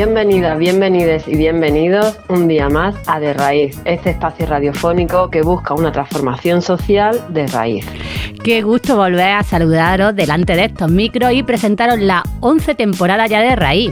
Bienvenidas, bienvenides y bienvenidos un día más a De Raíz, este espacio radiofónico que busca una transformación social de raíz. Qué gusto volver a saludaros delante de estos micros y presentaros la 11ª temporada ya de Raíz.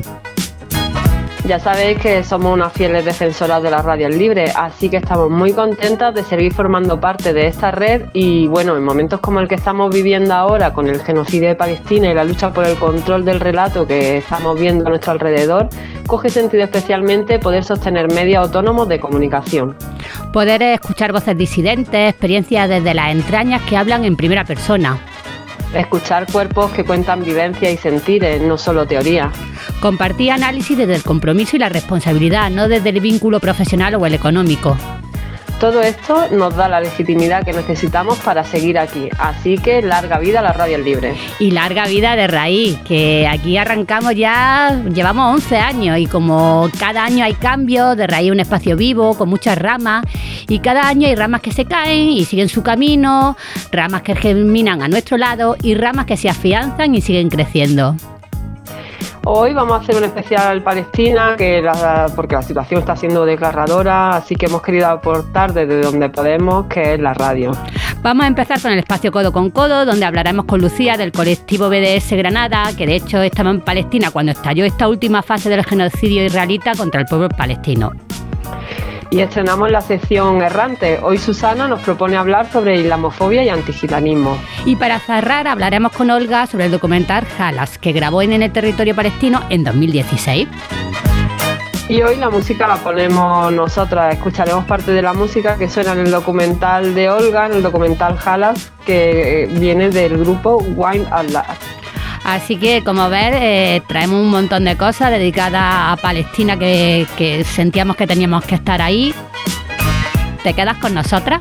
Ya sabéis que somos unas fieles defensoras de las radios libres, así que estamos muy contentas de seguir formando parte de esta red y bueno, en momentos como el que estamos viviendo ahora con el genocidio de Palestina y la lucha por el control del relato que estamos viendo a nuestro alrededor, coge sentido especialmente poder sostener medios autónomos de comunicación. Poder escuchar voces disidentes, experiencias desde las entrañas que hablan en primera persona. Escuchar cuerpos que cuentan vivencias y sentires, no solo teoría. Compartir análisis desde el compromiso y la responsabilidad, no desde el vínculo profesional o el económico. Todo esto nos da la legitimidad que necesitamos para seguir aquí, así que larga vida a las radios libres. Y larga vida de Raíz, que aquí arrancamos ya, llevamos 11 años y como cada año hay cambios, de Raíz un espacio vivo con muchas ramas y cada año hay ramas que se caen y siguen su camino, ramas que germinan a nuestro lado y ramas que se afianzan y siguen creciendo. Hoy vamos a hacer un especial Palestina porque la situación está siendo desgarradora, así que hemos querido aportar desde donde podemos, que es la radio. Vamos a empezar con el espacio Codo con Codo, donde hablaremos con Lucía del colectivo BDS Granada, que de hecho estaba en Palestina cuando estalló esta última fase del genocidio israelita contra el pueblo palestino. Y estrenamos la sección Errante. Hoy Susana nos propone hablar sobre islamofobia y antigitanismo. Y para cerrar hablaremos con Olga sobre el documental Halas, que grabó en el territorio palestino en 2016. Y hoy la música la ponemos nosotras, escucharemos parte de la música que suena en el documental de Olga, en el documental Halas, que viene del grupo Wine Allah. Así que, como ves, traemos un montón de cosas dedicadas a Palestina que sentíamos que teníamos que estar ahí. ¿Te quedas con nosotras?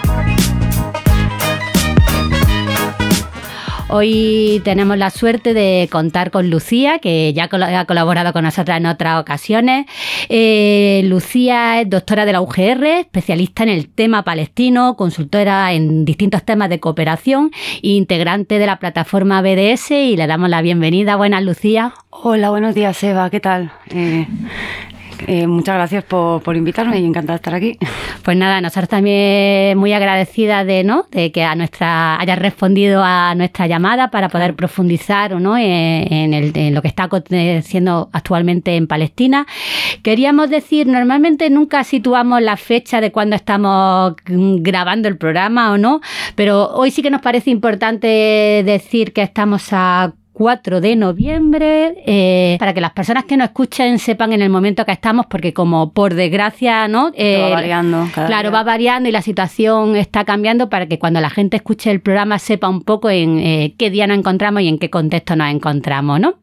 Hoy tenemos la suerte de contar con Lucía, que ya ha colaborado con nosotras en otras ocasiones. Lucía es doctora de la UGR, especialista en el tema palestino, consultora en distintos temas de cooperación e integrante de la plataforma BDS, y le damos la bienvenida. Buenas, Lucía. Hola, buenos días, Eva. ¿Qué tal? Muchas gracias por invitarme y encantada de estar aquí. Pues nada, nosotros también muy agradecidas de que hayas respondido a nuestra llamada para poder profundizar en lo que está aconteciendo actualmente en Palestina. Queríamos decir, normalmente nunca situamos la fecha de cuando estamos grabando el programa o no, pero hoy sí que nos parece importante decir que estamos a 4 de noviembre, para que las personas que nos escuchen sepan en el momento que estamos, porque como por desgracia, ¿no? Va variando. Claro, va variando y la situación está cambiando, para que cuando la gente escuche el programa sepa un poco en qué día nos encontramos y en qué contexto nos encontramos, ¿no?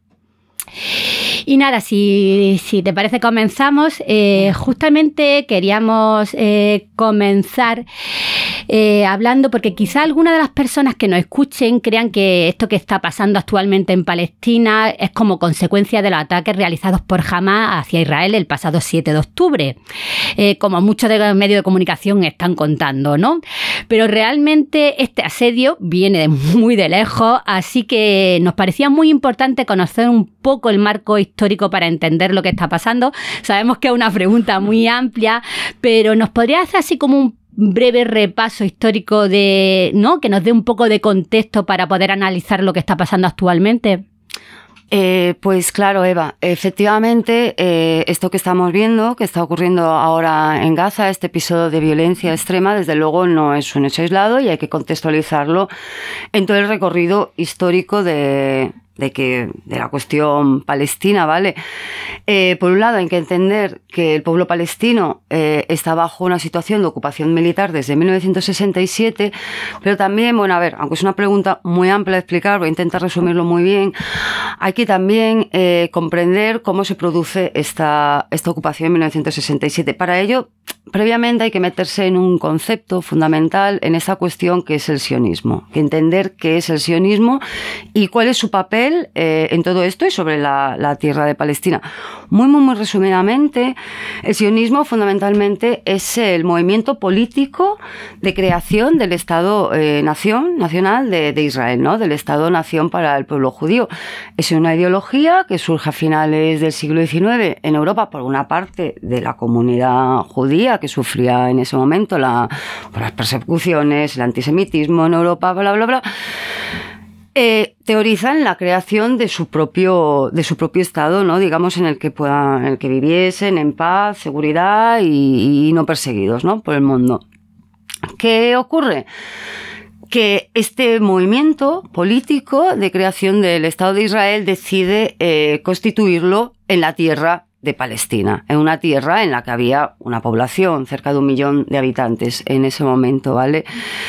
Y nada, si te parece comenzamos. Justamente queríamos comenzar hablando, porque quizá algunas de las personas que nos escuchen crean que esto que está pasando actualmente en Palestina es como consecuencia de los ataques realizados por Hamas hacia Israel el pasado 7 de octubre, como muchos de los medios de comunicación están contando, ¿no? Pero realmente este asedio viene muy de lejos, así que nos parecía muy importante conocer un poco el marco histórico para entender lo que está pasando. Sabemos que es una pregunta muy amplia, pero ¿nos podría hacer así como un breve repaso histórico que nos dé un poco de contexto para poder analizar lo que está pasando actualmente? Pues claro, Eva, efectivamente esto que estamos viendo, que está ocurriendo ahora en Gaza, este episodio de violencia extrema, desde luego no es un hecho aislado y hay que contextualizarlo en todo el recorrido histórico de la cuestión palestina, ¿vale? Por un lado hay que entender que el pueblo palestino está bajo una situación de ocupación militar desde 1967, pero también, bueno, a ver, aunque es una pregunta muy amplia de explicar, voy a intentar resumirlo muy bien, hay que también comprender cómo se produce esta ocupación en 1967. Para ello, previamente hay que meterse en un concepto fundamental en esta cuestión que es el sionismo, que entender qué es el sionismo y cuál es su papel Israel en todo esto y sobre la tierra de Palestina. Muy resumidamente, el sionismo fundamentalmente es el movimiento político de creación del Estado-nación nacional de Israel, ¿no? Del Estado-nación para el pueblo judío. Es una ideología que surge a finales del siglo XIX en Europa por una parte de la comunidad judía que sufría en ese momento por las persecuciones, el antisemitismo en Europa, bla, bla, bla. Teorizan la creación de su propio Estado, ¿no? Digamos, en el que viviesen en paz, seguridad y no perseguidos, ¿no? Por el mundo. ¿Qué ocurre? Que este movimiento político de creación del Estado de Israel decide constituirlo en la tierra de Palestina, en una tierra en la que había una población, cerca de 1 millón de habitantes en ese momento, ¿vale?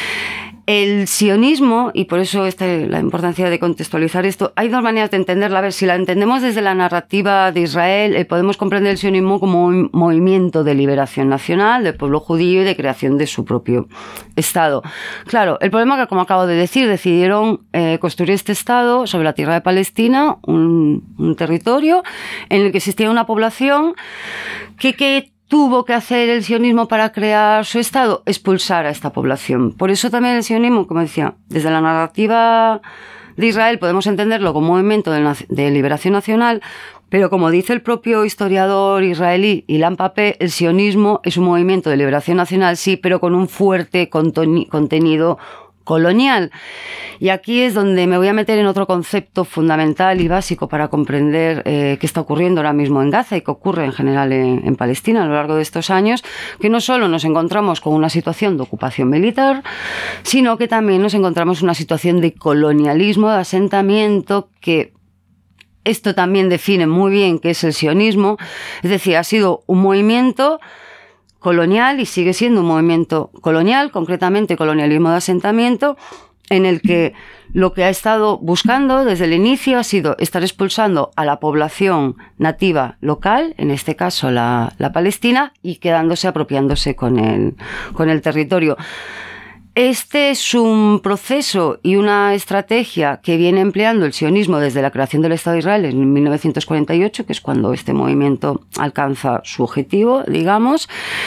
El sionismo, y por eso la importancia de contextualizar esto, hay dos maneras de entenderla. A ver, si la entendemos desde la narrativa de Israel, podemos comprender el sionismo como un movimiento de liberación nacional del pueblo judío y de creación de su propio Estado. Claro, el problema es que, como acabo de decir, decidieron construir este Estado sobre la tierra de Palestina, un territorio en el que existía una población que tuvo que hacer el sionismo para crear su Estado, expulsar a esta población. Por eso también el sionismo, como decía, desde la narrativa de Israel podemos entenderlo como un movimiento de liberación nacional, pero como dice el propio historiador israelí Ilan Pappé, el sionismo es un movimiento de liberación nacional, sí, pero con un fuerte contenido colonial. Y aquí es donde me voy a meter en otro concepto fundamental y básico para comprender qué está ocurriendo ahora mismo en Gaza y qué ocurre en general en Palestina a lo largo de estos años, que no solo nos encontramos con una situación de ocupación militar, sino que también nos encontramos en una situación de colonialismo, de asentamiento, que esto también define muy bien qué es el sionismo. Es decir, ha sido un movimiento colonial y sigue siendo un movimiento colonial, concretamente colonialismo de asentamiento, en el que lo que ha estado buscando desde el inicio ha sido estar expulsando a la población nativa local, en este caso la palestina, y apropiándose con el territorio. Este es un proceso y una estrategia que viene empleando el sionismo desde la creación del Estado de Israel en 1948, que es cuando este movimiento alcanza su objetivo, digamos,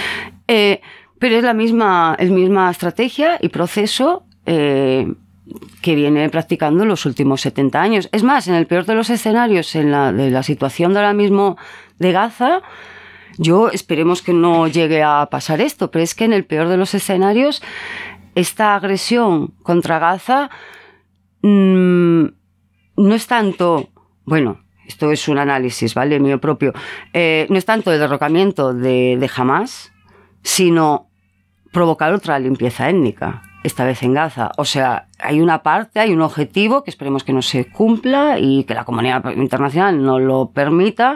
pero es la misma estrategia y proceso que viene practicando en los últimos 70 años. Es más, en el peor de los escenarios, de la situación de ahora mismo de Gaza, esperemos que no llegue a pasar esto, pero es que en el peor de los escenarios esta agresión contra Gaza no es tanto, bueno, esto es un análisis, ¿vale?, mío propio, no es tanto el derrocamiento de Hamás, sino provocar otra limpieza étnica, esta vez en Gaza. O sea, hay un objetivo que esperemos que no se cumpla y que la comunidad internacional no lo permita,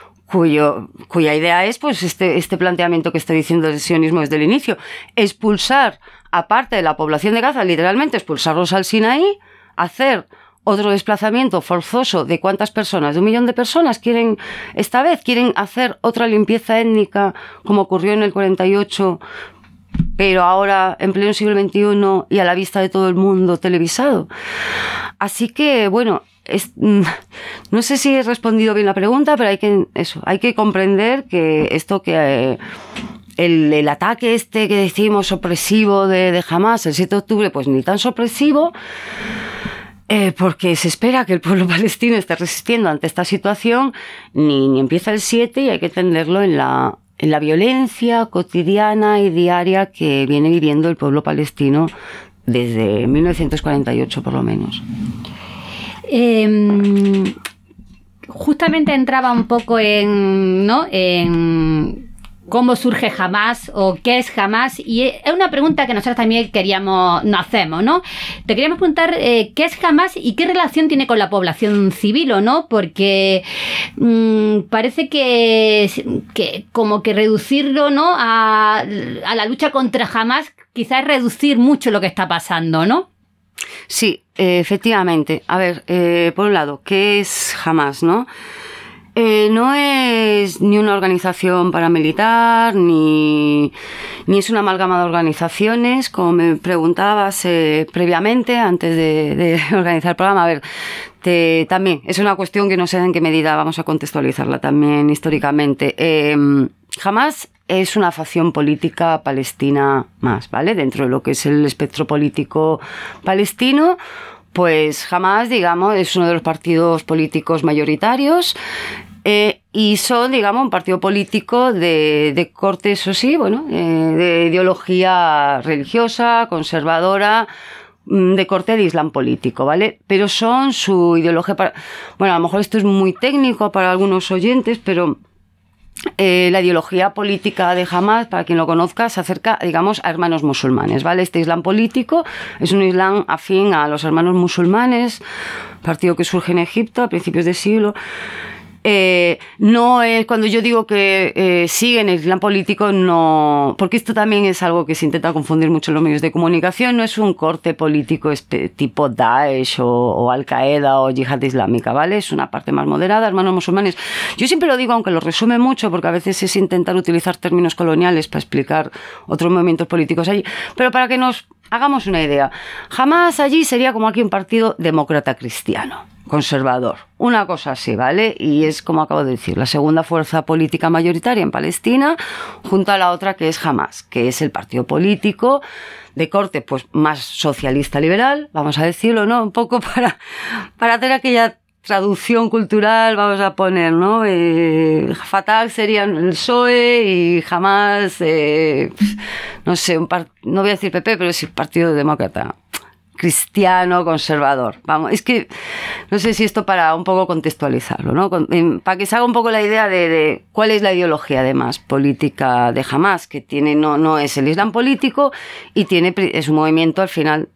cuya idea es, pues, este planteamiento que estoy diciendo del sionismo desde el inicio: expulsar a parte de la población de Gaza, literalmente expulsarlos al Sinaí, hacer otro desplazamiento forzoso de ¿cuántas personas? De 1 millón de personas. Quieren hacer otra limpieza étnica, como ocurrió en el 48, pero ahora en pleno siglo XXI y a la vista de todo el mundo televisado. Así que, bueno, no sé si he respondido bien la pregunta, pero hay que comprender que esto que el ataque que decimos opresivo de Hamás el 7 de octubre, pues ni tan sorpresivo, porque se espera que el pueblo palestino esté resistiendo ante esta situación, ni empieza el 7, y hay que entenderlo en la violencia cotidiana y diaria que viene viviendo el pueblo palestino desde 1948 por lo menos. Justamente entraba un poco en cómo surge Hamás o qué es Hamás, y es una pregunta que nosotros también nos hacemos, ¿no? Te queríamos preguntar qué es Hamás y qué relación tiene con la población civil, ¿o no? Porque parece que como que reducirlo, ¿no?, a la lucha contra Hamás quizás es reducir mucho lo que está pasando, ¿no? Sí, efectivamente. A ver, por un lado, ¿qué es Hamás, no? No es ni una organización paramilitar, ni es una amalgama de organizaciones, como me preguntabas previamente, antes de organizar el programa. A ver, también es una cuestión que no sé en qué medida vamos a contextualizarla también históricamente. Hamás es una facción política palestina más, ¿vale? Dentro de lo que es el espectro político palestino, pues Hamás, digamos, es uno de los partidos políticos mayoritarios y son, digamos, un partido político de corte, eso sí, bueno, de ideología religiosa, conservadora, de corte de islam político, ¿vale? Pero son su ideología... Bueno, a lo mejor esto es muy técnico para algunos oyentes, pero la ideología política de Hamás, para quien lo conozca, se acerca, digamos, a hermanos musulmanes, ¿vale? Este islam político es un islam afín a los hermanos musulmanes, partido que surge en Egipto a principios de siglo. No es, cuando yo digo que siguen el islam político, no, porque esto también es algo que se intenta confundir mucho en los medios de comunicación, no es un corte político tipo Daesh o Al-Qaeda o Yihad Islámica, ¿vale? Es una parte más moderada, hermanos musulmanes. Yo siempre lo digo, aunque lo resume mucho, porque a veces es intentar utilizar términos coloniales para explicar otros movimientos políticos allí, pero para que nos hagamos una idea. Hamás allí sería como aquí un partido demócrata cristiano, conservador, una cosa así, ¿vale? Y es, como acabo de decir, la segunda fuerza política mayoritaria en Palestina, junto a la otra que es Hamás, que es el partido político de corte pues más socialista liberal, vamos a decirlo, ¿no? Un poco para hacer aquella traducción cultural, vamos a poner, ¿no? Fatah serían el PSOE y Hamás, no sé, no voy a decir PP, pero sí Partido Demócrata cristiano, conservador. Vamos, es que no sé si esto para un poco contextualizarlo, ¿no? Para que se haga un poco la idea de cuál es la ideología además política de Hamás, que tiene no es el islam político y es un movimiento al final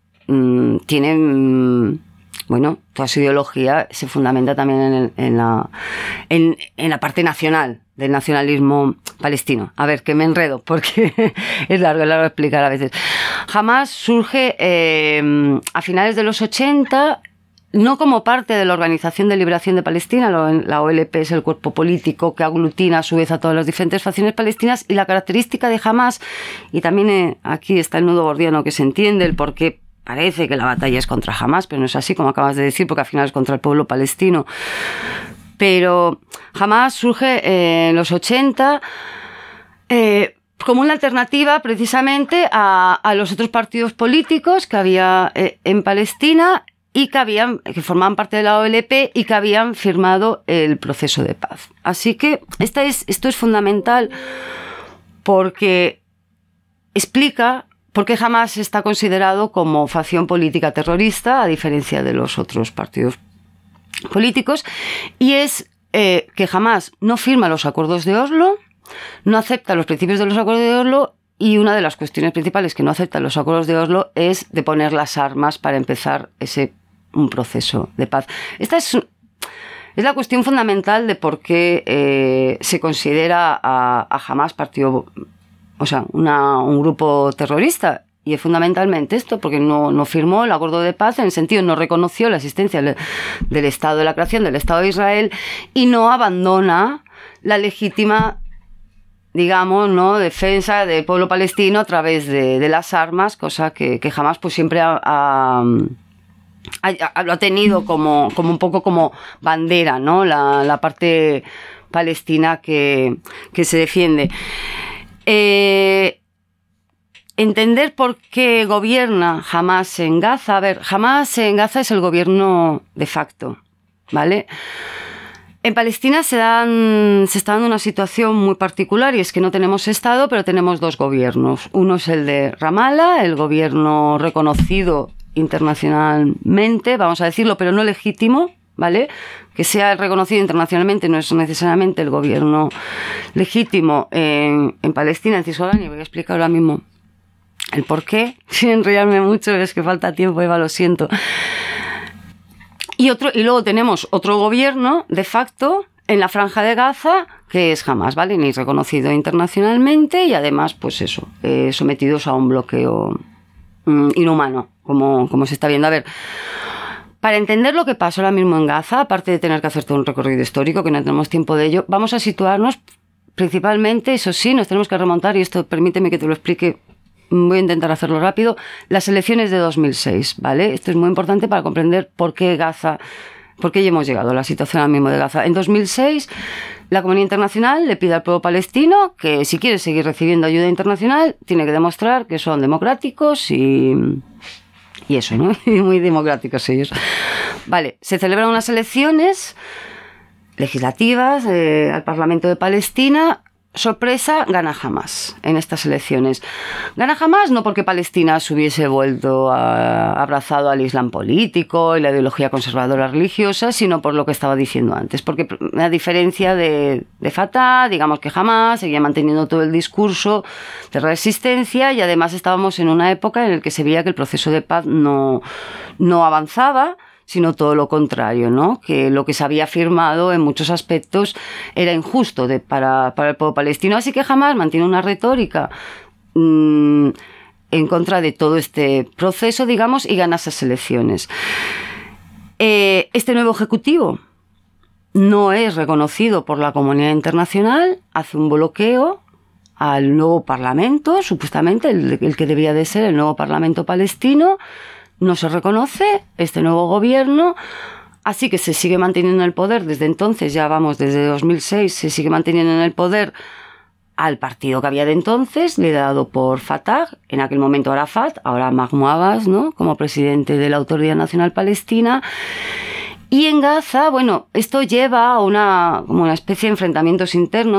tiene bueno, toda su ideología se fundamenta también en la parte nacional del nacionalismo palestino. A ver, que me enredo, porque es largo explicar a veces. Hamás surge a finales de los 80, no como parte de la Organización de Liberación de Palestina, la OLP es el cuerpo político que aglutina a su vez a todas las diferentes facciones palestinas, y la característica de Hamás, y también aquí está el nudo gordiano que se entiende, el por qué parece que la batalla es contra Hamás, pero no es así, como acabas de decir, porque al final es contra el pueblo palestino. Pero Hamás surge en los 80 como una alternativa precisamente a los otros partidos políticos que había en Palestina y que formaban parte de la OLP y que habían firmado el proceso de paz. Así que esto es fundamental porque explica por qué Hamás está considerado como facción política terrorista, a diferencia de los otros partidos políticos, y es que Hamás no firma los acuerdos de Oslo, no acepta los principios de los acuerdos de Oslo, y una de las cuestiones principales que no acepta los acuerdos de Oslo es de poner las armas para empezar un proceso de paz. Esta es la cuestión fundamental de por qué se considera a Hamás partido, o sea, un grupo terrorista. Y es fundamentalmente esto, porque no firmó el acuerdo de paz, en el sentido no reconoció la existencia del Estado de la creación, del Estado de Israel, y no abandona la legítima, digamos, ¿no?, defensa del pueblo palestino a través de las armas, cosa que Hamás pues siempre lo ha tenido como un poco como bandera, ¿no?, la parte palestina que se defiende. Entender por qué gobierna Hamás en Gaza. A ver, Hamás en Gaza es el gobierno de facto, ¿vale? En Palestina se está dando una situación muy particular, y es que no tenemos Estado, pero tenemos dos gobiernos. Uno es el de Ramallah, el gobierno reconocido internacionalmente, vamos a decirlo, pero no legítimo, ¿vale? Que sea reconocido internacionalmente no es necesariamente el gobierno legítimo en Palestina, en Cisjordania. Voy a explicar ahora mismo el por qué, sin enrollarme mucho, es que falta tiempo, Eva, lo siento. Y luego tenemos otro gobierno de facto en la Franja de Gaza, que es Hamás, ¿vale? Ni reconocido internacionalmente y además, pues eso, sometidos a un bloqueo inhumano, como se está viendo. A ver, para entender lo que pasa ahora mismo en Gaza, aparte de tener que hacer todo un recorrido histórico, que no tenemos tiempo de ello, vamos a situarnos principalmente, eso sí, nos tenemos que remontar, y esto permíteme que te lo explique voy a intentar hacerlo rápido, las elecciones de 2006, ¿vale? Esto es muy importante para comprender por qué hemos llegado a la situación ahora mismo de Gaza. En 2006, la comunidad internacional le pide al pueblo palestino que si quiere seguir recibiendo ayuda internacional, tiene que demostrar que son democráticos y eso, ¿no? Y muy democráticos ellos. Vale, se celebran unas elecciones legislativas al Parlamento de Palestina. Sorpresa, gana Hamás en estas elecciones. Gana Hamás no porque Palestina se hubiese vuelto abrazado al Islam político y la ideología conservadora religiosa, sino por lo que estaba diciendo antes. Porque a diferencia de Fatah, digamos que Hamás seguía manteniendo todo el discurso de resistencia y además estábamos en una época en la que se veía que el proceso de paz no avanzaba, sino todo lo contrario, ¿no? Que lo que se había firmado en muchos aspectos era injusto para el pueblo palestino. Así que Hamás mantiene una retórica en contra de todo este proceso, digamos, y gana esas elecciones. Este nuevo ejecutivo no es reconocido por la comunidad internacional, hace un bloqueo al nuevo parlamento, supuestamente el que debía de ser el nuevo parlamento palestino. No se reconoce este nuevo gobierno, así que se sigue manteniendo en el poder desde entonces, ya vamos, desde 2006, se sigue manteniendo en el poder al partido que había de entonces, liderado por Fatah, en aquel momento Arafat, ahora Mahmoud Abbas, ¿no?, como presidente de la Autoridad Nacional Palestina. Y en Gaza, bueno, esto lleva a como una especie de enfrentamientos internos,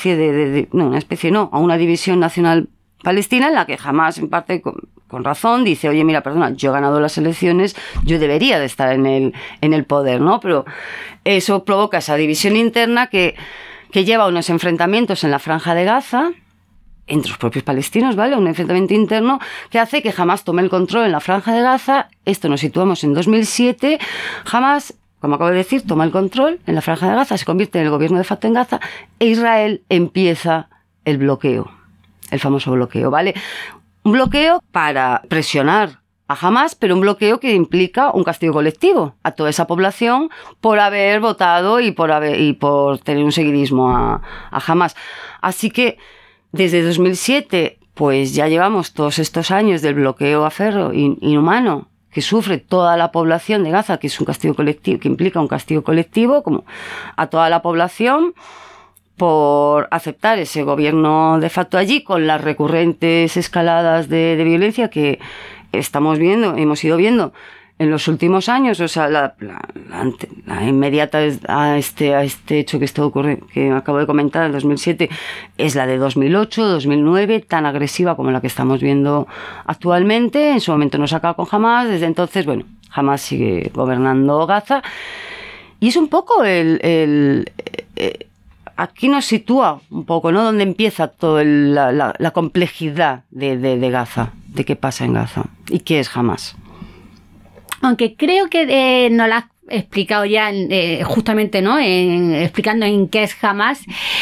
a una división nacional palestina en la que Hamás, en parte con razón, dice, oye, mira, perdona, yo he ganado las elecciones, yo debería de estar en el poder, ¿no? Pero eso provoca esa división interna que lleva a unos enfrentamientos en la Franja de Gaza entre los propios palestinos, ¿vale? Un enfrentamiento interno que hace que Hamás tome el control en la Franja de Gaza. Esto nos situamos en 2007. Hamás, como acabo de decir, toma el control en la Franja de Gaza, se convierte en el gobierno de Fatah en Gaza e Israel empieza el bloqueo. El famoso bloqueo, ¿vale? Un bloqueo para presionar a Hamás, pero un bloqueo que implica un castigo colectivo a toda esa población por haber votado y por tener un seguidismo a Hamás. Así que desde 2007, pues ya llevamos todos estos años del bloqueo a ferro inhumano que sufre toda la población de Gaza, que es un castigo colectivo, que implica un castigo colectivo como a toda la población, por aceptar ese gobierno de facto allí, con las recurrentes escaladas de violencia que hemos ido viendo en los últimos años. O sea, la inmediata a este hecho que acabo de comentar, en 2007, es la de 2008, 2009, tan agresiva como la que estamos viendo actualmente. En su momento no se acaba con Hamás, desde entonces, bueno, Hamás sigue gobernando Gaza. Y es un poco aquí nos sitúa un poco, ¿no?, donde empieza toda la complejidad de Gaza, de qué pasa en Gaza y qué es Hamás. Aunque creo que nos la has explicado ya justamente, ¿no?, explicando en qué es Hamás.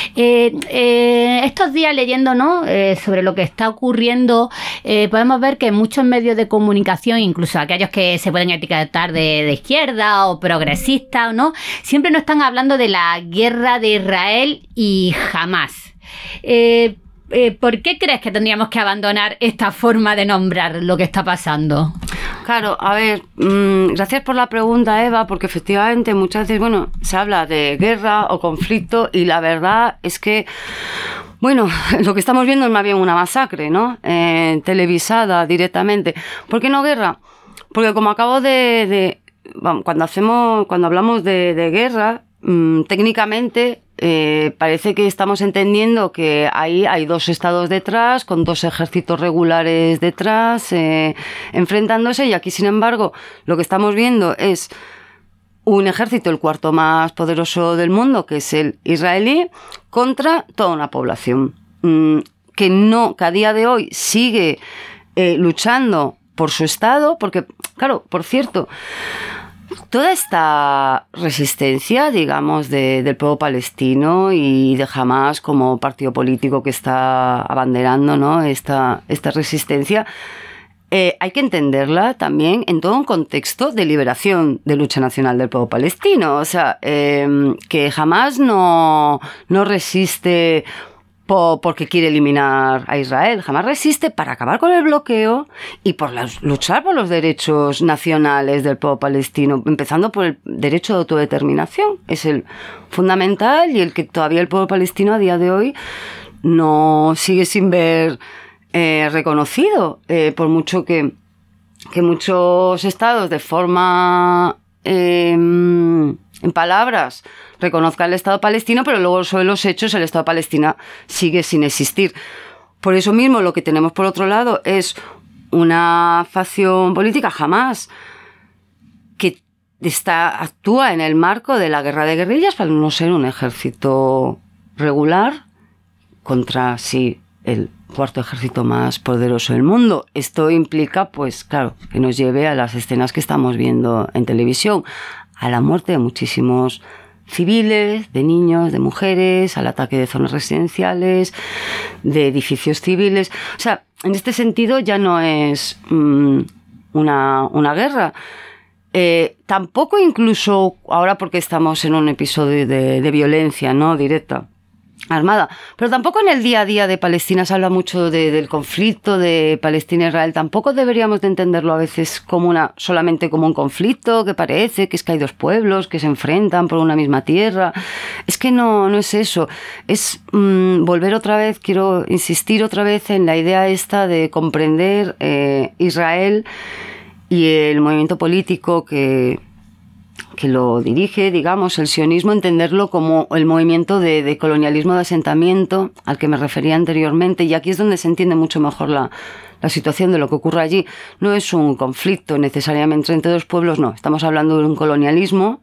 Estos días leyendo, ¿no?, sobre lo que está ocurriendo, podemos ver que muchos medios de comunicación, incluso aquellos que se pueden etiquetar de izquierda o progresistas, ¿no?, siempre nos están hablando de la guerra de Israel y Hamás. ¿Por qué crees que tendríamos que abandonar esta forma de nombrar lo que está pasando? Claro, a ver, gracias por la pregunta, Eva, porque efectivamente muchas veces, bueno, se habla de guerra o conflicto y la verdad es que, bueno, lo que estamos viendo es más bien una masacre, ¿no? Televisada directamente. ¿Por qué no guerra? Porque como acabo cuando hablamos de guerra, técnicamente parece que estamos entendiendo que ahí hay dos estados detrás, con dos ejércitos regulares detrás, enfrentándose, y aquí, sin embargo, lo que estamos viendo es un ejército, el cuarto más poderoso del mundo, que es el israelí, contra toda una población que a día de hoy sigue luchando por su estado, porque, claro, por cierto, toda esta resistencia, digamos, del pueblo palestino y de Hamás como partido político que está abanderando, ¿no?, esta resistencia, hay que entenderla también en todo un contexto de liberación, de lucha nacional del pueblo palestino. O sea, que Hamás no resiste porque quiere eliminar a Israel. Hamás resiste para acabar con el bloqueo y por luchar por los derechos nacionales del pueblo palestino, empezando por el derecho de autodeterminación. Es el fundamental y el que todavía el pueblo palestino a día de hoy no sigue sin ver reconocido, por mucho que muchos estados de forma en palabras reconozcan el Estado palestino, pero luego sobre los hechos el Estado palestino sigue sin existir. Por eso mismo lo que tenemos por otro lado es una facción política, Hamás, que actúa en el marco de la guerra de guerrillas para no ser un ejército regular contra el cuarto ejército más poderoso del mundo. Esto implica, pues claro, que nos lleve a las escenas que estamos viendo en televisión, a la muerte de muchísimos civiles, de niños, de mujeres, al ataque de zonas residenciales, de edificios civiles. O sea, en este sentido ya no es una guerra. Tampoco incluso ahora porque estamos en un episodio de violencia, ¿no?, directa, armada, pero tampoco en el día a día de Palestina se habla mucho del conflicto de Palestina e Israel. Tampoco deberíamos de entenderlo a veces solamente como un conflicto que parece que es que hay dos pueblos que se enfrentan por una misma tierra. Es que no es eso. Es volver otra vez, quiero insistir otra vez en la idea esta de comprender Israel y el movimiento político que lo dirige, digamos, el sionismo, entenderlo como el movimiento de colonialismo de asentamiento al que me refería anteriormente, y aquí es donde se entiende mucho mejor la situación de lo que ocurre allí. No es un conflicto necesariamente entre dos pueblos, no, estamos hablando de un colonialismo,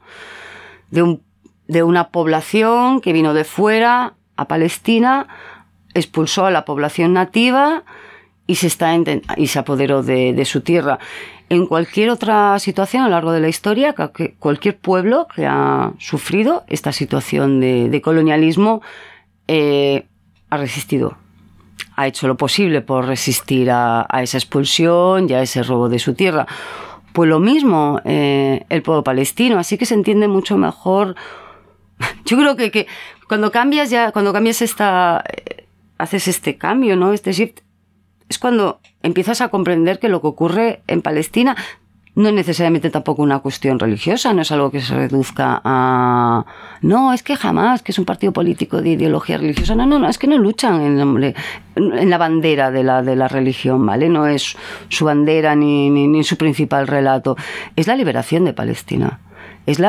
de una población que vino de fuera a Palestina, expulsó a la población nativa y se apoderó de su tierra. En cualquier otra situación a lo largo de la historia, cualquier pueblo que ha sufrido esta situación de colonialismo ha resistido. Ha hecho lo posible por resistir a esa expulsión y a ese robo de su tierra. Pues lo mismo el pueblo palestino, así que se entiende mucho mejor. Yo creo que cuando haces este cambio, ¿no?, este shift, es cuando empiezas a comprender que lo que ocurre en Palestina no es necesariamente tampoco una cuestión religiosa, no es algo que se reduzca a... No, es que jamás, que es un partido político de ideología religiosa. No, es que no luchan en la bandera de la religión, ¿vale? No es su bandera ni su principal relato. Es la liberación de Palestina. Es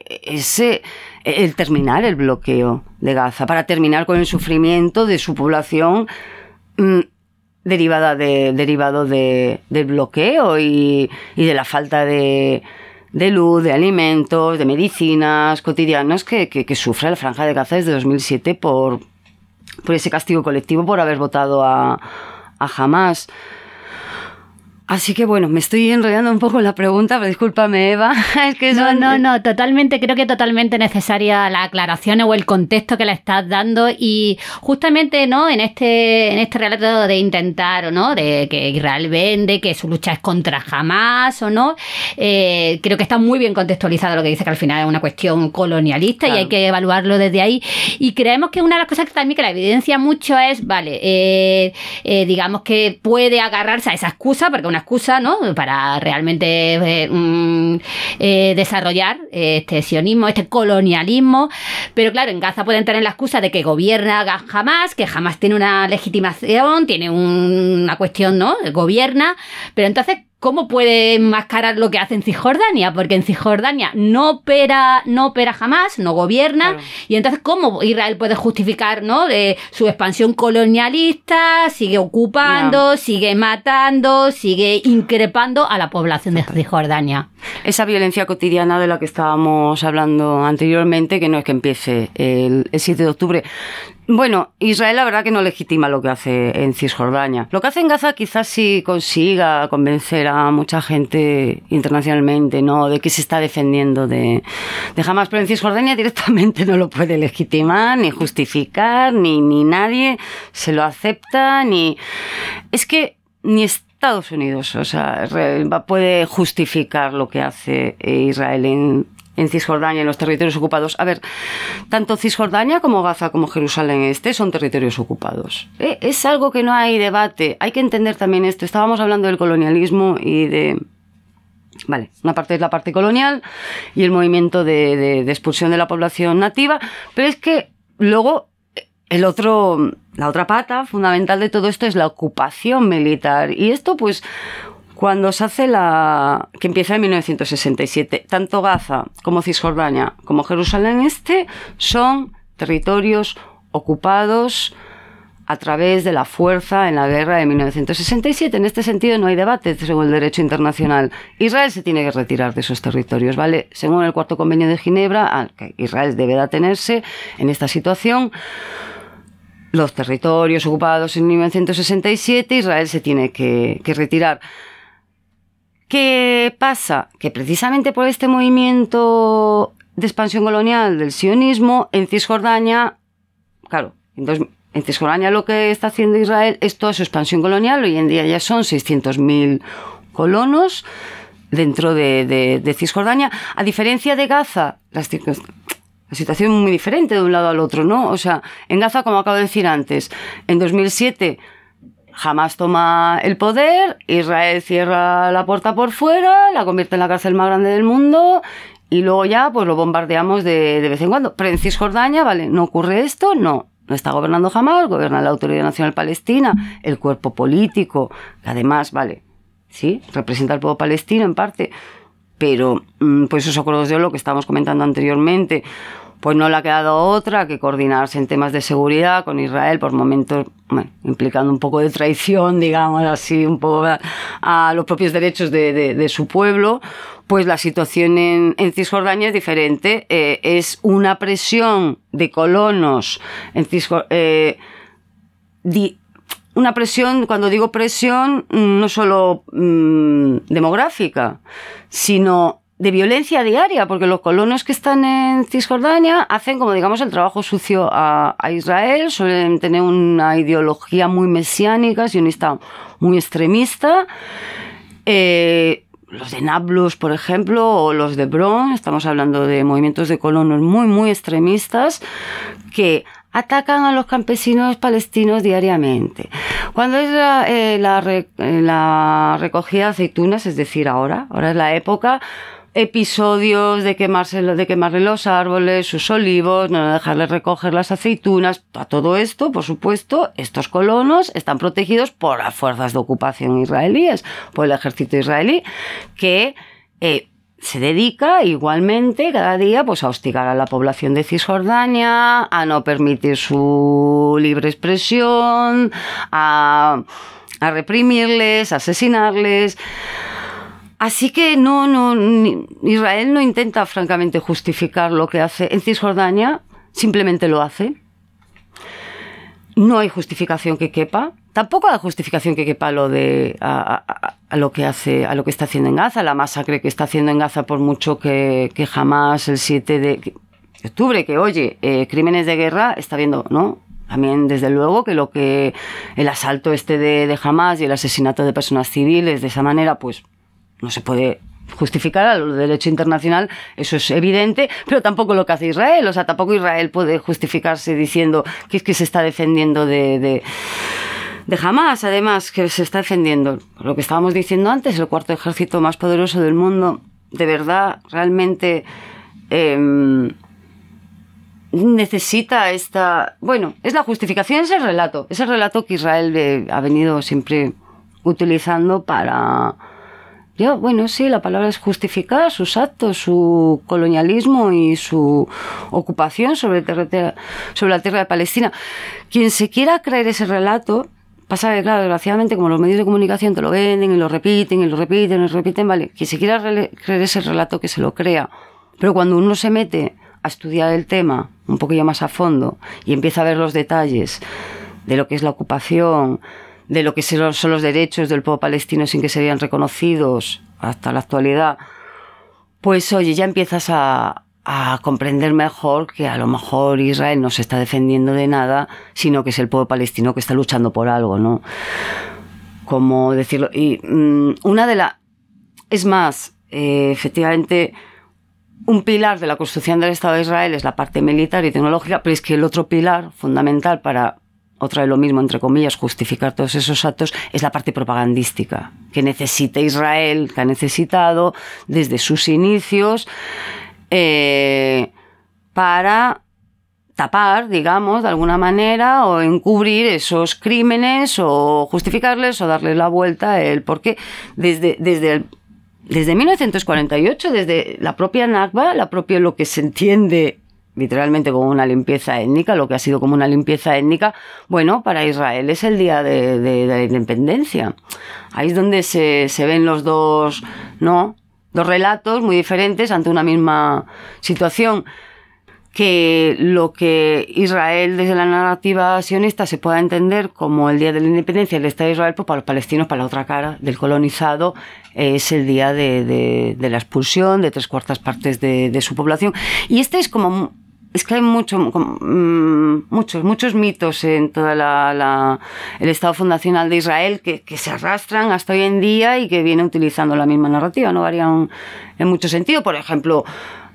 el terminar el bloqueo de Gaza, para terminar con el sufrimiento de su población derivado del bloqueo y de la falta de luz, de alimentos, de medicinas cotidianas que sufre la Franja de Gaza desde 2007 por ese castigo colectivo por haber votado a Hamás. Así que bueno, me estoy enrollando un poco en la pregunta, pero discúlpame, Eva. Es que No, totalmente, creo que totalmente necesaria la aclaración o el contexto que le estás dando, y justamente, ¿no?, en este relato de intentar, ¿no?, de que Israel vende, que su lucha es contra Hamás o no, creo que está muy bien contextualizado lo que dice, que al final es una cuestión colonialista, claro, y hay que evaluarlo desde ahí. Y creemos que una de las cosas que también que la evidencia mucho es, digamos que puede agarrarse a esa excusa, porque una excusa, ¿no?, para realmente desarrollar este sionismo, este colonialismo. Pero claro, en Gaza pueden tener la excusa de que gobierna Hamás, que Hamás tiene una legitimación, tiene una cuestión, ¿no?, gobierna, pero entonces ¿cómo puede enmascarar lo que hace en Cisjordania? Porque en Cisjordania no opera Hamás, no gobierna, claro. Y entonces ¿cómo Israel puede justificar, ¿no?, su expansión colonialista? Sigue ocupando, sigue matando, sigue increpando a la población de Cisjordania. Esa violencia cotidiana de la que estábamos hablando anteriormente, que no es que empiece el 7 de octubre. Bueno, Israel la verdad que no legitima lo que hace en Cisjordania. Lo que hace en Gaza quizás sí consiga convencer a mucha gente internacionalmente, ¿no?, de que se está defendiendo de Hamás, pero en Cisjordania directamente no lo puede legitimar, ni justificar, ni nadie se lo acepta, es que ni Estados Unidos, o sea, puede justificar lo que hace Israel en Cisjordania, en los territorios ocupados. A ver, tanto Cisjordania como Gaza como Jerusalén Este son territorios ocupados. Es algo que no hay debate. Hay que entender también esto. Estábamos hablando del colonialismo y de... Vale, una parte es la parte colonial y el movimiento de expulsión de la población nativa, pero es que luego la otra pata fundamental de todo esto es la ocupación militar. Y esto, pues, cuando se hace que empieza en 1967, tanto Gaza como Cisjordania como Jerusalén Este son territorios ocupados a través de la fuerza en la guerra de 1967. En este sentido no hay debate según el derecho internacional. Israel se tiene que retirar de esos territorios, ¿vale? Según el Cuarto Convenio de Ginebra, que Israel debe de atenerse en esta situación. Los territorios ocupados en 1967, Israel se tiene que retirar. ¿Qué pasa? Que precisamente por este movimiento de expansión colonial del sionismo, en Cisjordania, claro, en Cisjordania lo que está haciendo Israel es toda su expansión colonial. Hoy en día ya son 600.000 colonos dentro de Cisjordania. A diferencia de Gaza, la situación es muy diferente de un lado al otro, ¿no? O sea, en Gaza, como acabo de decir antes, en 2007 Hamás toma el poder, Israel cierra la puerta por fuera, la convierte en la cárcel más grande del mundo y luego ya pues lo bombardeamos de vez en cuando. Pero en Cisjordania, ¿vale? ¿No ocurre esto? No está gobernando Hamás, gobierna la Autoridad Nacional Palestina, el cuerpo político, que además, ¿vale? Sí, representa al pueblo palestino en parte, pero pues esos acuerdos de lo que estábamos comentando anteriormente, pues no le ha quedado otra que coordinarse en temas de seguridad con Israel por momentos, bueno, implicando un poco de traición, digamos así, un poco a los propios derechos de su pueblo. Pues la situación en Cisjordania es diferente. Es una presión de colonos en Cisjordania. Una presión, cuando digo presión, no solo demográfica, sino de violencia diaria, porque los colonos que están en Cisjordania hacen, como digamos, el trabajo sucio a Israel, suelen tener una ideología muy mesiánica, sionista muy extremista. Los de Nablus, por ejemplo, o los de Hebron, estamos hablando de movimientos de colonos muy, muy extremistas que atacan a los campesinos palestinos diariamente. Cuando es la recogida de aceitunas, es decir, ahora es la época, episodios de quemarle los árboles, sus olivos, no dejarles recoger las aceitunas. A todo esto, por supuesto, estos colonos están protegidos por las fuerzas de ocupación israelíes, por el ejército israelí, que se dedica igualmente cada día pues a hostigar a la población de Cisjordania, a no permitir su libre expresión, a reprimirles, a asesinarles. Así que Israel no intenta francamente justificar lo que hace en Cisjordania, simplemente lo hace. No hay justificación que quepa. Tampoco hay justificación que quepa a lo que está haciendo en Gaza, la masacre que está haciendo en Gaza, por mucho que Hamás el 7 de octubre, que oye, crímenes de guerra está viendo, ¿no? También, desde luego, que el asalto de Hamás y el asesinato de personas civiles de esa manera, pues no se puede justificar a lo del derecho internacional, eso es evidente, pero tampoco lo que hace Israel. O sea, tampoco Israel puede justificarse diciendo que es que se está defendiendo de Hamás, además, que se está defendiendo. Lo que estábamos diciendo antes, el cuarto ejército más poderoso del mundo, de verdad, realmente necesita esta... Bueno, es la justificación, es el relato que Israel ha venido siempre utilizando para... Bueno, sí, la palabra es justificar sus actos, su colonialismo y su ocupación sobre la tierra de Palestina. Quien se quiera creer ese relato, pasa que, claro, desgraciadamente, como los medios de comunicación te lo venden y lo repiten, vale, quien se quiera creer ese relato, que se lo crea. Pero cuando uno se mete a estudiar el tema un poquillo más a fondo y empieza a ver los detalles de lo que es la ocupación, de lo que son los derechos del pueblo palestino sin que se vean reconocidos hasta la actualidad, pues oye, ya empiezas a comprender mejor que a lo mejor Israel no se está defendiendo de nada, sino que es el pueblo palestino que está luchando por algo, ¿no? Como decirlo. Y es más, efectivamente, un pilar de la construcción del Estado de Israel es la parte militar y tecnológica, pero es que el otro pilar fundamental para, otra vez lo mismo, entre comillas, justificar todos esos actos, es la parte propagandística, que necesita Israel, que ha necesitado desde sus inicios para tapar, digamos, de alguna manera, o encubrir esos crímenes, o justificarles, o darles la vuelta, el porqué. Desde 1948, desde la propia Nakba, lo que se entiende literalmente como una limpieza étnica, lo que ha sido como una limpieza étnica, bueno, para Israel es el día de la independencia. Ahí es donde se ven los dos, ¿no?, dos relatos muy diferentes ante una misma situación. Que lo que Israel desde la narrativa sionista se pueda entender como el día de la independencia del Estado de Israel, pues para los palestinos, para la otra cara del colonizado, es el día de la expulsión de 3/4 partes de su población. Y este es como... Es que hay muchos mitos en todo el Estado fundacional de Israel que se arrastran hasta hoy en día y que viene utilizando la misma narrativa, no varían en mucho sentido. Por ejemplo,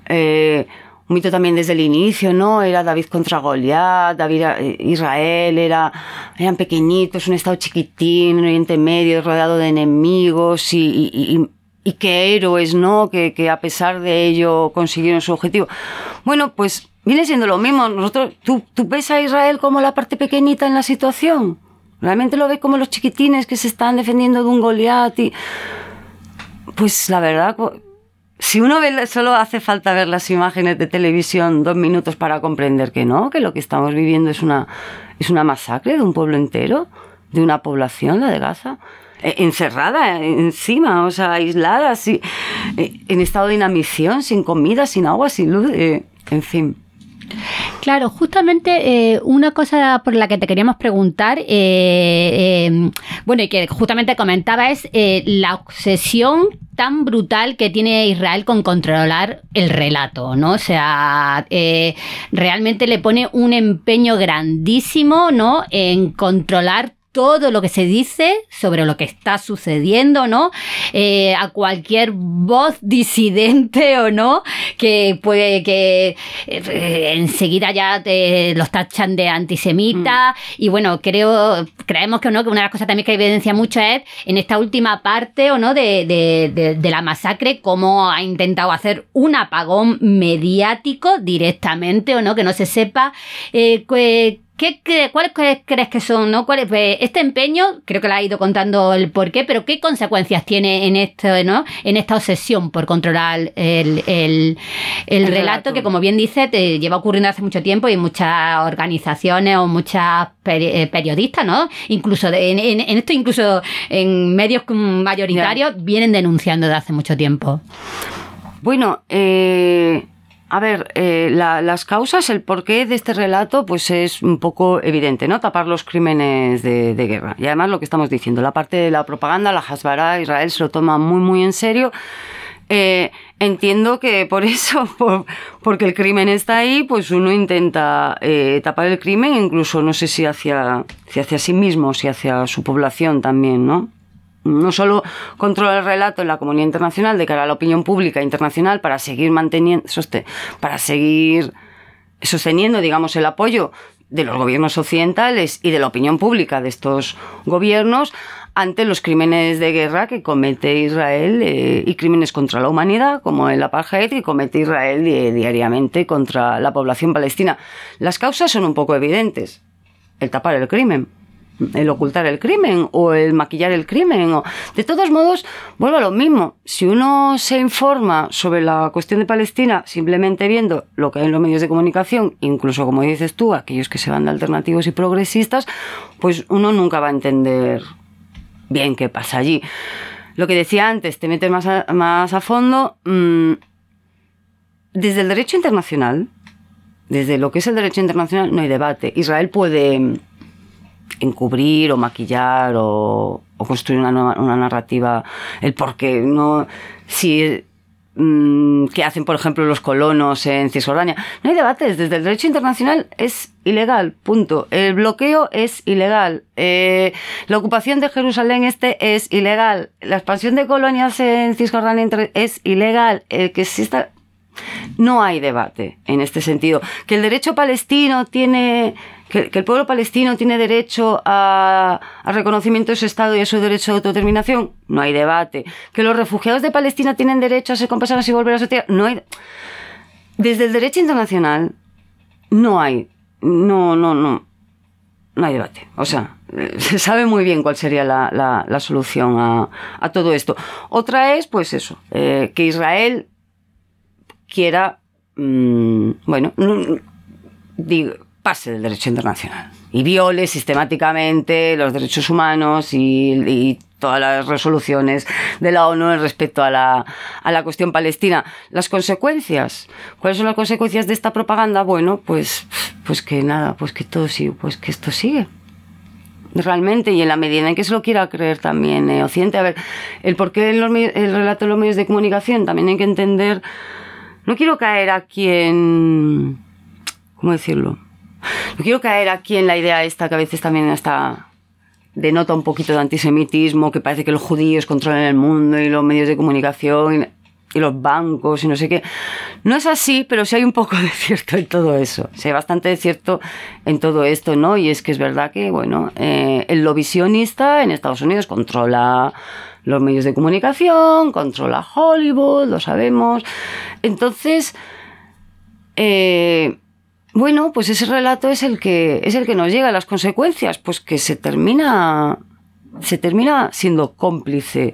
un mito también desde el inicio, ¿no? Era David contra Goliat, Israel eran pequeñitos, un estado chiquitín, en Oriente Medio, rodeado de enemigos y qué héroes, ¿no? Que a pesar de ello consiguieron su objetivo. Bueno, pues viene siendo lo mismo. ¿Tú ves a Israel como la parte pequeñita en la situación? ¿Realmente lo ves como los chiquitines que se están defendiendo de un Goliat? Pues la verdad... Si uno ve, solo hace falta ver las imágenes de televisión 2 minutos para comprender que no, que lo que estamos viviendo es una masacre de un pueblo entero, de una población, la de Gaza, encerrada encima, o sea, aislada, en estado de inanición, sin comida, sin agua, sin luz, en fin. Claro, justamente una cosa por la que te queríamos preguntar, bueno, y que justamente comentaba, es la obsesión tan brutal que tiene Israel con controlar el relato, ¿no? O sea, realmente le pone un empeño grandísimo, ¿no?, en controlar todo lo que se dice sobre lo que está sucediendo, ¿no? A cualquier voz disidente o no, que puede que enseguida ya los tachan de antisemita. Y bueno, creemos que no, que una de las cosas también que evidencia mucho es en esta última parte o no de la masacre, cómo ha intentado hacer un apagón mediático directamente o no, que no se sepa ¿cuáles crees que son, ¿no? Este empeño, creo que le ha ido contando el porqué, pero ¿qué consecuencias tiene en esto, ¿no?, en esta obsesión por controlar el relato, que, como bien dice, te lleva ocurriendo hace mucho tiempo y muchas organizaciones o muchas periodistas, ¿no?, incluso en esto, incluso en medios mayoritarios, vienen denunciando desde hace mucho tiempo? Bueno, a ver, las causas, el porqué de este relato, pues es un poco evidente, ¿no? Tapar los crímenes de guerra. Y además lo que estamos diciendo, la parte de la propaganda, la Hasbara, Israel se lo toma muy, muy en serio. Entiendo que por eso, porque el crimen está ahí, pues uno intenta tapar el crimen, incluso no sé si hacia sí mismo, si hacia su población también, ¿no? No solo controla el relato en la comunidad internacional de cara a la opinión pública internacional para seguir sosteniendo, digamos, el apoyo de los gobiernos occidentales y de la opinión pública de estos gobiernos ante los crímenes de guerra que comete Israel y crímenes contra la humanidad, como el apartheid, que comete Israel diariamente contra la población palestina. Las causas son un poco evidentes. El tapar el crimen, el ocultar el crimen o el maquillar el crimen. De todos modos, vuelvo a lo mismo. Si uno se informa sobre la cuestión de Palestina simplemente viendo lo que hay en los medios de comunicación, incluso, como dices tú, aquellos que se van de alternativos y progresistas, pues uno nunca va a entender bien qué pasa allí. Lo que decía antes, te metes más a fondo. Desde el derecho internacional, desde lo que es el derecho internacional, no hay debate. Israel puede encubrir o maquillar o construir una narrativa, el por qué, ¿no? Si que hacen, por ejemplo, los colonos en Cisjordania. No hay debates. Desde el derecho internacional es ilegal, punto. El bloqueo es ilegal. La ocupación de Jerusalén Este es ilegal. La expansión de colonias en Cisjordania es ilegal. Que exista... No hay debate en este sentido. Que el derecho palestino tiene... Que el pueblo palestino tiene derecho al reconocimiento de su Estado y a su derecho de autodeterminación, no hay debate. Que los refugiados de Palestina tienen derecho a ser compensados y volver a su tierra, no hay... Desde el derecho internacional no hay debate. O sea, se sabe muy bien cuál sería la solución a todo esto. Otra es, pues eso, que Israel quiera, pase del derecho internacional y viole sistemáticamente los derechos humanos y todas las resoluciones de la ONU respecto a la cuestión palestina. Las consecuencias, ¿cuáles son las consecuencias de esta propaganda? Bueno, pues que nada, pues que todo sigue, pues que esto sigue. Realmente, y en la medida en que se lo quiera creer también Occidente. A ver, el porqué el relato de los medios de comunicación también hay que entender. No quiero caer aquí en... ¿Cómo decirlo? No quiero caer aquí en la idea esta que a veces también denota un poquito de antisemitismo, que parece que los judíos controlan el mundo y los medios de comunicación y los bancos y no sé qué. No es así, pero sí hay un poco de cierto en todo eso. Sí hay bastante de cierto en todo esto, ¿no? Y es que es verdad que, bueno, el lobby sionista en Estados Unidos controla los medios de comunicación, controla Hollywood, lo sabemos. Entonces, bueno, pues ese relato es el que nos llega. Las consecuencias, pues que se termina siendo cómplice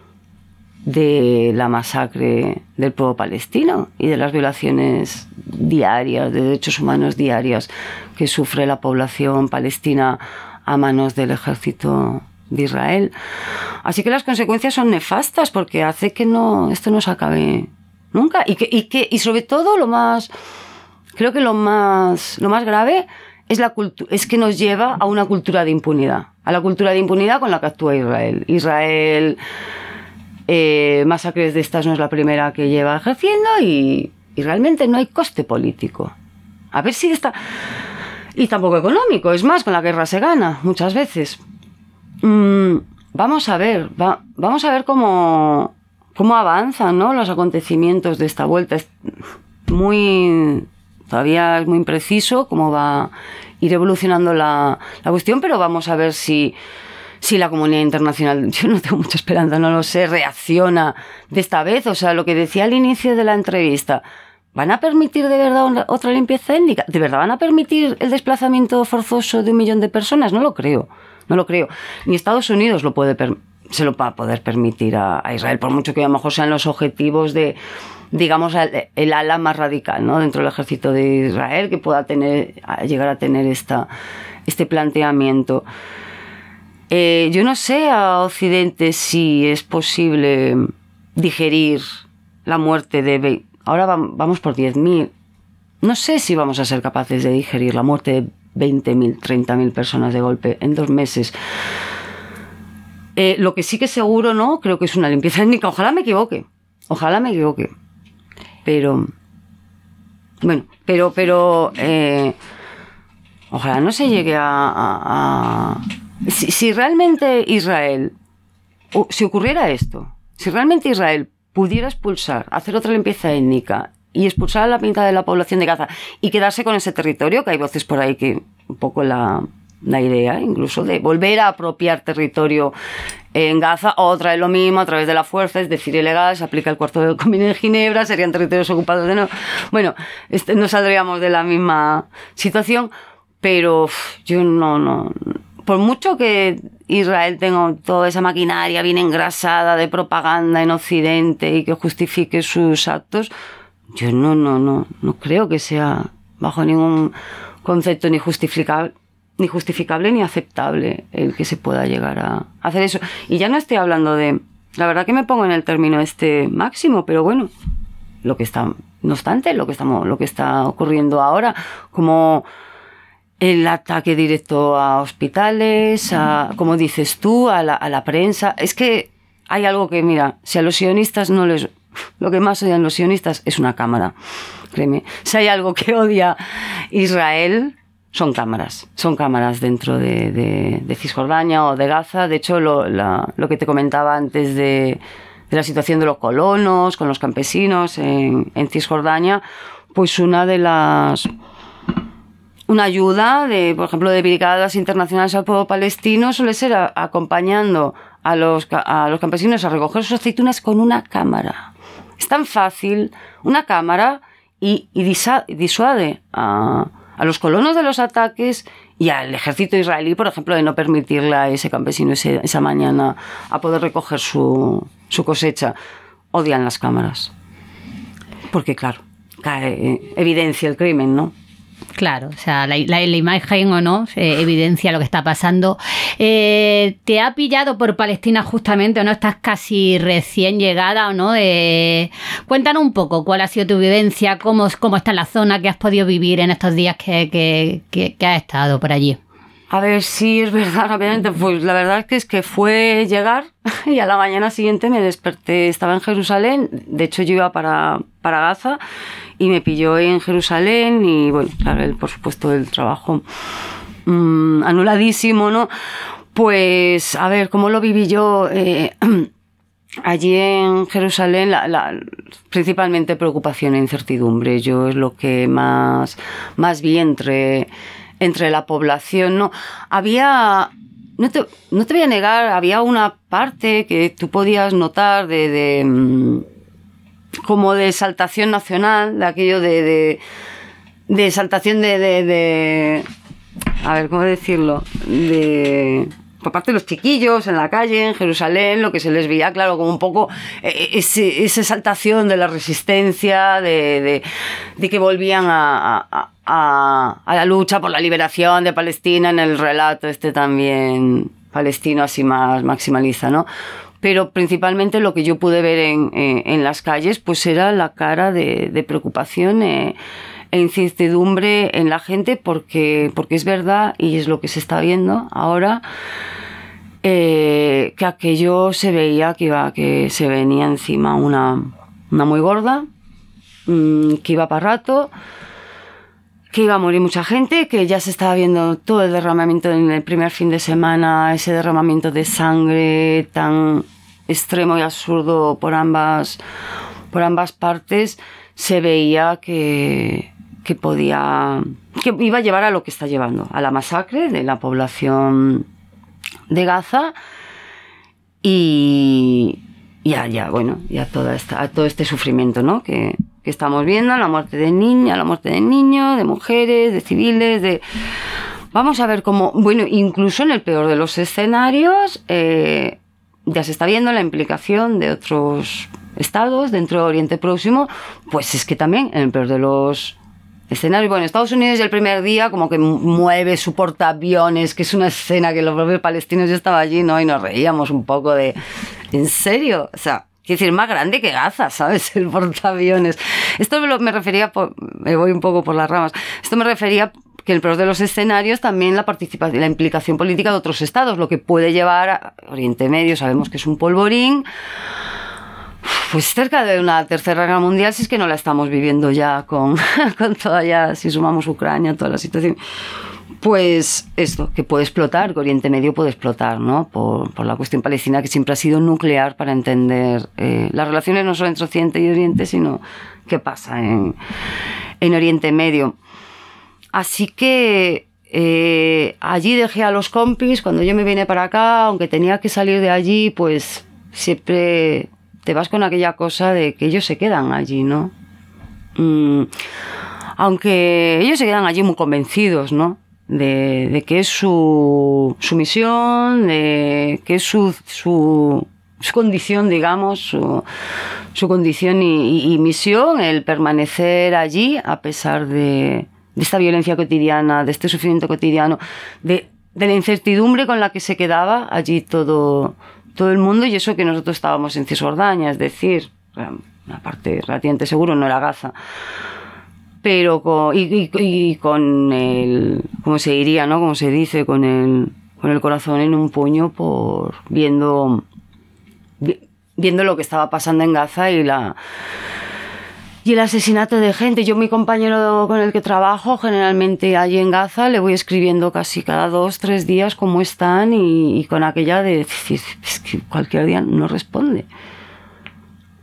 de la masacre del pueblo palestino y de las violaciones diarias, de derechos humanos diarias que sufre la población palestina a manos del ejército de Israel. Así que las consecuencias son nefastas porque hace que esto no se acabe nunca y sobre todo creo que lo más grave es que nos lleva a una cultura de impunidad, a la cultura de impunidad con la que actúa Israel. Masacres de estas no es la primera que lleva ejerciendo y realmente no hay coste político. A ver si está... Y tampoco económico, es más, con la guerra se gana muchas veces. Vamos a ver cómo avanzan, ¿no?, los acontecimientos de esta vuelta. Todavía es muy impreciso cómo va a ir evolucionando la cuestión, pero vamos a ver si la comunidad internacional, yo no tengo mucha esperanza, no lo sé, reacciona de esta vez. O sea, lo que decía al inicio de la entrevista, ¿van a permitir de verdad otra limpieza étnica? ¿De verdad van a permitir el desplazamiento forzoso de 1 millón de personas? No lo creo. Ni Estados Unidos se lo va a poder permitir a Israel, por mucho que a lo mejor sean los objetivos de, digamos, el ala más radical, ¿no?, dentro del ejército de Israel, que pueda llegar a tener este planteamiento. Yo no sé a Occidente si es posible digerir la muerte de... Ahora vamos por 10.000. No sé si vamos a ser capaces de digerir la muerte de 20.000, 30.000 personas de golpe en 2 meses. Lo que sí que seguro, ¿no?, creo que es una limpieza étnica. Ojalá me equivoque. Pero... Bueno, pero ojalá no se llegue a si realmente Israel, si ocurriera esto, si realmente Israel pudiera hacer otra limpieza étnica y expulsar a la mitad de la población de Gaza y quedarse con ese territorio, que hay voces por ahí que un poco la idea incluso de volver a apropiar territorio en Gaza, otra vez lo mismo, a través de la fuerza, es decir, ilegal, se aplica el Cuarto del Convenio de Ginebra, serían territorios ocupados de nuevo. Bueno, no saldríamos de la misma situación, pero yo no... Por mucho que Israel tenga toda esa maquinaria bien engrasada de propaganda en Occidente y que justifique sus actos, yo no creo que sea bajo ningún concepto ni justificable ni aceptable el que se pueda llegar a hacer eso. Y ya no estoy hablando de... La verdad que me pongo en el término máximo, pero bueno, no obstante, lo que está ocurriendo ahora, como el ataque directo a hospitales, como dices tú, a la prensa. Es que hay algo que, mira, si a los sionistas lo que más odian los sionistas es una cámara, créeme. Si hay algo que odia Israel, son cámaras dentro de Cisjordania o de Gaza. De hecho, lo que te comentaba antes de la situación de los colonos con los campesinos en Cisjordania, pues una ayuda por ejemplo, de brigadas internacionales al pueblo palestino suele ser acompañando a los campesinos a recoger sus aceitunas con una cámara. Es tan fácil, una cámara, y disuade a los colonos de los ataques y al ejército israelí, por ejemplo, de no permitirle a ese campesino esa mañana a poder recoger su cosecha. Odian las cámaras. Porque, claro, evidencia el crimen, ¿no? Claro, o sea, la imagen o no evidencia lo que está pasando. ¿Te ha pillado por Palestina justamente o no? Estás casi recién llegada o no. Cuéntanos un poco cuál ha sido tu vivencia, cómo está la zona que has podido vivir en estos días que has estado por allí. A ver, sí, es verdad, obviamente, pues la verdad es que fue llegar y a la mañana siguiente me desperté, estaba en Jerusalén, de hecho yo iba para Gaza y me pilló en Jerusalén y bueno, claro, por supuesto el trabajo anuladísimo, ¿no? Pues, a ver, ¿cómo lo viví yo? Allí en Jerusalén, principalmente preocupación e incertidumbre, yo es lo que más vi entre la población, ¿no? Había, no te voy a negar, había una parte que tú podías notar como de exaltación nacional, de aquello de exaltación a ver, ¿cómo decirlo? Por parte de los chiquillos en la calle, en Jerusalén, lo que se les veía, claro, como un poco esa exaltación de la resistencia, de que volvían a la lucha por la liberación de Palestina en el relato también palestino así más maximaliza, ¿no? Pero principalmente lo que yo pude ver en las calles pues era la cara de preocupación e incertidumbre en la gente porque es verdad y es lo que se está viendo ahora, que aquello se veía que se venía encima una muy gorda, que iba para rato, que iba a morir mucha gente, que ya se estaba viendo todo el derramamiento en el primer fin de semana, ese derramamiento de sangre tan extremo y absurdo por ambas partes, se veía que iba a llevar a lo que está llevando, a la masacre de la población de Gaza y a todo este sufrimiento, ¿no? que estamos viendo, la muerte de niños, de mujeres, de civiles, vamos a ver cómo, bueno, incluso en el peor de los escenarios ya se está viendo la implicación de otros estados dentro de Oriente Próximo, pues es que también en el peor de los escenarios, bueno, Estados Unidos el primer día como que mueve su portaaviones, que es una escena que los propios palestinos, yo estaba allí, ¿no? Y nos reíamos un poco ¿en serio? O sea, quiero decir, más grande que Gaza, ¿sabes? El portaaviones. Esto me refería, me voy un poco por las ramas, esto me refería que en el peor de los escenarios también la participación, la implicación política de otros estados, lo que puede llevar a Oriente Medio, sabemos que es un polvorín, pues cerca de una tercera guerra mundial, si es que no la estamos viviendo ya con toda ya, si sumamos Ucrania, toda la situación. Pues esto, que puede explotar, que Oriente Medio puede explotar, ¿no? Por la cuestión palestina, que siempre ha sido nuclear para entender las relaciones no solo entre Occidente y Oriente, sino qué pasa en Oriente Medio. Así que allí dejé a los compis, cuando yo me vine para acá, aunque tenía que salir de allí, pues siempre te vas con aquella cosa de que ellos se quedan allí, ¿no? Aunque ellos se quedan allí muy convencidos, ¿no? De que es su misión, de que es su condición, digamos, su condición y misión, el permanecer allí a pesar de esta violencia cotidiana, de este sufrimiento cotidiano, de la incertidumbre con la que se quedaba allí todo el mundo, y eso que nosotros estábamos en Cisjordania, es decir, una parte relativamente seguro, no era Gaza, pero con el, ¿cómo se diría, no? Como se dice, con el corazón en un puño por viendo lo que estaba pasando en Gaza y el asesinato de gente. Yo, mi compañero con el que trabajo, generalmente allí en Gaza, le voy escribiendo casi cada 2-3 días cómo están y con aquella de decir, es que cualquier día no responde.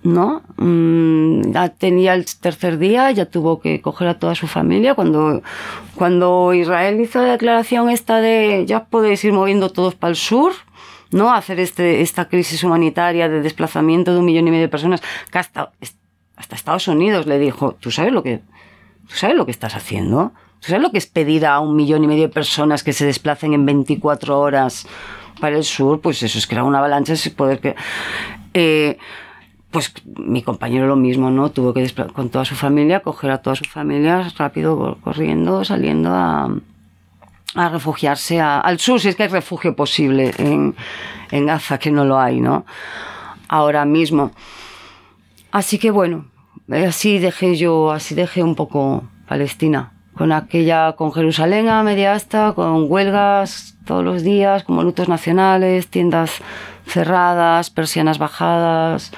¿no? Ya tenía el tercer día, ya tuvo que coger a toda su familia. Cuando Israel hizo la declaración esta de ya podéis ir moviendo todos para el sur, ¿no? Hacer esta crisis humanitaria de desplazamiento de 1,5 millones de personas, que hasta Estados Unidos le dijo, ¿tú sabes lo que estás haciendo? ¿Tú sabes lo que es pedir a 1,5 millones de personas que se desplacen en 24 horas para el sur? Pues eso es crear una avalancha sin poder que... pues mi compañero lo mismo, ¿no? Tuvo que con toda su familia, coger a toda su familia rápido, corriendo, saliendo a refugiarse al sur, si es que hay refugio posible en Gaza, que no lo hay, ¿no? Ahora mismo. Así que bueno, así dejé un poco Palestina, con Jerusalén a media asta, con huelgas todos los días, como lutos nacionales, tiendas cerradas, persianas bajadas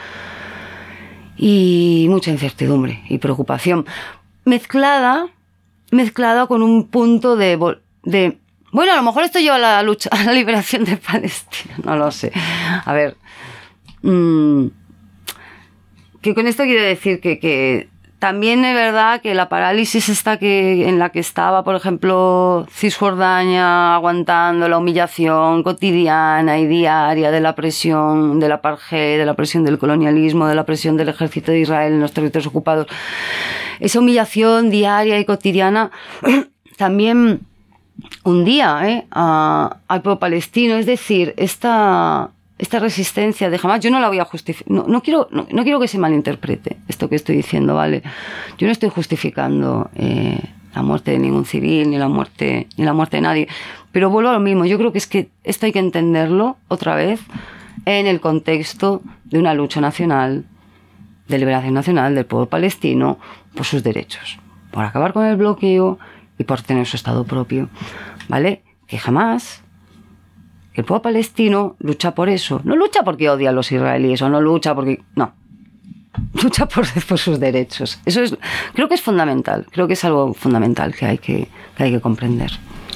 y mucha incertidumbre y preocupación, mezclada con un punto de bueno, a lo mejor esto lleva a la lucha, a la liberación de Palestina, no lo sé. A ver, que con esto quiero decir que también es verdad que la parálisis en la que estaba, por ejemplo, Cisjordania, aguantando la humillación cotidiana y diaria de la presión del apartheid, de la presión del colonialismo, de la presión del ejército de Israel en los territorios ocupados, esa humillación diaria y cotidiana también hundía al pueblo palestino. Es decir, esta resistencia de Hamás, yo no la voy a justificar, no quiero que se malinterprete esto que estoy diciendo, ¿vale? Yo no estoy justificando la muerte de ningún civil, ni la muerte de nadie, pero vuelvo a lo mismo. Yo creo que es que esto hay que entenderlo otra vez en el contexto de una lucha nacional, de liberación nacional del pueblo palestino por sus derechos, por acabar con el bloqueo y por tener su Estado propio, ¿vale? Que jamás el pueblo palestino lucha por eso. No lucha porque odia a los israelíes o no lucha porque... No. Lucha por sus derechos. Eso creo que es fundamental. Creo que es algo fundamental que hay que comprender.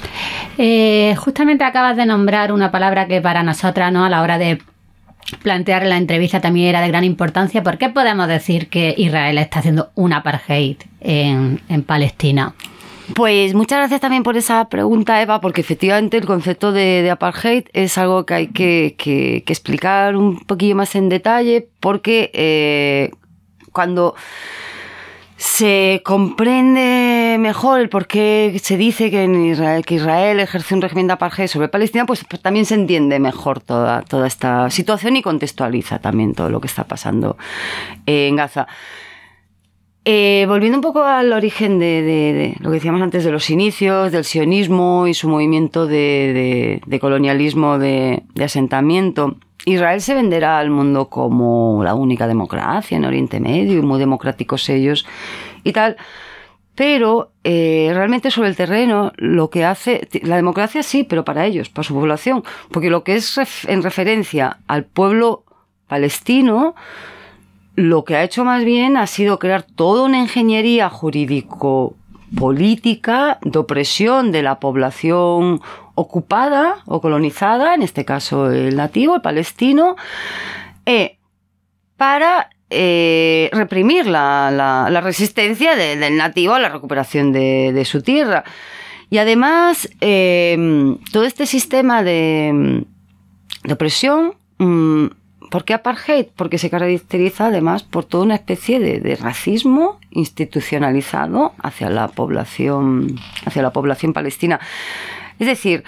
Justamente acabas de nombrar una palabra que para nosotras, ¿no?, a la hora de plantear la entrevista también era de gran importancia. ¿Por qué podemos decir que Israel está haciendo un apartheid en Palestina? Pues muchas gracias también por esa pregunta, Eva, porque efectivamente el concepto de apartheid es algo que hay que explicar un poquillo más en detalle, porque cuando se comprende mejor el por qué se dice que Israel ejerce un régimen de apartheid sobre Palestina, pues también se entiende mejor toda esta situación y contextualiza también todo lo que está pasando en Gaza. Volviendo un poco al origen de lo que decíamos antes de los inicios, del sionismo y su movimiento de colonialismo, de asentamiento, Israel se venderá al mundo como la única democracia en Oriente Medio y muy democráticos ellos y tal, pero realmente sobre el terreno lo que hace, la democracia sí, pero para ellos, para su población, porque lo que es en referencia al pueblo palestino, lo que ha hecho más bien ha sido crear toda una ingeniería jurídico-política de opresión de la población ocupada o colonizada, en este caso el nativo, el palestino, para reprimir la resistencia del nativo a la recuperación de su tierra. Y además, todo este sistema de opresión... ¿Por qué apartheid? Porque se caracteriza además por toda una especie de racismo institucionalizado hacia la población palestina. Es decir,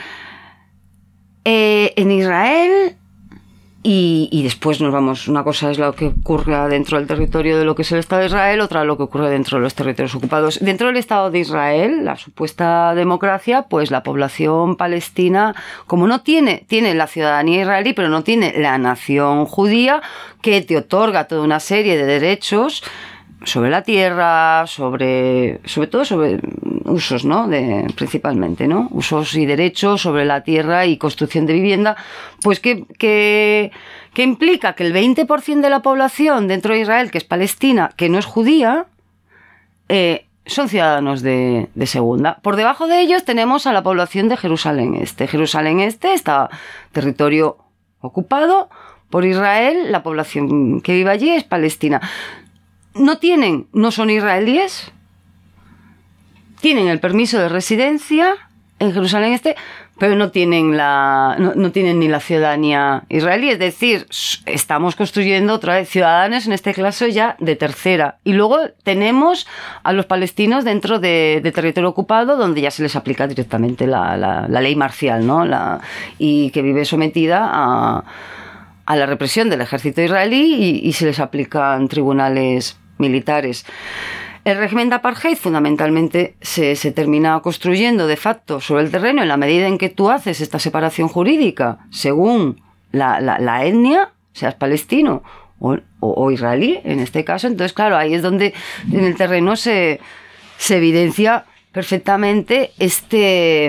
en Israel, y después nos vamos, una cosa es lo que ocurre dentro del territorio de lo que es el Estado de Israel, otra lo que ocurre dentro de los territorios ocupados. Dentro del Estado de Israel, la supuesta democracia, pues la población palestina, como no tiene la ciudadanía israelí, pero no tiene la nación judía, que te otorga toda una serie de derechos sobre la tierra, sobre todo sobre usos, ¿no? Principalmente, ¿no? Usos y derechos sobre la tierra y construcción de vivienda, pues que implica que el 20% de la población dentro de Israel, que es palestina, que no es judía, son ciudadanos de segunda. Por debajo de ellos tenemos a la población de Jerusalén Este. Jerusalén Este está territorio ocupado por Israel, la población que vive allí es palestina. No son israelíes, tienen el permiso de residencia en Jerusalén Este, pero no tienen ni la ciudadanía israelí. Es decir, estamos construyendo otra vez ciudadanos, en este caso ya de tercera. Y luego tenemos a los palestinos dentro de territorio ocupado, donde ya se les aplica directamente la ley marcial, ¿no? Y que vive sometida a la represión del ejército israelí y se les aplican tribunales militares. El régimen de apartheid fundamentalmente se termina construyendo de facto sobre el terreno en la medida en que tú haces esta separación jurídica según la etnia, seas palestino o israelí en este caso. Entonces, claro, ahí es donde en el terreno se evidencia perfectamente este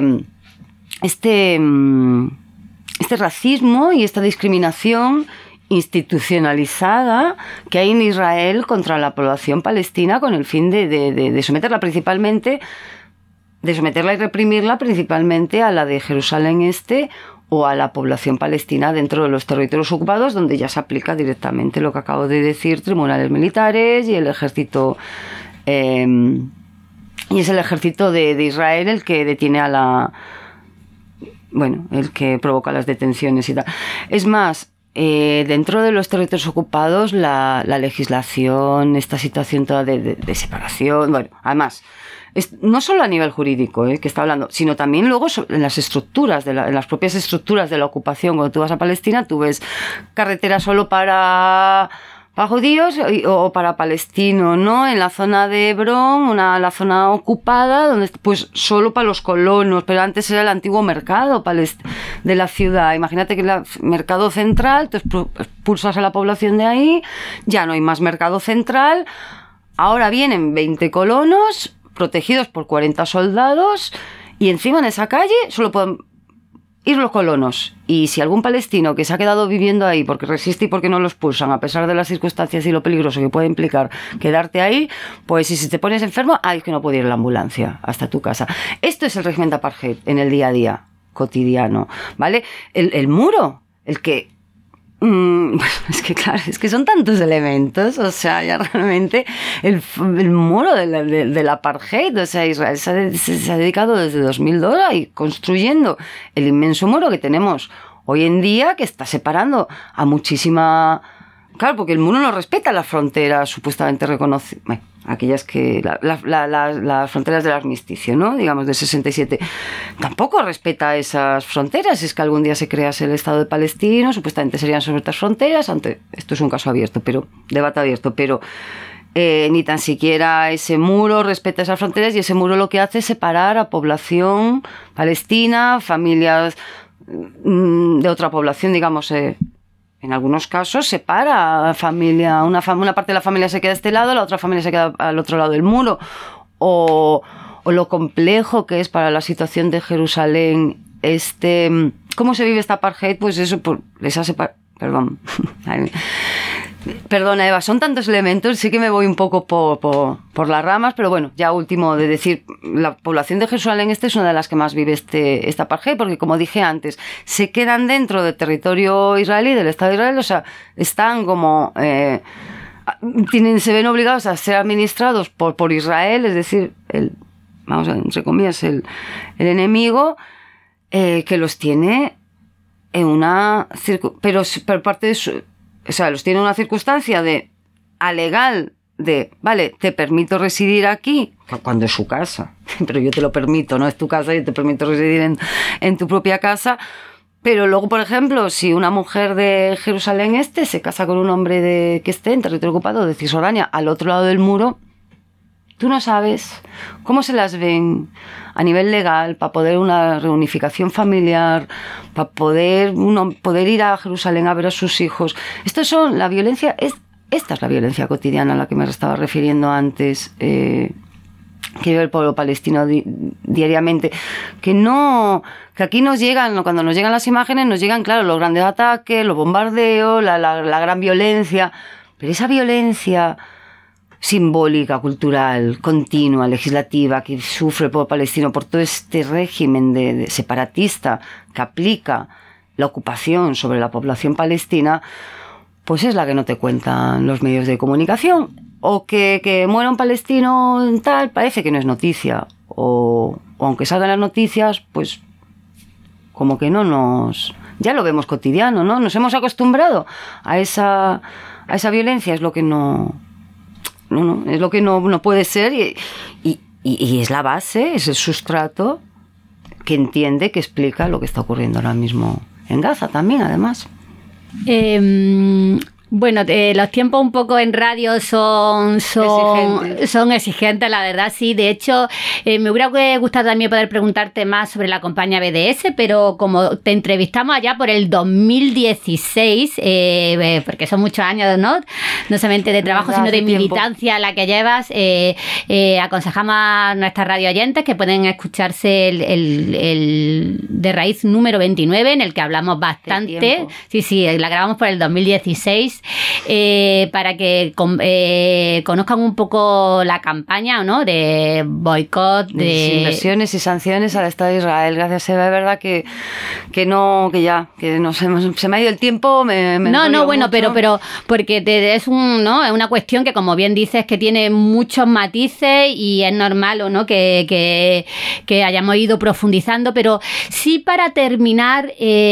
racismo y esta discriminación institucionalizada que hay en Israel contra la población palestina con el fin de someterla principalmente, de someterla y reprimirla principalmente a la de Jerusalén Este o a la población palestina dentro de los territorios ocupados, donde ya se aplica directamente lo que acabo de decir, tribunales militares y el ejército y es el ejército de Israel el que detiene el que provoca las detenciones y tal. Es más, dentro de los territorios ocupados, la legislación, esta situación toda de separación, bueno, además, no solo a nivel jurídico, que está hablando, sino también luego en las estructuras, en las propias estructuras de la ocupación. Cuando tú vas a Palestina, tú ves carreteras solo para judíos o para palestinos, ¿no? En la zona de Hebrón, la zona ocupada, donde pues solo para los colonos, pero antes era el antiguo mercado de la ciudad. Imagínate que el mercado central, tú expulsas a la población de ahí, ya no hay más mercado central, ahora vienen 20 colonos protegidos por 40 soldados y encima en esa calle solo pueden ir los colonos. Y si algún palestino que se ha quedado viviendo ahí porque resiste y porque no lo expulsan, a pesar de las circunstancias y lo peligroso que puede implicar quedarte ahí, pues si te pones enfermo, es que no puede ir la ambulancia hasta tu casa. Esto es el régimen de apartheid en el día a día cotidiano, ¿vale? El muro, el que es que claro, es que son tantos elementos, o sea, ya realmente el muro del apartheid, o sea, Israel se ha dedicado desde 2002 a ir construyendo el inmenso muro que tenemos hoy en día, que está separando a muchísima... Claro, porque el muro no respeta las fronteras supuestamente reconocidas, bueno, aquellas que... las fronteras del armisticio, ¿no? Digamos, de 67. Tampoco respeta esas fronteras. Es que algún día se crease el Estado de Palestina, supuestamente serían sobre estas fronteras. Esto es un caso abierto, debate abierto, pero ni tan siquiera ese muro respeta esas fronteras, y ese muro lo que hace es separar a población palestina, familias de otra población, digamos... En algunos casos separa a familia, una parte de la familia se queda a este lado, la otra familia se queda al otro lado del muro. O lo complejo que es para la situación de Jerusalén, ¿cómo se vive esta apartheid? Pues eso, por esa separación. Perdona, Eva, son tantos elementos, sí que me voy un poco por las ramas, pero bueno, ya último de decir, la población de Jerusalén Este es una de las que más vive esta apartheid, porque como dije antes, se quedan dentro del territorio israelí, del Estado de Israel, o sea, están como... se ven obligados a ser administrados por Israel, es decir, vamos a ver, entre comillas, el enemigo, que los tiene en una... pero parte de su... O sea, los tiene una circunstancia alegal de, vale, te permito residir aquí, cuando es su casa, pero yo te lo permito, no es tu casa, yo te permito residir en tu propia casa. Pero luego, por ejemplo, si una mujer de Jerusalén Este se casa con un hombre que esté en territorio ocupado de Cisjordania al otro lado del muro, tú no sabes cómo se las ven a nivel legal para poder una reunificación familiar, para poder ir a Jerusalén a ver a sus hijos. Esta es la violencia cotidiana a la que me estaba refiriendo antes, que vive el pueblo palestino diariamente. Que aquí nos llegan, cuando nos llegan las imágenes, nos llegan, claro, los grandes ataques, los bombardeos, la gran violencia, pero esa violencia simbólica, cultural, continua, legislativa, que sufre el pueblo palestino por todo este régimen de separatista que aplica la ocupación sobre la población palestina, pues es la que no te cuentan los medios de comunicación. O que muera un palestino tal, parece que no es noticia. O aunque salgan las noticias, pues como que no nos... Ya lo vemos cotidiano, ¿no? Nos hemos acostumbrado a esa violencia, es lo que no es lo que no puede ser y es la base, es el sustrato que entiende, que explica lo que está ocurriendo ahora mismo en Gaza también, además. Bueno, los tiempos un poco en radio son exigentes, la verdad, sí. De hecho, me hubiera gustado también poder preguntarte más sobre la compañía BDS, pero como te entrevistamos allá por el 2016, porque son muchos años, ¿no? No solamente de trabajo, sino de militancia la que llevas, aconsejamos a nuestras radio oyentes que pueden escucharse el de raíz número 29, en el que hablamos bastante. Sí, la grabamos por el 2016. Para que conozcan un poco la campaña, ¿no? De boicot, de inversiones y sanciones al Estado de Israel. Gracias, Eva. Es verdad que se me ha ido el tiempo. Bueno, mucho. pero porque es una cuestión que, como bien dices, que tiene muchos matices y es normal, ¿no? que hayamos ido profundizando, pero sí, para terminar,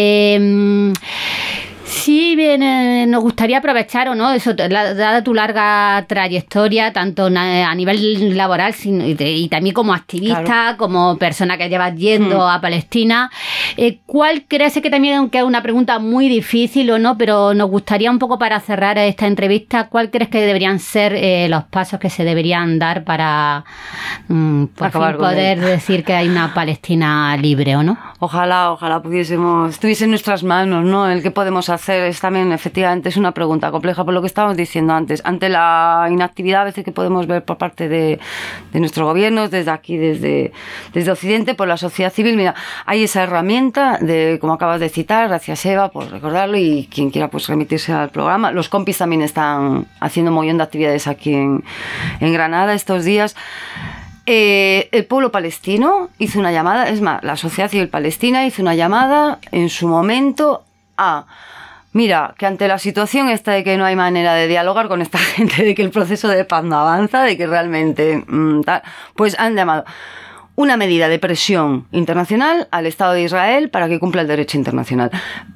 sí, bien, nos gustaría aprovechar, ¿o no? Eso, dada tu larga trayectoria, tanto a nivel laboral y también como activista, claro, como persona que llevas yendo a Palestina, ¿cuál crees que también, aunque es una pregunta muy difícil o no, pero nos gustaría un poco para cerrar esta entrevista, ¿cuál crees que deberían ser los pasos que se deberían dar para por fin poder decir que hay una Palestina libre, o no? Ojalá estuviese en nuestras manos, ¿no? El que podemos hacer es también, efectivamente, es una pregunta compleja por lo que estábamos diciendo antes. Ante la inactividad a veces que podemos ver por parte de nuestros gobiernos, desde aquí, desde Occidente, por la sociedad civil, mira, hay esa herramienta como acabas de citar, gracias Eva por recordarlo, y quien quiera pues remitirse al programa. Los compis también están haciendo un montón de actividades aquí en Granada estos días. El pueblo palestino hizo una llamada, es más, la sociedad civil palestina hizo una llamada en su momento mira, que ante la situación esta de que no hay manera de dialogar con esta gente, de que el proceso de paz no avanza, de que realmente pues han llamado una medida de presión internacional al Estado de Israel para que cumpla el derecho internacional.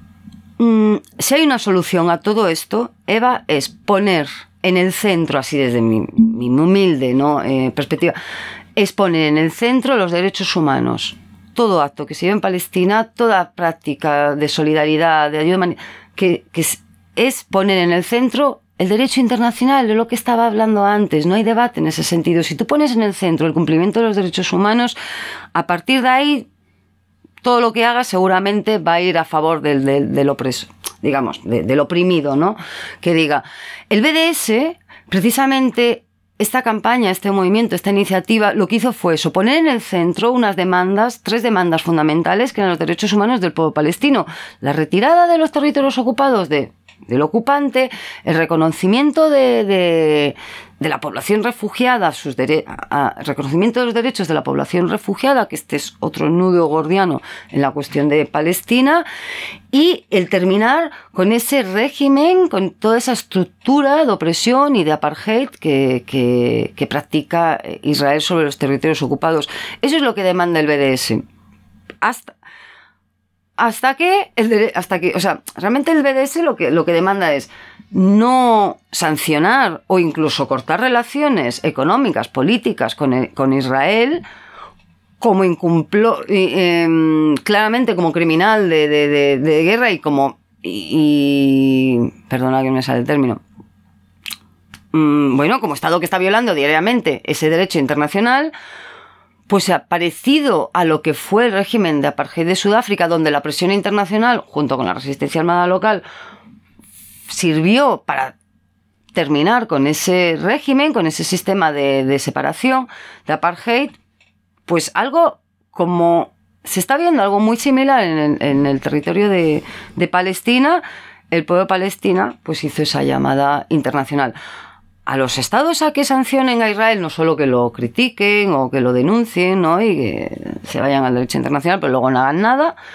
Si hay una solución a todo esto, Eva, es poner en el centro, así desde mi humilde perspectiva, es poner en el centro los derechos humanos. Todo acto que se lleve en Palestina, toda práctica de solidaridad, de ayuda humanitaria, que es poner en el centro el derecho internacional, de lo que estaba hablando antes. No hay debate en ese sentido. Si tú pones en el centro el cumplimiento de los derechos humanos, a partir de ahí, todo lo que hagas seguramente va a ir a favor del opreso, digamos, del oprimido, ¿no? Que diga, el BDS, precisamente, esta campaña, este movimiento, esta iniciativa, lo que hizo fue eso, poner en el centro tres demandas fundamentales que eran los derechos humanos del pueblo palestino. La retirada de los territorios ocupados del ocupante, el reconocimiento de la población refugiada, reconocimiento de los derechos de la población refugiada, que este es otro nudo gordiano en la cuestión de Palestina, y el terminar con ese régimen, con toda esa estructura de opresión y de apartheid que practica Israel sobre los territorios ocupados. Eso es lo que demanda el BDS. Hasta que, o sea, realmente el BDS lo que demanda es no sancionar o incluso cortar relaciones económicas, políticas con Israel, como claramente como criminal de guerra y como perdona que me sale el término, como Estado que está violando diariamente ese derecho internacional. Pues parecido a lo que fue el régimen de apartheid de Sudáfrica, donde la presión internacional, junto con la resistencia armada local, sirvió para terminar con ese régimen, con ese sistema de separación, de apartheid, pues algo como se está viendo algo muy similar en el territorio de Palestina. El pueblo de Palestina pues hizo esa llamada internacional a los estados a que sancionen a Israel, no solo que lo critiquen o que lo denuncien, ¿no? Y que se vayan al derecho internacional, pero luego no hagan nada.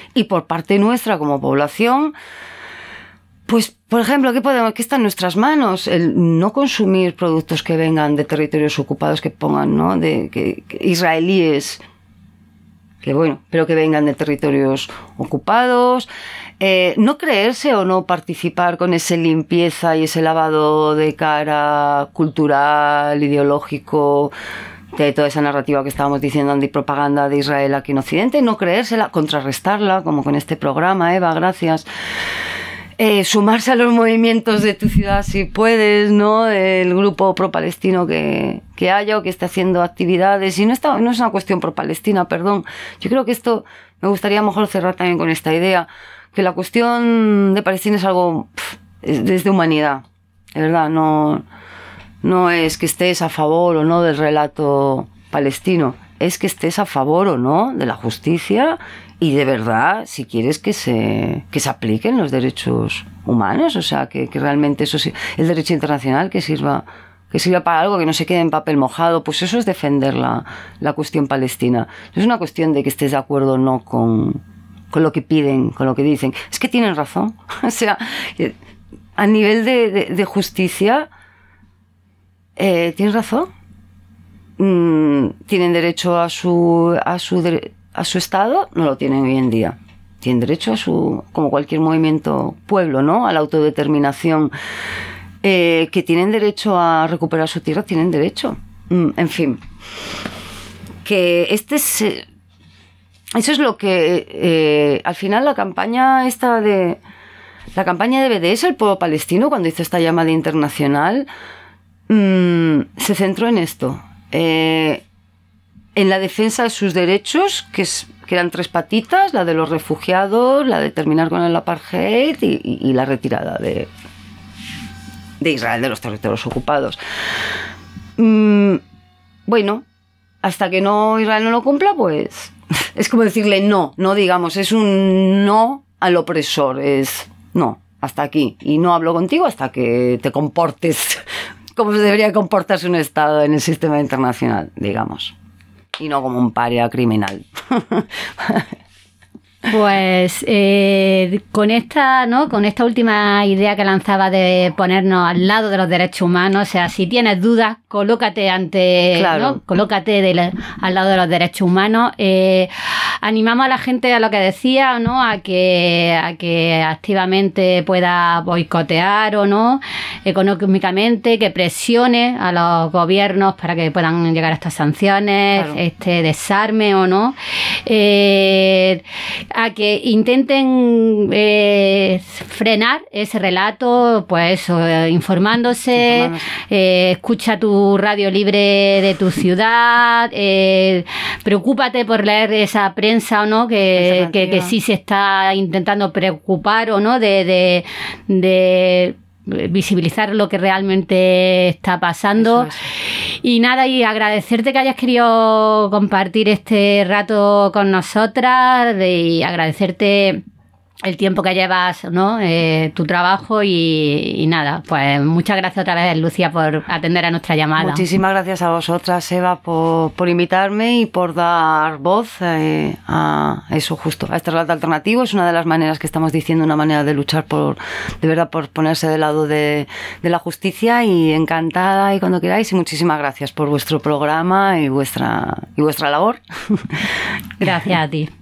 y por parte nuestra como población, pues, por ejemplo, ¿qué está en nuestras manos? El no consumir productos que vengan de territorios ocupados, que pongan, ¿no?, que israelíes, que bueno, pero que vengan de territorios ocupados. No creerse o no participar con esa limpieza y ese lavado de cara cultural, ideológico, de toda esa narrativa que estábamos diciendo, antipropaganda de Israel aquí en Occidente, no creérsela, contrarrestarla, como con este programa, Eva, gracias. Sumarse a los movimientos de tu ciudad si puedes, ¿no?, del grupo pro-palestino que haya o que esté haciendo actividades. Y no es una cuestión pro-palestina, perdón. Yo creo que esto me gustaría mejor cerrar también con esta idea, que la cuestión de Palestina es algo desde humanidad, de verdad. No es que estés a favor o no del relato palestino, es que estés a favor o no de la justicia y de verdad, si quieres que se apliquen los derechos humanos, o sea, que realmente eso sí, el derecho internacional que sirva para algo, que no se quede en papel mojado, pues eso es defender la cuestión palestina. No es una cuestión de que estés de acuerdo o no con lo que piden, con lo que dicen. Es que tienen razón. O sea, a nivel de justicia, tienen razón. Tienen derecho a su Estado, no lo tienen hoy en día. Tienen derecho como cualquier movimiento pueblo, ¿no?, a la autodeterminación. Que tienen derecho a recuperar su tierra, tienen derecho. En fin. Que eso es lo que al final la campaña de BDS, el pueblo palestino, cuando hizo esta llamada internacional, se centró en esto. En la defensa de sus derechos, que eran 3 patitas: la de los refugiados, la de terminar con el apartheid y la retirada de Israel de los territorios ocupados. Bueno, hasta que Israel no lo cumpla, pues es como decirle no digamos, es un no al opresor, es no, hasta aquí, y no hablo contigo hasta que te comportes como se debería comportarse un Estado en el sistema internacional, digamos. Y no como un paria criminal. Pues con esta última idea que lanzaba de ponernos al lado de los derechos humanos, o sea, si tienes dudas, colócate claro, ¿no?, colócate al lado de los derechos humanos. Animamos a la gente, a lo que decía, ¿no?, a que activamente pueda boicotear o no económicamente, que presione a los gobiernos para que puedan llegar a estas sanciones, claro, desarme o no, a que intenten frenar ese relato, pues eso, informándose. Escucha tu radio libre de tu ciudad, preocúpate por leer esa prensa o no, que sí se está intentando preocupar o no de visibilizar lo que realmente está pasando. Y nada, y agradecerte que hayas querido compartir este rato con nosotras, y agradecerte el tiempo que llevas, ¿no?, tu trabajo, y nada, pues muchas gracias otra vez, Lucía, por atender a nuestra llamada. Muchísimas gracias a vosotras, Eva, por invitarme y por dar voz a eso, justo, a este relato alternativo. Es una de las maneras que estamos diciendo, una manera de luchar de verdad por ponerse del lado de la justicia, y encantada, y cuando queráis, y muchísimas gracias por vuestro programa y vuestra labor. Gracias a ti.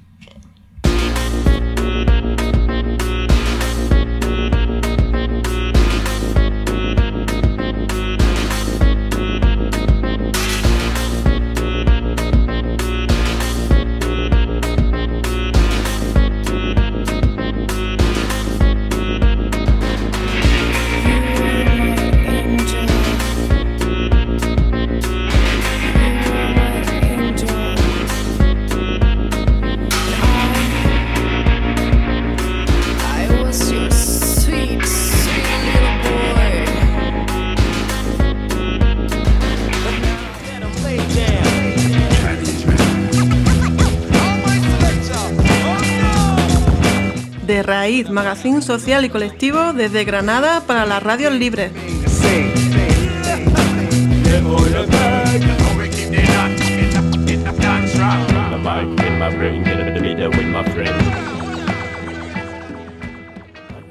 De Raíz, magazín social y colectivo desde Granada para las radios libres.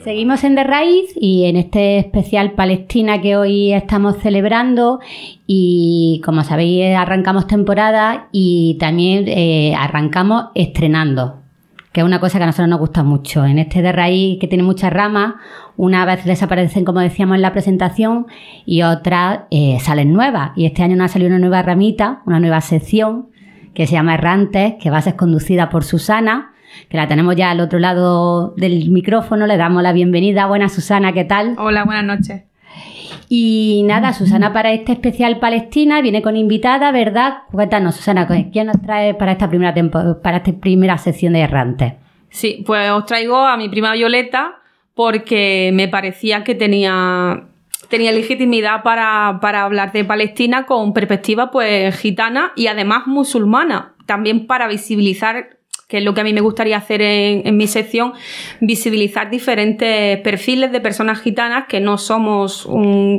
Seguimos en De Raíz y en este especial Palestina que hoy estamos celebrando, y como sabéis arrancamos temporada y también arrancamos estrenando, que es una cosa que a nosotros nos gusta mucho. En este De Raíz, que tiene muchas ramas, una vez desaparecen, como decíamos en la presentación, y otras salen nuevas. Y este año nos ha salido una nueva ramita, una nueva sección que se llama Errantes, que va a ser conducida por Susana, que la tenemos ya al otro lado del micrófono. Le damos la bienvenida. Buenas, Susana, ¿qué tal? Hola, buenas noches. Y nada, Susana para este especial Palestina viene con invitada, ¿verdad? Cuéntanos, Susana, ¿quién nos trae para esta primera sección de Errantes? Sí, pues os traigo a mi prima Violeta porque me parecía que tenía legitimidad para hablar de Palestina con perspectiva pues gitana y además musulmana, también para visibilizar, que es lo que a mí me gustaría hacer en mi sección, visibilizar diferentes perfiles de personas gitanas, que no somos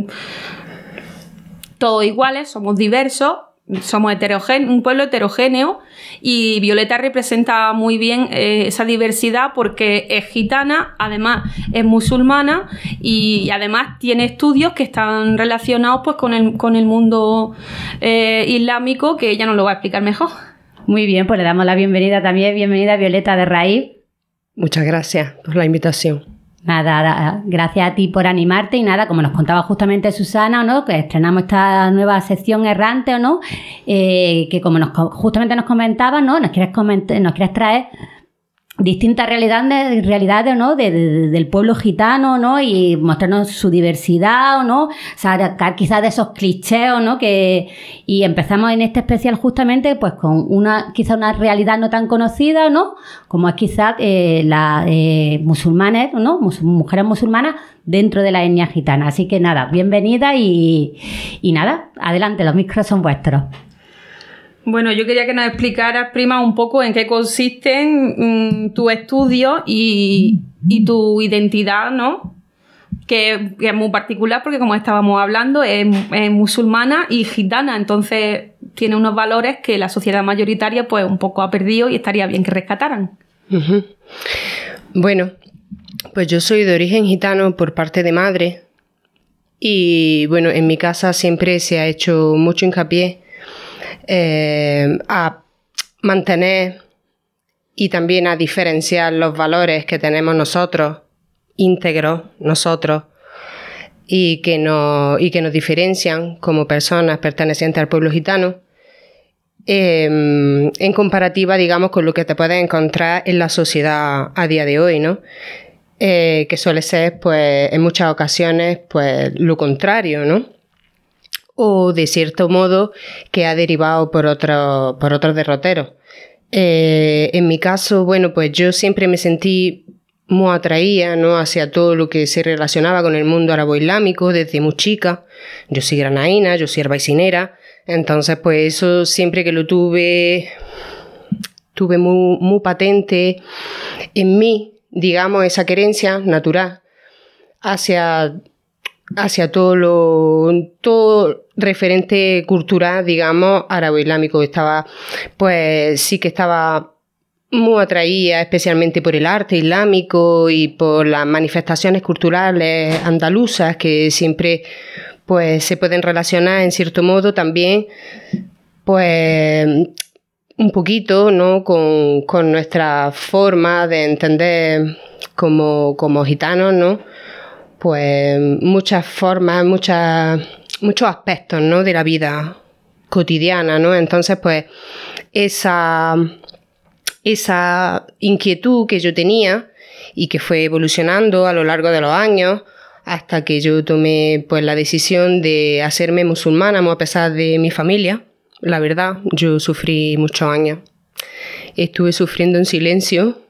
todos iguales, somos diversos, somos un pueblo heterogéneo, y Violeta representa muy bien esa diversidad porque es gitana, además es musulmana y además tiene estudios que están relacionados pues con el mundo islámico, que ella nos lo va a explicar mejor. Muy bien, pues le damos la bienvenida también. Bienvenida, Violeta de Raíz. Muchas gracias por la invitación. Nada, gracias a ti por animarte. Y nada, como nos contaba justamente Susana, ¿no?, que estrenamos esta nueva sección Errante, ¿o no? Que como justamente nos comentaba, ¿no?, nos quieres traer distintas realidades, ¿no?, del pueblo gitano, ¿no?, y mostrarnos su diversidad, ¿no?, sacar quizás de esos clichés, ¿no?, y empezamos en este especial justamente pues con quizás una realidad no tan conocida, ¿no?, como es quizás las musulmanes, ¿no?, mujeres musulmanas dentro de la etnia gitana. Así que nada, bienvenida y nada, adelante, los micros son vuestros. Bueno, yo quería que nos explicaras, prima, un poco en qué consisten tu estudio y tu identidad, ¿no? Que es muy particular porque, como estábamos hablando, es musulmana y gitana, entonces tiene unos valores que la sociedad mayoritaria pues un poco ha perdido y estaría bien que rescataran. Uh-huh. Bueno, pues yo soy de origen gitano por parte de madre y, bueno, en mi casa siempre se ha hecho mucho hincapié a mantener y también a diferenciar los valores que tenemos nosotros, íntegros nosotros, y que nos diferencian como personas pertenecientes al pueblo gitano, en comparativa, digamos, con lo que te puedes encontrar en la sociedad a día de hoy, ¿no? Que suele ser, pues, en muchas ocasiones, pues, lo contrario, ¿no? O de cierto modo que ha derivado por otros derroteros. En mi caso, bueno, pues yo siempre me sentí muy atraída, ¿no?, hacia todo lo que se relacionaba con el mundo árabe-islámico desde muy chica. Yo soy granaína, yo soy hervaisinera, entonces pues eso siempre que lo tuve muy patente en mí, digamos, esa querencia natural hacia todo referente cultural, digamos, árabe-islámico. Sí que estaba muy atraída especialmente por el arte islámico y por las manifestaciones culturales andaluzas que siempre pues se pueden relacionar en cierto modo también pues un poquito, ¿no?, con nuestra forma de entender como gitanos, ¿no?, pues muchas formas, muchos aspectos, ¿no?, de la vida cotidiana, ¿no? Entonces, pues esa inquietud que yo tenía y que fue evolucionando a lo largo de los años hasta que yo tomé pues la decisión de hacerme musulmana, a pesar de mi familia. La verdad, yo sufrí muchos años. Estuve sufriendo en silencio.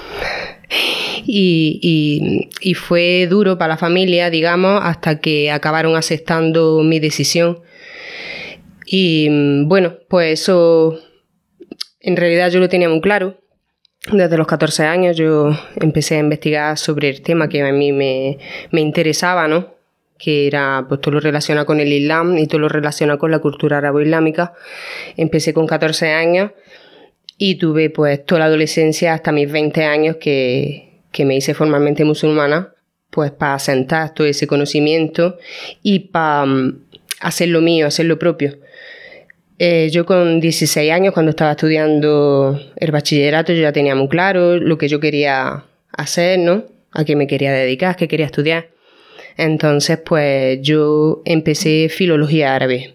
Y fue duro para la familia, digamos, hasta que acabaron aceptando mi decisión. Y bueno, pues eso en realidad yo lo tenía muy claro. Desde los 14 años yo empecé a investigar sobre el tema que a mí me interesaba, ¿no?, que era pues todo lo relacionado con el Islam y todo lo relacionado con la cultura árabe-islámica. Empecé con 14 años y tuve pues toda la adolescencia hasta mis 20 años que me hice formalmente musulmana pues para asentar todo ese conocimiento y para hacer lo mío, hacer lo propio. Yo con 16 años, cuando estaba estudiando el bachillerato, yo ya tenía muy claro lo que yo quería hacer, ¿no? A qué me quería dedicar, qué quería estudiar. Entonces, pues yo empecé filología árabe.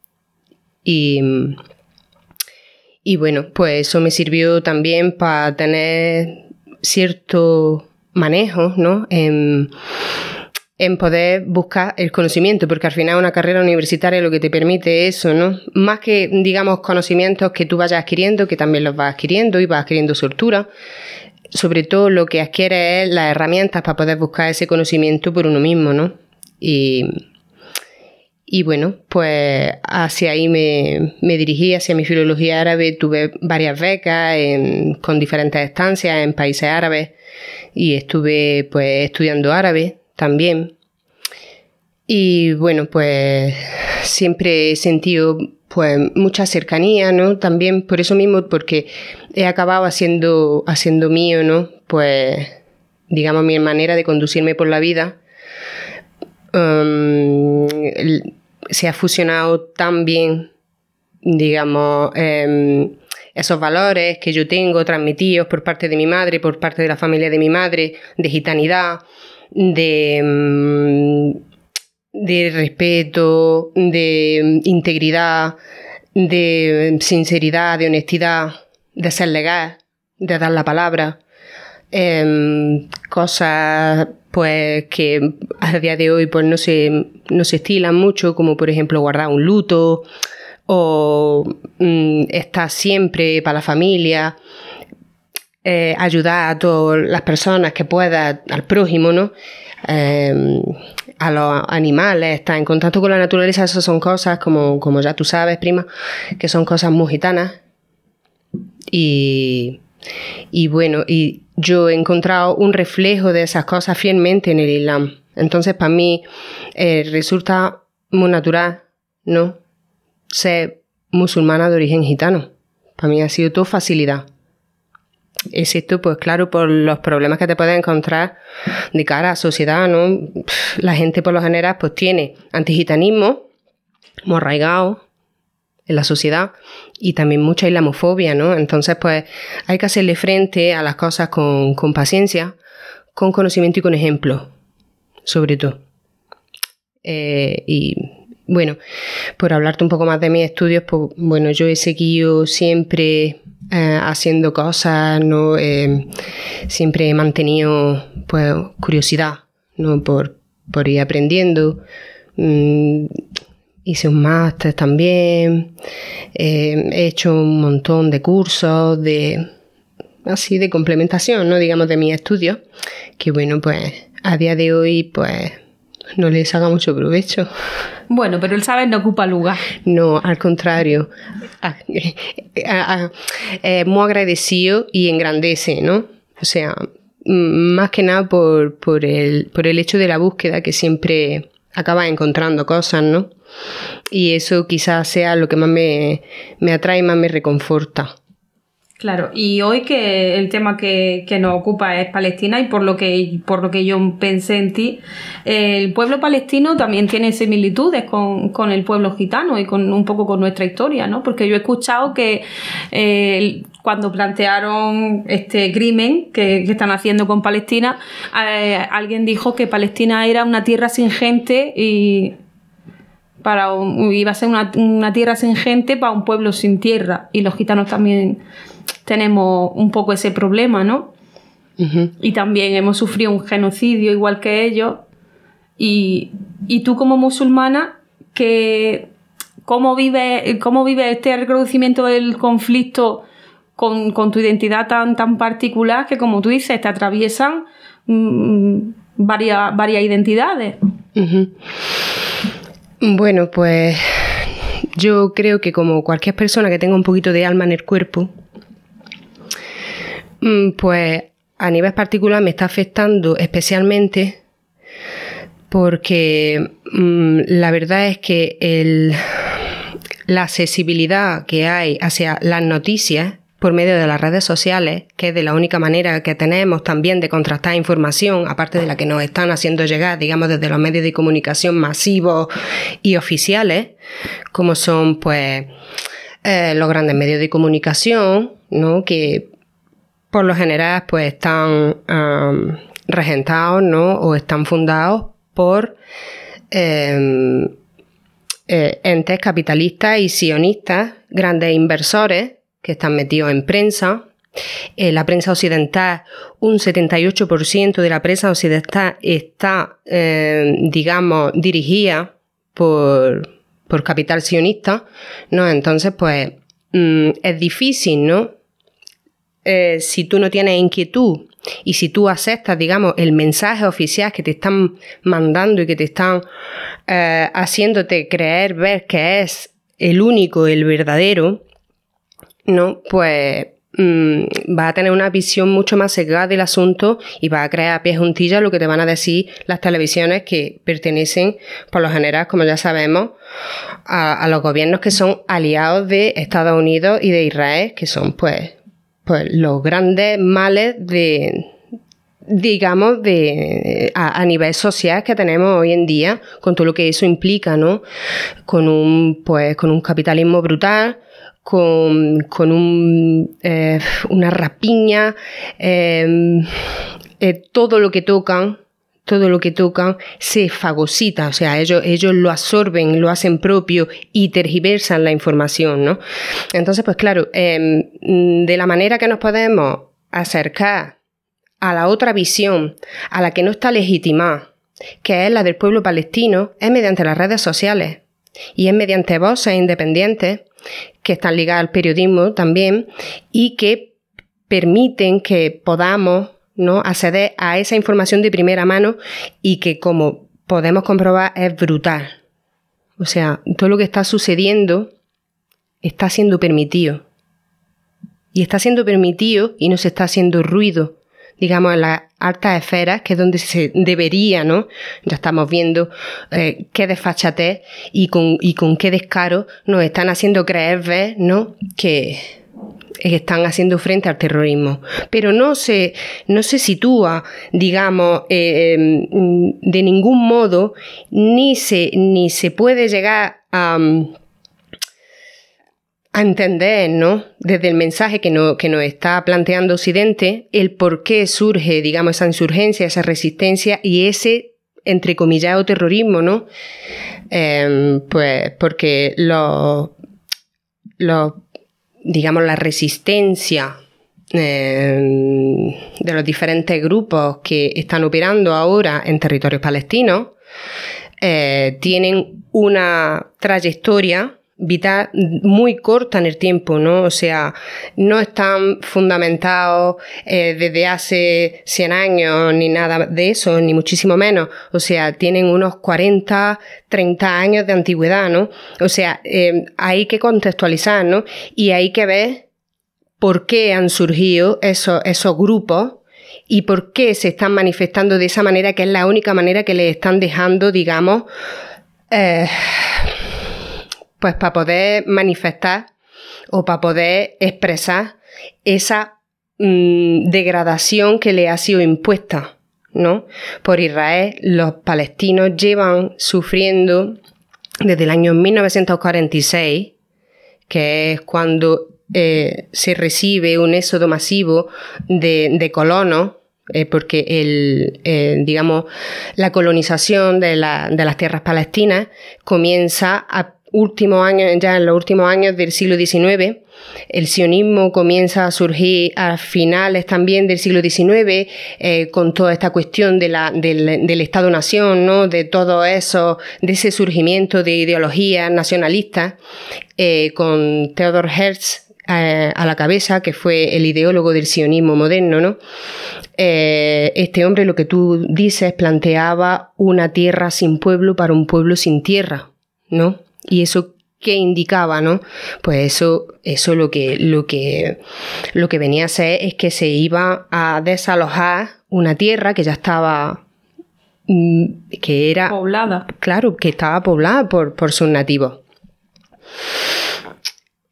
Y bueno, pues eso me sirvió también para tener cierto manejo, ¿no? En poder buscar el conocimiento, porque al final una carrera universitaria lo que te permite es eso, ¿no? Más que, digamos, conocimientos que tú vayas adquiriendo, que también los vas adquiriendo y vas adquiriendo soltura, sobre todo lo que adquieres es las herramientas para poder buscar ese conocimiento por uno mismo, ¿no? Y bueno, pues hacia ahí me dirigí, hacia mi filología árabe. Tuve varias becas con diferentes estancias en países árabes y estuve pues estudiando árabe también. Y bueno, pues siempre he sentido pues mucha cercanía, ¿no? También por eso mismo, porque he acabado haciendo mío, ¿no? Pues digamos mi manera de conducirme por la vida. Se ha fusionado tan bien, digamos, esos valores que yo tengo transmitidos por parte de mi madre, por parte de la familia de mi madre, de gitanidad, de respeto, de integridad, de sinceridad, de honestidad, de ser legal, de dar la palabra. Cosas pues que a día de hoy pues no se estilan mucho, como por ejemplo guardar un luto o estar siempre para la familia, ayudar a todas las personas que puedas, al prójimo, ¿no? A los animales, estar en contacto con la naturaleza. Esas son cosas, como ya tú sabes, prima, que son cosas muy gitanas. Y bueno, y yo he encontrado un reflejo de esas cosas fielmente en el Islam. Entonces, para mí resulta muy natural, ¿no?, ser musulmana de origen gitano. Para mí ha sido todo facilidad. Excepto, pues claro, por los problemas que te puedes encontrar de cara a la sociedad, ¿no? La gente por lo general pues tiene antigitanismo muy arraigado en la sociedad y también mucha islamofobia, ¿no? Entonces, pues hay que hacerle frente a las cosas con paciencia, con conocimiento y con ejemplo, sobre todo. Y bueno, por hablarte un poco más de mis estudios, pues bueno, yo he seguido siempre haciendo cosas, ¿no? Siempre he mantenido pues curiosidad, ¿no? Por ir aprendiendo. Hice un máster también, he hecho un montón de cursos así de complementación, ¿no?, digamos, de mis estudios, que bueno, pues a día de hoy pues no les haga mucho provecho. Bueno, pero el saber no ocupa lugar. No, al contrario, muy agradecido y engrandece, ¿no? O sea, más que nada por el hecho de la búsqueda, que siempre acabas encontrando cosas, ¿no? Y eso quizás sea lo que más me atrae y más me reconforta. Claro, y hoy que el tema que nos ocupa es Palestina, y por lo que yo pensé en ti, el pueblo palestino también tiene similitudes con el pueblo gitano y con un poco con nuestra historia, ¿no? Porque yo he escuchado que cuando plantearon este crimen que están haciendo con Palestina, alguien dijo que Palestina era una tierra sin gente y iba a ser una tierra sin gente para un pueblo sin tierra, y los gitanos también tenemos un poco ese problema, ¿no? Uh-huh. Y también hemos sufrido un genocidio igual que ellos. Y tú, como musulmana, ¿cómo vives este reconocimiento del conflicto con tu identidad tan particular, que, como tú dices, te atraviesan varias identidades? Uh-huh. Bueno, pues yo creo que, como cualquier persona que tenga un poquito de alma en el cuerpo, pues a nivel particular me está afectando especialmente porque la verdad es que la accesibilidad que hay hacia las noticias por medio de las redes sociales, que es de la única manera que tenemos también de contrastar información, aparte de la que nos están haciendo llegar, digamos, desde los medios de comunicación masivos y oficiales, como son, pues, los grandes medios de comunicación, ¿no? Que por lo general, pues, están regentados, ¿no? O están fundados por entes capitalistas y sionistas, grandes inversores que están metidos en prensa. La prensa occidental, un 78% de la prensa occidental está, digamos, dirigida por capital sionista, ¿no? Entonces, pues, es difícil, ¿no? Si tú no tienes inquietud y si tú aceptas, digamos, el mensaje oficial que te están mandando y que te están haciéndote creer, ver que es el único, el verdadero, ¿no? Pues va a tener una visión mucho más sesgada del asunto y va a crear a pie juntillas lo que te van a decir las televisiones que pertenecen, por lo general, como ya sabemos, a los gobiernos que son aliados de Estados Unidos y de Israel, que son, pues los grandes males digamos, a nivel social que tenemos hoy en día, con todo lo que eso implica, ¿no? Con un capitalismo brutal, con una rapiña, todo lo que tocan se fagocita, o sea, ellos lo absorben, lo hacen propio y tergiversan la información, ¿no? Entonces, pues claro, de la manera que nos podemos acercar a la otra visión, a la que no está legitimada, que es la del pueblo palestino, es mediante las redes sociales y es mediante voces independientes que están ligadas al periodismo también y que permiten que podamos, ¿no?, acceder a esa información de primera mano y que, como podemos comprobar, es brutal. O sea, todo lo que está sucediendo está siendo permitido. Y está siendo permitido y no se está haciendo ruido, digamos, en las altas esferas, que es donde se debería, ¿no? Ya estamos viendo qué desfachatez y con qué descaro nos están haciendo creer, ver, ¿no?, que están haciendo frente al terrorismo. Pero no se sitúa, digamos, de ningún modo, ni se puede llegar a entender, ¿no?, desde el mensaje que nos está planteando Occidente, el por qué surge, digamos, esa insurgencia, esa resistencia y ese, entrecomillado, terrorismo, ¿no? Pues porque digamos, la resistencia de los diferentes grupos que están operando ahora en territorios palestinos tienen una trayectoria vital muy corta en el tiempo, ¿no? O sea, no están fundamentados desde hace 100 años ni nada de eso, ni muchísimo menos. O sea, tienen unos 40, 30 años de antigüedad, ¿no? O sea, hay que contextualizar, ¿no? Y hay que ver por qué han surgido esos grupos y por qué se están manifestando de esa manera, que es la única manera que les están dejando, digamos, pues para poder manifestar o para poder expresar esa degradación que le ha sido impuesta, ¿no?, por Israel. Los palestinos llevan sufriendo desde el año 1946, que es cuando se recibe un éxodo masivo de colonos, porque digamos, la colonización de las tierras palestinas comienza ya en los últimos años del siglo XIX. El sionismo comienza a surgir a finales también del siglo XIX, con toda esta cuestión del Estado-Nación, ¿no?, de todo eso, de ese surgimiento de ideologías nacionalistas, con Theodor Herzl a la cabeza, que fue el ideólogo del sionismo moderno, ¿no? Este hombre, lo que tú dices, planteaba una tierra sin pueblo para un pueblo sin tierra, ¿no? Y eso, ¿qué indicaba, no? Pues eso lo que venía a ser es que se iba a desalojar una tierra que ya estaba, que era poblada. Claro, que estaba poblada por sus nativos.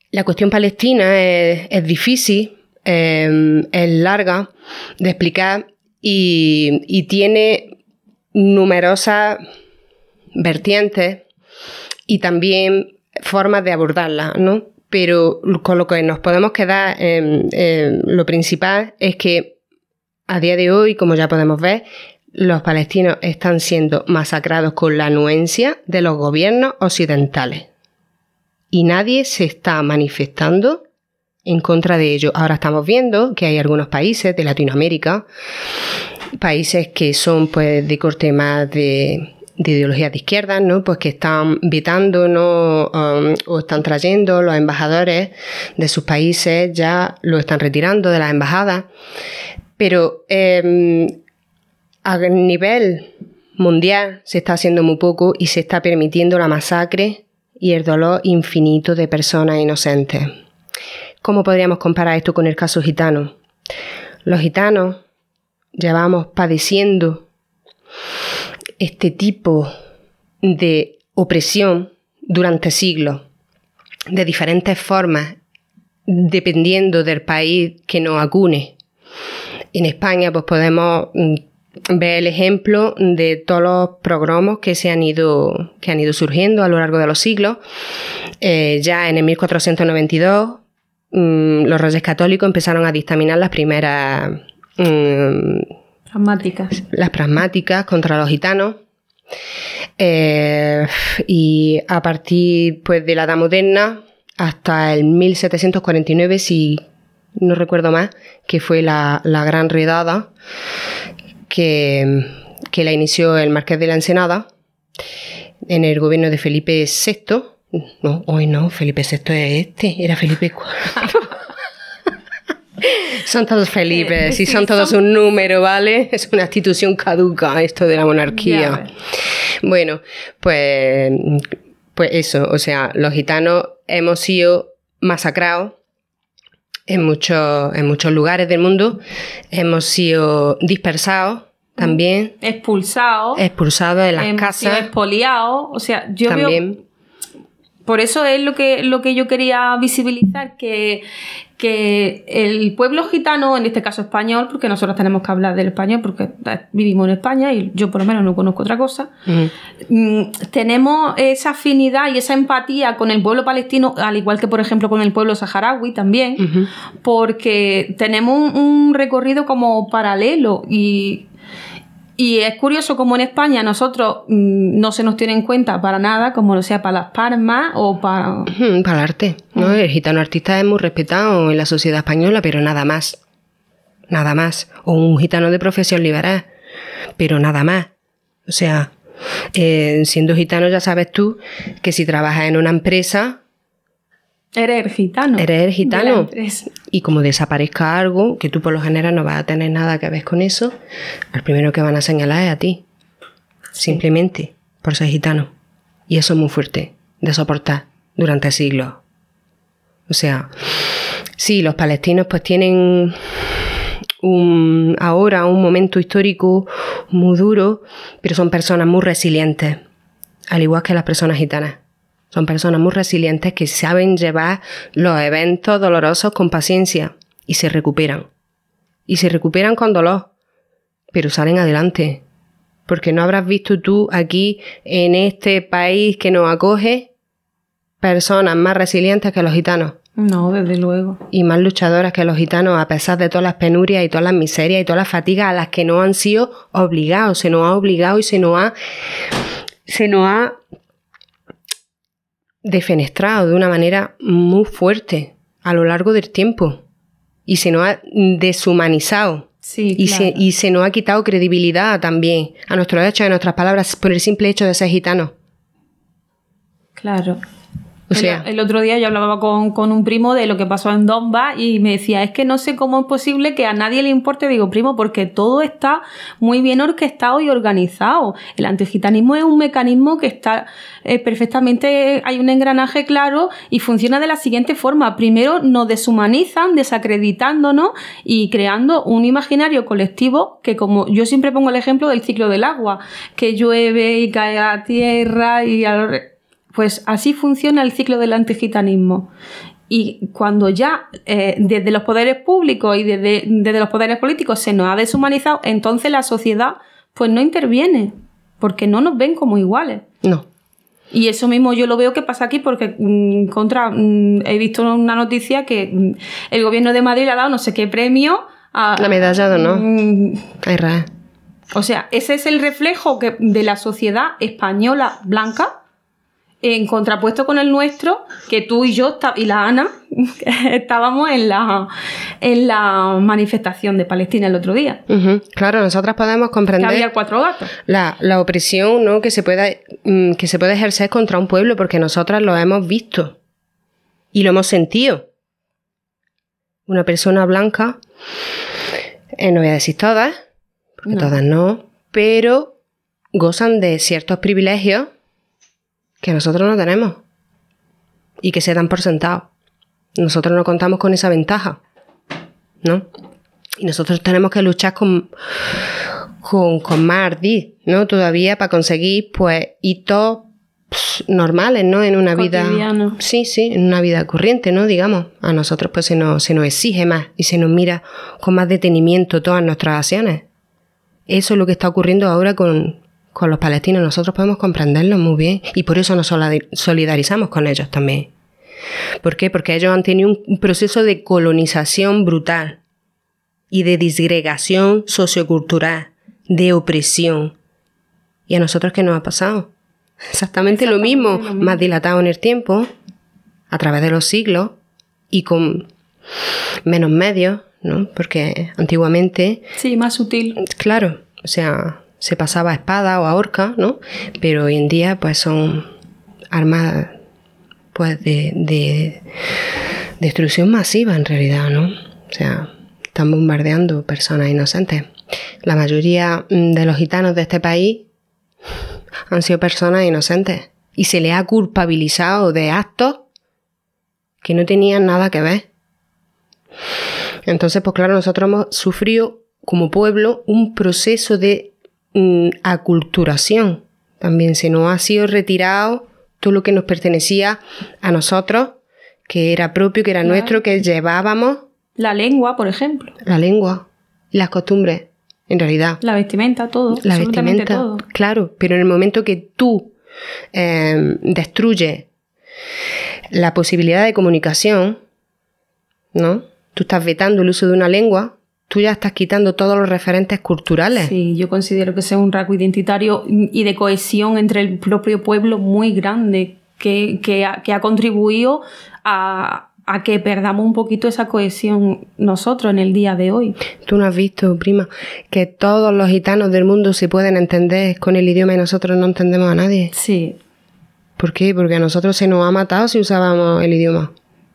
La cuestión palestina es difícil, es larga de explicar y tiene numerosas vertientes y también formas de abordarla, ¿no? Pero con lo que nos podemos quedar, lo principal es que a día de hoy, como ya podemos ver, los palestinos están siendo masacrados con la anuencia de los gobiernos occidentales. Y nadie se está manifestando en contra de ello. Ahora estamos viendo que hay algunos países de Latinoamérica, países que son pues de corte más de ideologías de izquierda, ¿no? Pues que están vetando, ¿no? O están trayendo los embajadores de sus países, ya lo están retirando de las embajadas. Pero a nivel mundial se está haciendo muy poco y se está permitiendo la masacre y el dolor infinito de personas inocentes. ¿Cómo podríamos comparar esto con el caso gitano? Los gitanos llevamos padeciendo este tipo de opresión durante siglos, de diferentes formas, dependiendo del país que nos acune. En España pues podemos ver el ejemplo de todos los pogromos que han ido surgiendo a lo largo de los siglos. Ya en el 1492 los reyes católicos empezaron a dictaminar las primeras pragmáticas contra los gitanos. Y a partir pues, de la Edad Moderna hasta el 1749, si no recuerdo más, que fue la gran redada que la inició el Marqués de la Ensenada en el gobierno de Felipe VI. No, Felipe VI era Felipe IV. Son todos Felipes, sí, son todos un número, ¿vale? Es una institución caduca esto de la monarquía. Bueno, pues eso, o sea, los gitanos hemos sido masacrados en muchos lugares del mundo, hemos sido dispersados también. Expulsados de las casas. Expoliados, o sea, yo también. Veo... Por eso es lo que yo quería visibilizar, que el pueblo gitano, en este caso español, porque nosotros tenemos que hablar del español porque vivimos en España y yo por lo menos no conozco otra cosa, tenemos esa afinidad y esa empatía con el pueblo palestino, al igual que por ejemplo con el pueblo saharaui también, porque tenemos un recorrido como paralelo y es curioso como en España nosotros no se nos tiene en cuenta para nada, como lo sea para las palmas o para... Para el arte, ¿no? El gitano artista es muy respetado en la sociedad española, pero nada más. Nada más. O un gitano de profesión liberal, pero nada más. O sea, siendo gitano ya sabes tú que si trabajas en una empresa... Eres el gitano. Y como desaparezca algo, que tú por lo general no vas a tener nada que ver con eso, al primero que van a señalar es a ti. Simplemente por ser gitano. Y eso es muy fuerte de soportar durante siglos. O sea, sí, los palestinos pues tienen ahora un momento histórico muy duro, pero son personas muy resilientes, al igual que las personas gitanas. Son personas muy resilientes que saben llevar los eventos dolorosos con paciencia y se recuperan. Y se recuperan con dolor, pero salen adelante. Porque no habrás visto tú aquí, en este país que nos acoge, personas más resilientes que los gitanos. No, desde luego. Y más luchadoras que los gitanos, a pesar de todas las penurias y todas las miserias y todas las fatigas a las que no han sido obligados. Se nos ha obligado y se nos ha defenestrado de una manera muy fuerte a lo largo del tiempo y se nos ha deshumanizado. Sí, claro. y se nos ha quitado credibilidad también a nuestros hechos y a nuestras palabras por el simple hecho de ser gitanos. Claro. O sea, el otro día yo hablaba con un primo de lo que pasó en Donbass y me decía, es que no sé cómo es posible que a nadie le importe. Digo, primo, porque todo está muy bien orquestado y organizado. El antigitanismo es un mecanismo que está perfectamente, hay un engranaje claro y funciona de la siguiente forma. Primero nos deshumanizan, desacreditándonos y creando un imaginario colectivo que, como yo siempre pongo el ejemplo del ciclo del agua, que llueve y cae a tierra y... Pues así funciona el ciclo del antigitanismo. Y cuando ya desde los poderes públicos y desde los poderes políticos se nos ha deshumanizado, entonces la sociedad pues no interviene, porque no nos ven como iguales. No. Y eso mismo yo lo veo que pasa aquí porque he visto una noticia que el gobierno de Madrid le ha dado no sé qué premio a... La medalla de honor a Israel. O sea, ese es el reflejo de la sociedad española blanca en contrapuesto con el nuestro, que tú y yo y la Ana estábamos en la manifestación de Palestina el otro día. Uh-huh. Claro, nosotras podemos comprender que había 4 gatos. La opresión, ¿no? que se puede ejercer contra un pueblo, porque nosotras lo hemos visto y lo hemos sentido. Una persona blanca, no voy a decir todas, porque todas no, pero gozan de ciertos privilegios que nosotros no tenemos y que se dan por sentado. Nosotros no contamos con esa ventaja, ¿no? Y nosotros tenemos que luchar con más ardid, ¿no? Todavía para conseguir, pues, hitos normales, ¿no? En una cotidiano. Vida... Sí, en una vida corriente, ¿no? Digamos, a nosotros pues se nos exige más y se nos mira con más detenimiento todas nuestras acciones. Eso es lo que está ocurriendo ahora con los palestinos. Nosotros podemos comprenderlo muy bien y por eso nos solidarizamos con ellos también. ¿Por qué? Porque ellos han tenido un proceso de colonización brutal y de disgregación sociocultural, de opresión. ¿Y a nosotros qué nos ha pasado? Exactamente lo mismo, más dilatado en el tiempo, a través de los siglos y con menos medios, ¿no? Porque antiguamente... Sí, más sutil. Claro, o sea... se pasaba a espada o a horca, ¿no? Pero hoy en día pues son armas pues de destrucción masiva en realidad, ¿no? O sea, están bombardeando personas inocentes. La mayoría de los gitanos de este país han sido personas inocentes y se les ha culpabilizado de actos que no tenían nada que ver. Entonces, pues claro, nosotros hemos sufrido como pueblo un proceso de aculturación. También se nos ha sido retirado todo lo que nos pertenecía a nosotros, que era propio, que era nuestro, que llevábamos. La lengua, por ejemplo. La lengua, las costumbres, en realidad. La vestimenta, todo. La vestimenta, todo. Claro, pero en el momento que tú destruyes la posibilidad de comunicación, ¿no? Tú estás vetando el uso de una lengua, tú ya estás quitando todos los referentes culturales. Sí, yo considero que ese es un rasgo identitario y de cohesión entre el propio pueblo muy grande que ha contribuido a que perdamos un poquito esa cohesión nosotros en el día de hoy. Tú no has visto, prima, que todos los gitanos del mundo se pueden entender con el idioma y nosotros no entendemos a nadie. Sí. ¿Por qué? Porque a nosotros se nos ha matado si usábamos el idioma.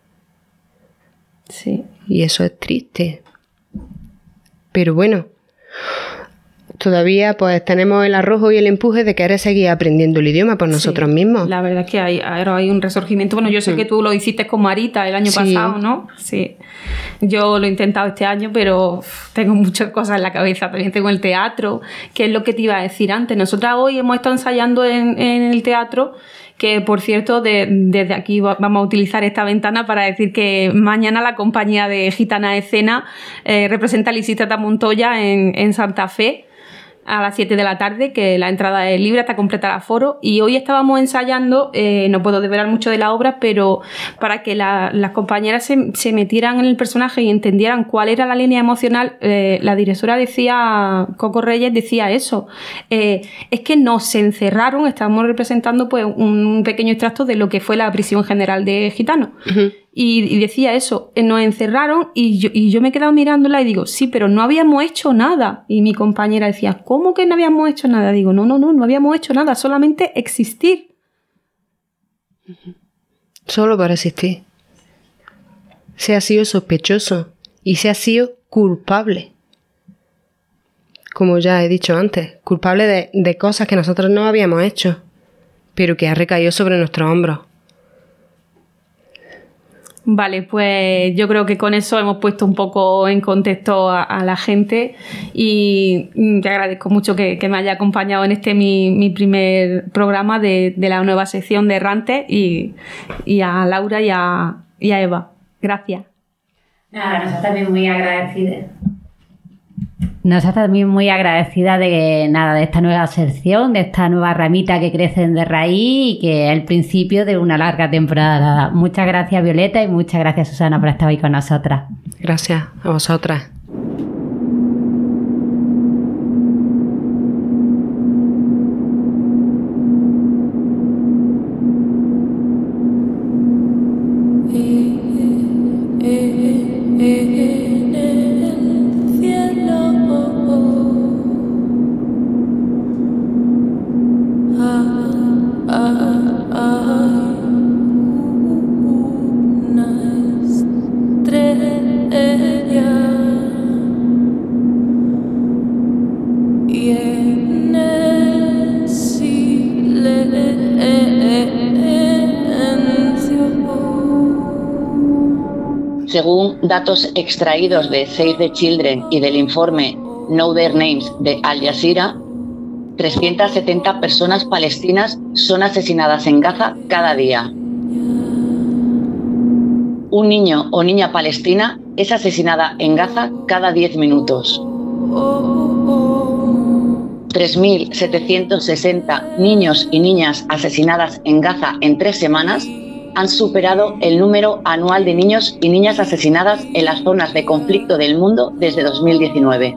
Sí. Y eso es triste. Pero bueno, todavía pues tenemos el arrojo y el empuje de querer seguir aprendiendo el idioma por nosotros mismos. La verdad es que hay un resurgimiento. Bueno, yo sé que tú lo hiciste con Marita el año pasado, ¿no? Sí. Yo lo he intentado este año, pero tengo muchas cosas en la cabeza. También tengo el teatro, que es lo que te iba a decir antes. Nosotras hoy hemos estado ensayando en el teatro, que por cierto, desde aquí vamos a utilizar esta ventana para decir que mañana la compañía de Gitana Escena representa a Lisístrata Montoya en Santa Fe a las 7 de la tarde, que la entrada es libre hasta completar aforo, y hoy estábamos ensayando, no puedo desvelar mucho de la obra, pero para que las compañeras se metieran en el personaje y entendieran cuál era la línea emocional, la directora decía, Coco Reyes decía eso, es que nos encerraron, estábamos representando pues un pequeño extracto de lo que fue la prisión general de gitanos. Uh-huh. Y decía eso, nos encerraron y yo me he quedado mirándola y digo, sí, pero no habíamos hecho nada. Y mi compañera decía, ¿cómo que no habíamos hecho nada? Digo, no habíamos hecho nada, solamente existir. Solo para existir. Se ha sido sospechoso y se ha sido culpable. Como ya he dicho antes, culpable de cosas que nosotros no habíamos hecho, pero que ha recaído sobre nuestros hombros. Vale, pues yo creo que con eso hemos puesto un poco en contexto a la gente y te agradezco mucho que me haya acompañado en este mi primer programa de la nueva sección de Errantes y a Laura y y a Eva. Gracias. Nada, nosotros también muy agradecidas. Nosotros también muy agradecidas de esta nueva sección, de esta nueva ramita que crece de raíz y que es el principio de una larga temporada. Muchas gracias, Violeta, y muchas gracias, Susana, por estar hoy con nosotras. Gracias a vosotras. Según datos extraídos de Save the Children y del informe Know Their Names de Al Jazeera, 370 personas palestinas son asesinadas en Gaza cada día. Un niño o niña palestina es asesinada en Gaza cada 10 minutos. 3.760 niños y niñas asesinadas en Gaza en 3 semanas han superado el número anual de niños y niñas asesinadas en las zonas de conflicto del mundo desde 2019.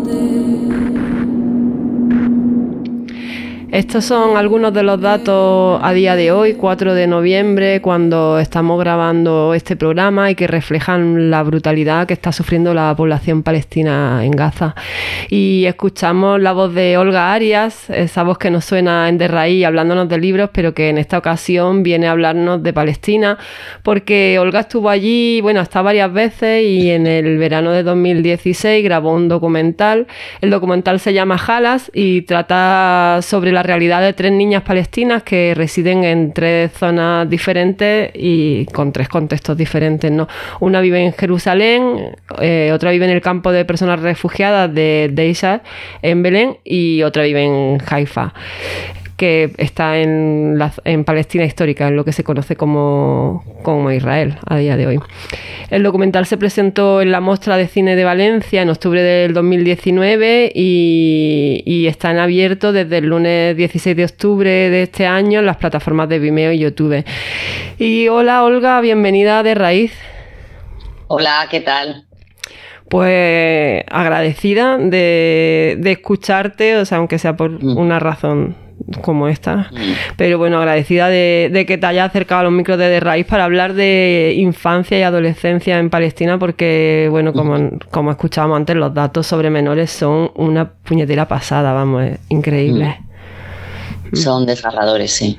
Estos son algunos de los datos a día de hoy, 4 de noviembre, cuando estamos grabando este programa y que reflejan la brutalidad que está sufriendo la población palestina en Gaza. Y escuchamos la voz de Olga Arias, esa voz que nos suena en De Raíz hablándonos de libros, pero que en esta ocasión viene a hablarnos de Palestina, porque Olga estuvo allí, está varias veces y en el verano de 2016 grabó un documental. El documental se llama Halas y trata sobre la realidad de 3 niñas palestinas que residen en 3 zonas diferentes y con 3 contextos diferentes, ¿no? Una vive en Jerusalén, otra vive en el campo de personas refugiadas de Deisha en Belén y otra vive en Haifa, que está en Palestina histórica, en lo que se conoce como Israel a día de hoy. El documental se presentó en la Mostra de Cine de Valencia en octubre del 2019 y está en abierto desde el lunes 16 de octubre de este año en las plataformas de Vimeo y YouTube. Y hola Olga, bienvenida a De Raíz. Hola, ¿qué tal? Pues agradecida de escucharte, aunque sea por una razón como esta, pero agradecida de que te hayas acercado a los micros de Raíz para hablar de infancia y adolescencia en Palestina, porque como escuchábamos antes, los datos sobre menores son una puñetera pasada, es increíble. Son desgarradores, sí.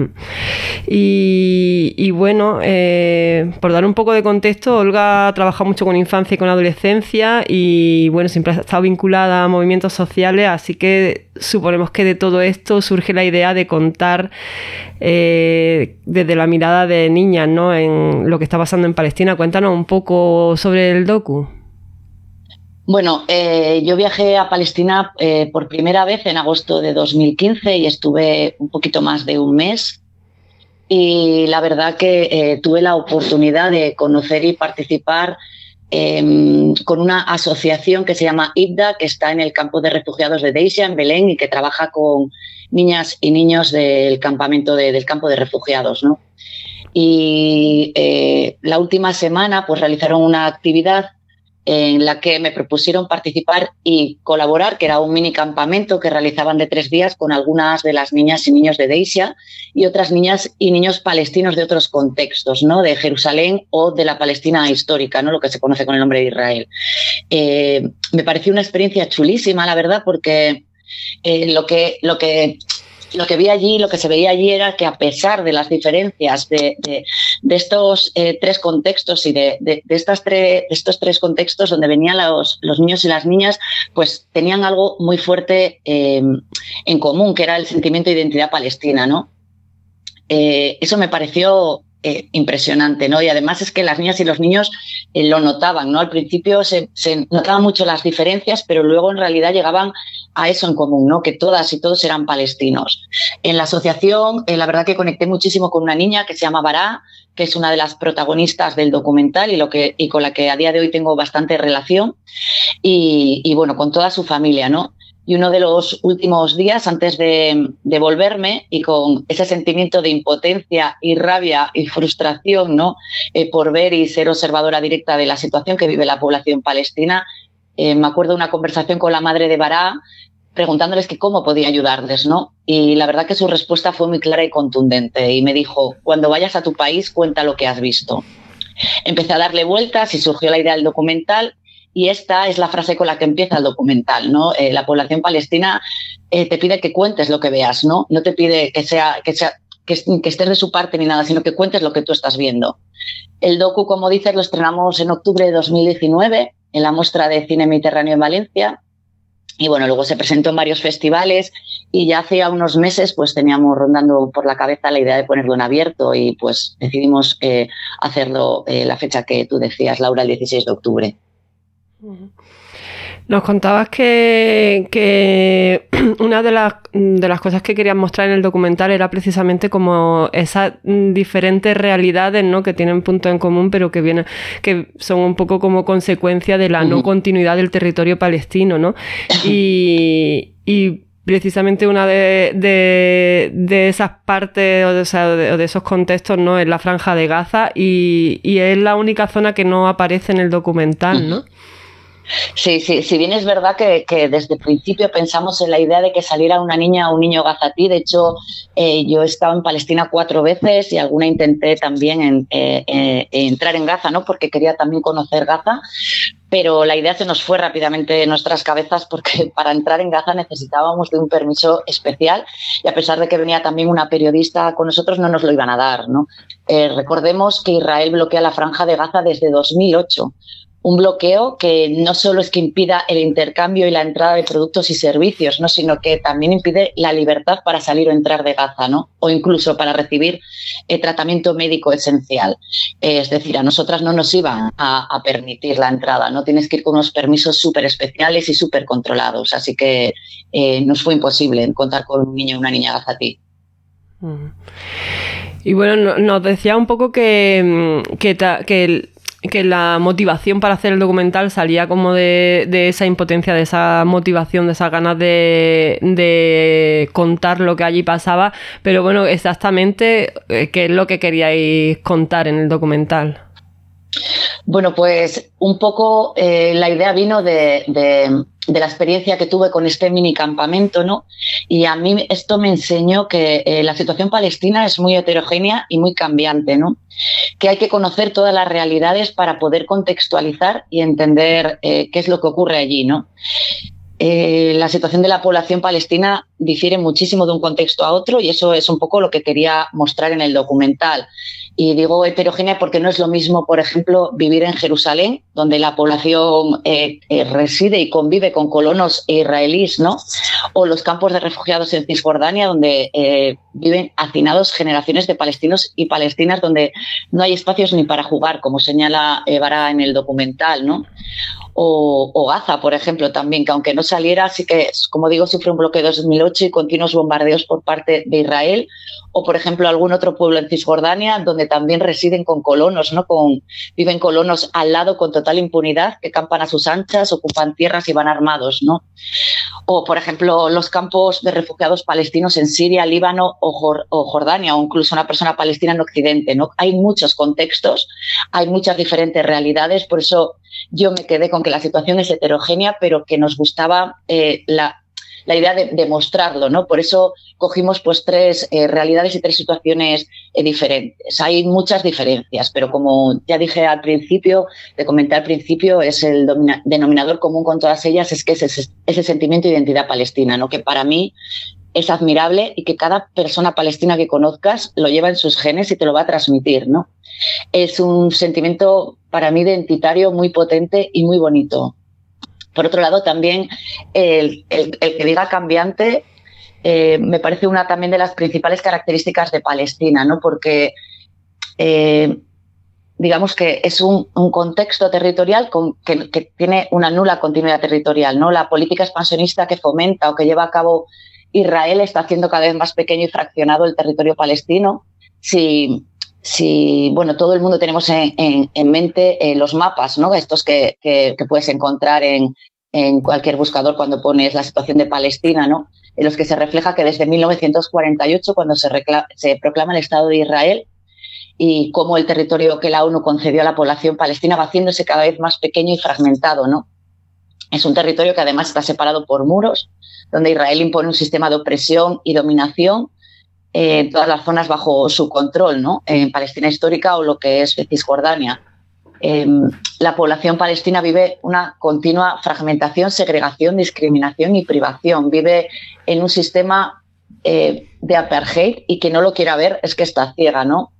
Y por dar un poco de contexto, Olga ha trabajado mucho con infancia y con adolescencia y siempre ha estado vinculada a movimientos sociales, así que suponemos que de todo esto surge la idea de contar desde la mirada de niñas, ¿no?, en lo que está pasando en Palestina. Cuéntanos un poco sobre el docu. Bueno, yo viajé a Palestina por primera vez en agosto de 2015 y estuve un poquito más de un mes. Y la verdad que tuve la oportunidad de conocer y participar con una asociación que se llama IBDA, que está en el campo de refugiados de Deisha, en Belén, y que trabaja con niñas y niños del campamento del campo de refugiados, ¿no? Y la última semana realizaron una actividad en la que me propusieron participar y colaborar, que era un mini campamento que realizaban de 3 días con algunas de las niñas y niños de Deisha y otras niñas y niños palestinos de otros contextos, ¿no?, de Jerusalén o de la Palestina histórica, ¿no?, lo que se conoce con el nombre de Israel. Me pareció una experiencia chulísima, la verdad, porque lo que vi allí, lo que se veía allí era que, a pesar de las diferencias de estos 3 contextos y de estos 3 contextos donde venían los niños y las niñas, pues tenían algo muy fuerte en común, que era el sentimiento de identidad palestina, ¿no? Eso me pareció impresionante, ¿no? Y además es que las niñas y los niños lo notaban, ¿no? Al principio se notaban mucho las diferencias, pero luego en realidad llegaban a eso en común, ¿no? Que todas y todos eran palestinos. En la asociación, la verdad que conecté muchísimo con una niña que se llama Bará, que es una de las protagonistas del documental y con la que a día de hoy tengo bastante relación, y bueno, con toda su familia, ¿no? Y uno de los últimos días, antes de volverme, y con ese sentimiento de impotencia y rabia y frustración, ¿no? Por ver y ser observadora directa de la situación que vive la población palestina, me acuerdo de una conversación con la madre de Bará, preguntándoles que cómo podía ayudarles, ¿no? Y la verdad que su respuesta fue muy clara y contundente, y me dijo: cuando vayas a tu país, cuenta lo que has visto. Empecé a darle vueltas y surgió la idea del documental. Y esta es la frase con la que empieza el documental, ¿no? La población palestina te pide que cuentes lo que veas, ¿no? No te pide que estés de su parte ni nada, sino que cuentes lo que tú estás viendo. El docu, como dices, lo estrenamos en octubre de 2019 en la Mostra de Cine Mediterráneo en Valencia. Y bueno, luego se presentó en varios festivales, y ya hace unos meses pues teníamos rondando por la cabeza la idea de ponerlo en abierto, y pues decidimos hacerlo la fecha que tú decías, Laura, el 16 de octubre. Nos contabas que una de las cosas que querías mostrar en el documental era precisamente como esas diferentes realidades, ¿no? Que tienen puntos en común, pero que son un poco como consecuencia de la no continuidad del territorio palestino, ¿no? Y precisamente una de esas partes o de esos contextos, ¿no? Es la Franja de Gaza, y es la única zona que no aparece en el documental, ¿no? Sí, si bien es verdad que desde el principio pensamos en la idea de que saliera una niña o un niño gazatí. De hecho, yo he estado en Palestina 4 veces y alguna intenté también entrar en Gaza, ¿no? Porque quería también conocer Gaza, pero la idea se nos fue rápidamente de nuestras cabezas, porque para entrar en Gaza necesitábamos de un permiso especial, y a pesar de que venía también una periodista con nosotros, no nos lo iban a dar, ¿no? Recordemos que Israel bloquea la Franja de Gaza desde 2008. Un bloqueo que no solo es que impida el intercambio y la entrada de productos y servicios, ¿no? Sino que también impide la libertad para salir o entrar de Gaza, ¿no? O incluso para recibir tratamiento médico esencial. Es decir, a nosotras no nos iban a permitir la entrada, ¿no? Tienes que ir con unos permisos súper especiales y súper controlados. Así que nos fue imposible contar con un niño o una niña gazatí. Y bueno, nos decía un poco que la motivación para hacer el documental salía como de esa impotencia, de esa motivación, de esas ganas de contar lo que allí pasaba, pero bueno, exactamente, ¿qué es lo que queríais contar en el documental? Bueno, pues un poco la idea vino de la experiencia que tuve con este mini campamento, ¿no? Y a mí esto me enseñó que la situación palestina es muy heterogénea y muy cambiante, ¿no? Que hay que conocer todas las realidades para poder contextualizar y entender qué es lo que ocurre allí, ¿no? La situación de la población palestina difiere muchísimo de un contexto a otro, y eso es un poco lo que quería mostrar en el documental. Y digo heterogénea porque no es lo mismo, por ejemplo, vivir en Jerusalén, donde la población reside y convive con colonos israelíes, ¿no? O los campos de refugiados en Cisjordania, donde viven hacinados generaciones de palestinos y palestinas, donde no hay espacios ni para jugar, como señala Bará en el documental, ¿no? O Gaza, por ejemplo, también, que aunque no saliera, sí que, como digo, sufre un bloqueo de 2008 y continuos bombardeos por parte de Israel. O, por ejemplo, algún otro pueblo en Cisjordania, donde también residen con colonos, ¿no? Viven colonos al lado con total impunidad, que campan a sus anchas, ocupan tierras y van armados, ¿no? O, por ejemplo, los campos de refugiados palestinos en Siria, Líbano o Jordania, o incluso una persona palestina en Occidente, ¿no? Hay muchos contextos, hay muchas diferentes realidades, por eso yo me quedé con que la situación es heterogénea, pero que nos gustaba la idea de mostrarlo, ¿no? Por eso cogimos pues 3 realidades y 3 situaciones diferentes. Hay muchas diferencias, pero como ya dije al principio, te comenté al principio, es el denominador común con todas ellas, es que es ese sentimiento de identidad palestina, ¿no? Que para mí es admirable y que cada persona palestina que conozcas lo lleva en sus genes y te lo va a transmitir, ¿no? Es un sentimiento para mí identitario muy potente y muy bonito. Por otro lado, también el que diga cambiante me parece una también de las principales características de Palestina, ¿no? Porque digamos que es un contexto territorial que tiene una nula continuidad territorial, ¿no? La política expansionista que fomenta o que lleva a cabo Israel está haciendo cada vez más pequeño y fraccionado el territorio palestino. Si bueno, todo el mundo tenemos en mente los mapas, ¿no? Estos que puedes encontrar en cualquier buscador cuando pones la situación de Palestina, ¿no? En los que se refleja que desde 1948, cuando se proclama el Estado de Israel, y cómo el territorio que la ONU concedió a la población palestina va haciéndose cada vez más pequeño y fragmentado, ¿no? Es un territorio que además está separado por muros, donde Israel impone un sistema de opresión y dominación en todas las zonas bajo su control, ¿no? En Palestina histórica o lo que es Cisjordania. La población palestina vive una continua fragmentación, segregación, discriminación y privación. Vive en un sistema de apartheid y que no lo quiera ver es que está ciega, ¿no?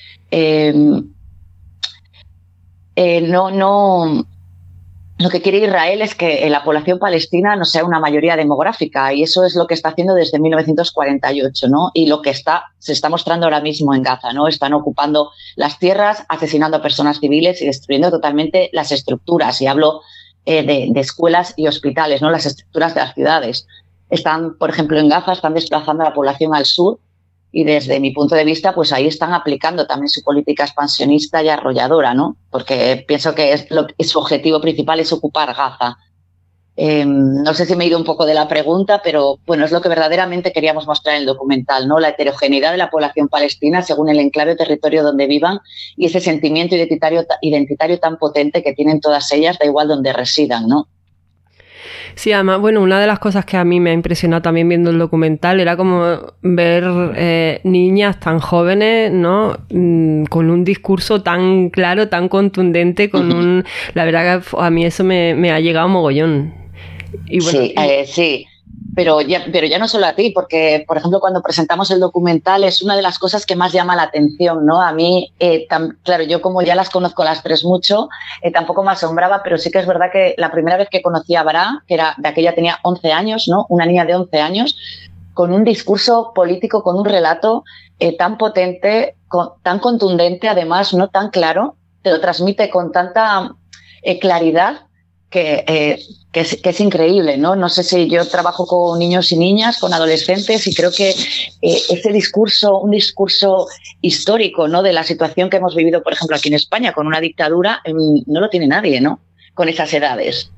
Lo que quiere Israel es que la población palestina no sea una mayoría demográfica, y eso es lo que está haciendo desde 1948, ¿no? Y lo que se está mostrando ahora mismo en Gaza, ¿no? Están ocupando las tierras, asesinando a personas civiles y destruyendo totalmente las estructuras. Y hablo de escuelas y hospitales, ¿no? Las estructuras de las ciudades. Están, por ejemplo, en Gaza, están desplazando a la población al sur. Y desde mi punto de vista, pues ahí están aplicando también su política expansionista y arrolladora, ¿no? Porque pienso que su objetivo principal es ocupar Gaza. No sé si me he ido un poco de la pregunta, pero bueno, es lo que verdaderamente queríamos mostrar en el documental, ¿no? La heterogeneidad de la población palestina según el enclave o territorio donde vivan, y ese sentimiento identitario tan potente que tienen todas ellas, da igual donde residan, ¿no? Sí, además, bueno, una de las cosas que a mí me ha impresionado también viendo el documental era como ver niñas tan jóvenes, ¿no? Con un discurso tan claro, tan contundente, la verdad que a mí eso me ha llegado mogollón. Y bueno, sí. Pero ya no solo a ti, porque, por ejemplo, cuando presentamos el documental es una de las cosas que más llama la atención, ¿no? A mí, claro, yo como ya las conozco las tres mucho, tampoco me asombraba, pero sí que es verdad que la primera vez que conocí a Bará, que era de aquella tenía 11 años, ¿no? Una niña de 11 años, con un discurso político, con un relato tan potente, tan contundente, además, no tan claro, te lo transmite con tanta claridad, que es increíble, ¿no? No sé si yo trabajo con niños y niñas, con adolescentes, y creo que ese discurso, un discurso histórico, ¿no? De la situación que hemos vivido, por ejemplo, aquí en España, con una dictadura, no lo tiene nadie, ¿no? Con esas edades.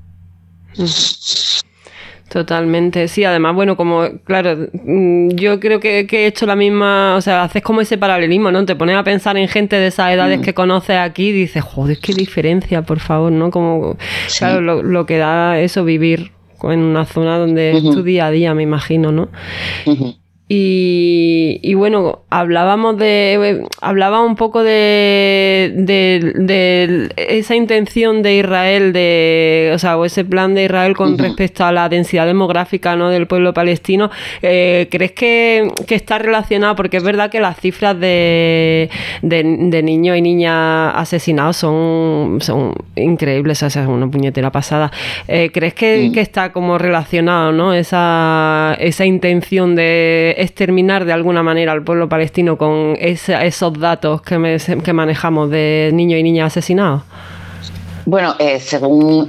Totalmente, sí, además, bueno, como, claro, yo creo que he hecho la misma, o sea, haces como ese paralelismo, ¿no? Te pones a pensar en gente de esas edades que conoces aquí y dices, joder, qué diferencia, por favor, ¿no? Como, sí. Claro, lo que da eso, vivir en una zona donde es tu día a día, me imagino, ¿no? Y bueno, hablaba un poco de esa intención de Israel, o ese plan de Israel con respecto a la densidad demográfica, ¿no? Del pueblo palestino. ¿Crees que está relacionado? Porque es verdad que las cifras de niños y niñas asesinados son increíbles, o sea, es una puñetera pasada. ¿Crees que está como relacionado, ¿no? Esa intención de exterminar de alguna manera al pueblo palestino con esos datos que manejamos de niños y niñas asesinados? Bueno, según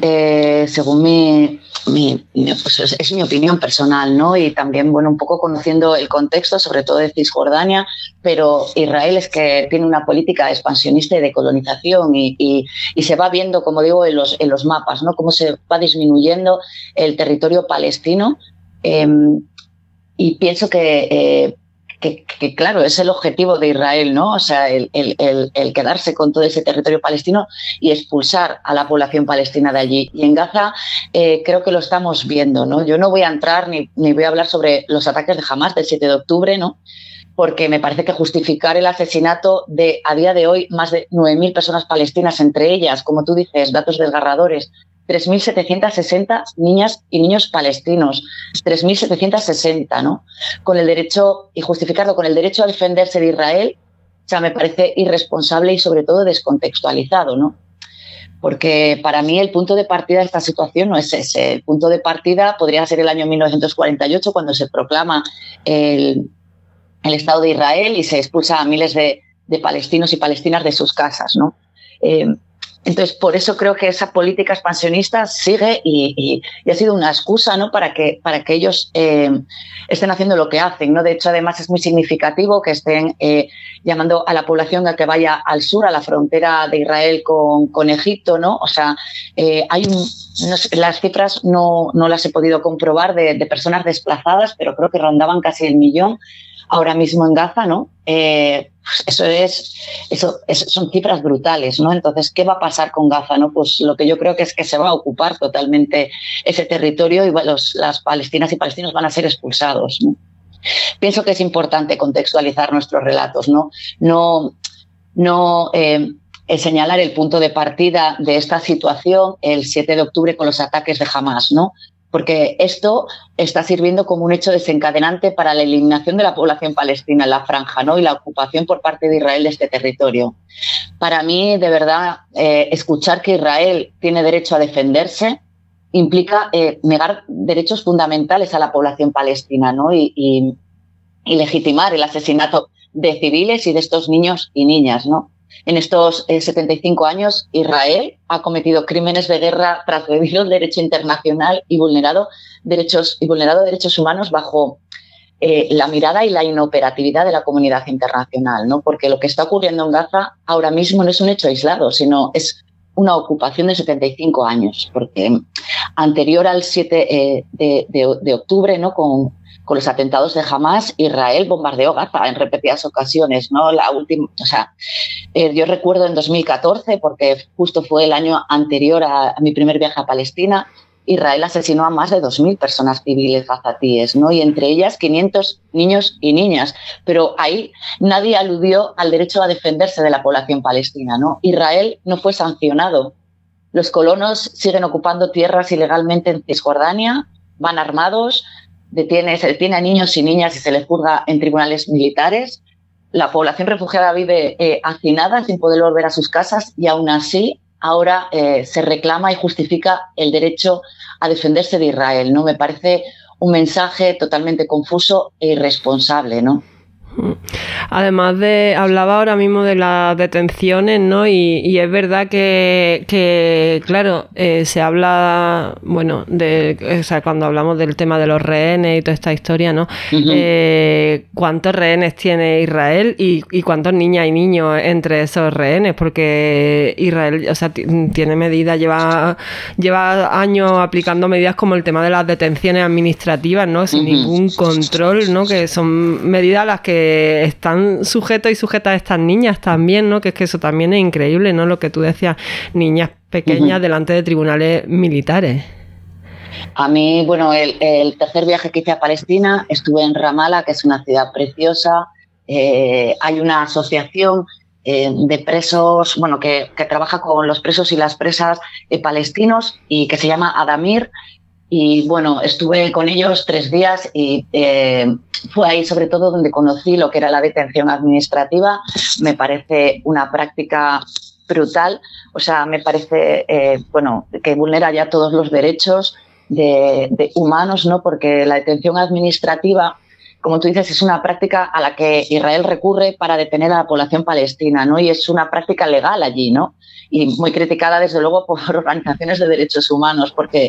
pues es mi opinión personal, ¿no? Y también, bueno, un poco conociendo el contexto, sobre todo de Cisjordania, pero Israel es que tiene una política expansionista y de colonización y se va viendo, como digo, en los mapas, ¿no? Cómo se va disminuyendo el territorio palestino. Y pienso que claro, es el objetivo de Israel, ¿no? O sea, el quedarse con todo ese territorio palestino y expulsar a la población palestina de allí. Y en Gaza creo que lo estamos viendo, ¿no? Yo no voy a entrar ni voy a hablar sobre los ataques de Hamás del 7 de octubre, ¿no? Porque me parece que justificar el asesinato de, a día de hoy, más de 9.000 personas palestinas, entre ellas, como tú dices, datos desgarradores, 3.760 niñas y niños palestinos, 3.760, ¿no? Con el derecho, y justificarlo con el derecho a defenderse de Israel, o sea, me parece irresponsable y sobre todo descontextualizado, ¿no? Porque para mí el punto de partida de esta situación no es ese. El punto de partida podría ser el año 1948, cuando se proclama el Estado de Israel y se expulsa a miles de de palestinos y palestinas de sus casas, ¿no? Entonces, por eso creo que esa política expansionista sigue y ha sido una excusa, ¿no? para que ellos estén haciendo lo que hacen, ¿no? De hecho, además, es muy significativo que estén llamando a la población a que vaya al sur, a la frontera de Israel con Egipto, ¿no? O sea, las cifras no las he podido comprobar de personas desplazadas, pero creo que rondaban casi el 1.000.000 ahora mismo en Gaza, ¿no? Son cifras brutales, ¿no? Entonces, ¿qué va a pasar con Gaza, no? Pues lo que yo creo que es que se va a ocupar totalmente ese territorio y las palestinas y palestinos van a ser expulsados, ¿no? Pienso que es importante contextualizar nuestros relatos, ¿no? No señalar el punto de partida de esta situación el 7 de octubre con los ataques de Hamás, ¿no? Porque esto está sirviendo como un hecho desencadenante para la eliminación de la población palestina en la franja, ¿no? Y la ocupación por parte de Israel de este territorio. Para mí, de verdad, escuchar que Israel tiene derecho a defenderse implica negar derechos fundamentales a la población palestina, ¿no? Y legitimar el asesinato de civiles y de estos niños y niñas, ¿no? En estos 75 años, Israel ha cometido crímenes de guerra, transgredido el derecho internacional y vulnerado derechos humanos bajo la mirada y la inoperatividad de la comunidad internacional, ¿no? Porque lo que está ocurriendo en Gaza ahora mismo no es un hecho aislado, sino es una ocupación de 75 años, porque anterior al 7 de octubre, ¿no? Con los atentados de Hamás, Israel bombardeó Gaza en repetidas ocasiones, ¿no? Yo recuerdo en 2014, porque justo fue el año anterior a mi primer viaje a Palestina, Israel asesinó a más de 2.000 personas civiles gazatíes, ¿no? Y entre ellas 500 niños y niñas. Pero ahí nadie aludió al derecho a defenderse de la población palestina, ¿no? Israel no fue sancionado. Los colonos siguen ocupando tierras ilegalmente en Cisjordania, van armados, se detiene a niños y niñas y se les juzga en tribunales militares. La población refugiada vive hacinada sin poder volver a sus casas y aún así ahora se reclama y justifica el derecho a defenderse de Israel, ¿no? Me parece un mensaje totalmente confuso e irresponsable, ¿no? Además hablaba ahora mismo de las detenciones, ¿no? Y es verdad que claro, se habla, bueno, cuando hablamos del tema de los rehenes y toda esta historia, ¿no? Uh-huh. ¿Cuántos rehenes tiene Israel y cuántos niñas y niños entre esos rehenes? Porque Israel, o sea, tiene medidas, lleva años aplicando medidas como el tema de las detenciones administrativas, ¿no? Sin ningún control, ¿no? Que son medidas a las que están sujetos y sujetas estas niñas también, ¿no? Que es que eso también es increíble, ¿no? Lo que tú decías, niñas pequeñas delante de tribunales militares. A mí, bueno, el tercer viaje que hice a Palestina, estuve en Ramallah, que es una ciudad preciosa. Hay una asociación de presos, bueno, que trabaja con los presos y las presas palestinos y que se llama Adamir. Y bueno, estuve con ellos 3 días y fue ahí sobre todo donde conocí lo que era la detención administrativa. Me parece una práctica brutal, o sea, me parece que vulnera ya todos los derechos de humanos, ¿no? Porque la detención administrativa, como tú dices, es una práctica a la que Israel recurre para detener a la población palestina, ¿no? Y es una práctica legal allí, ¿no? Y muy criticada, desde luego, por organizaciones de derechos humanos, porque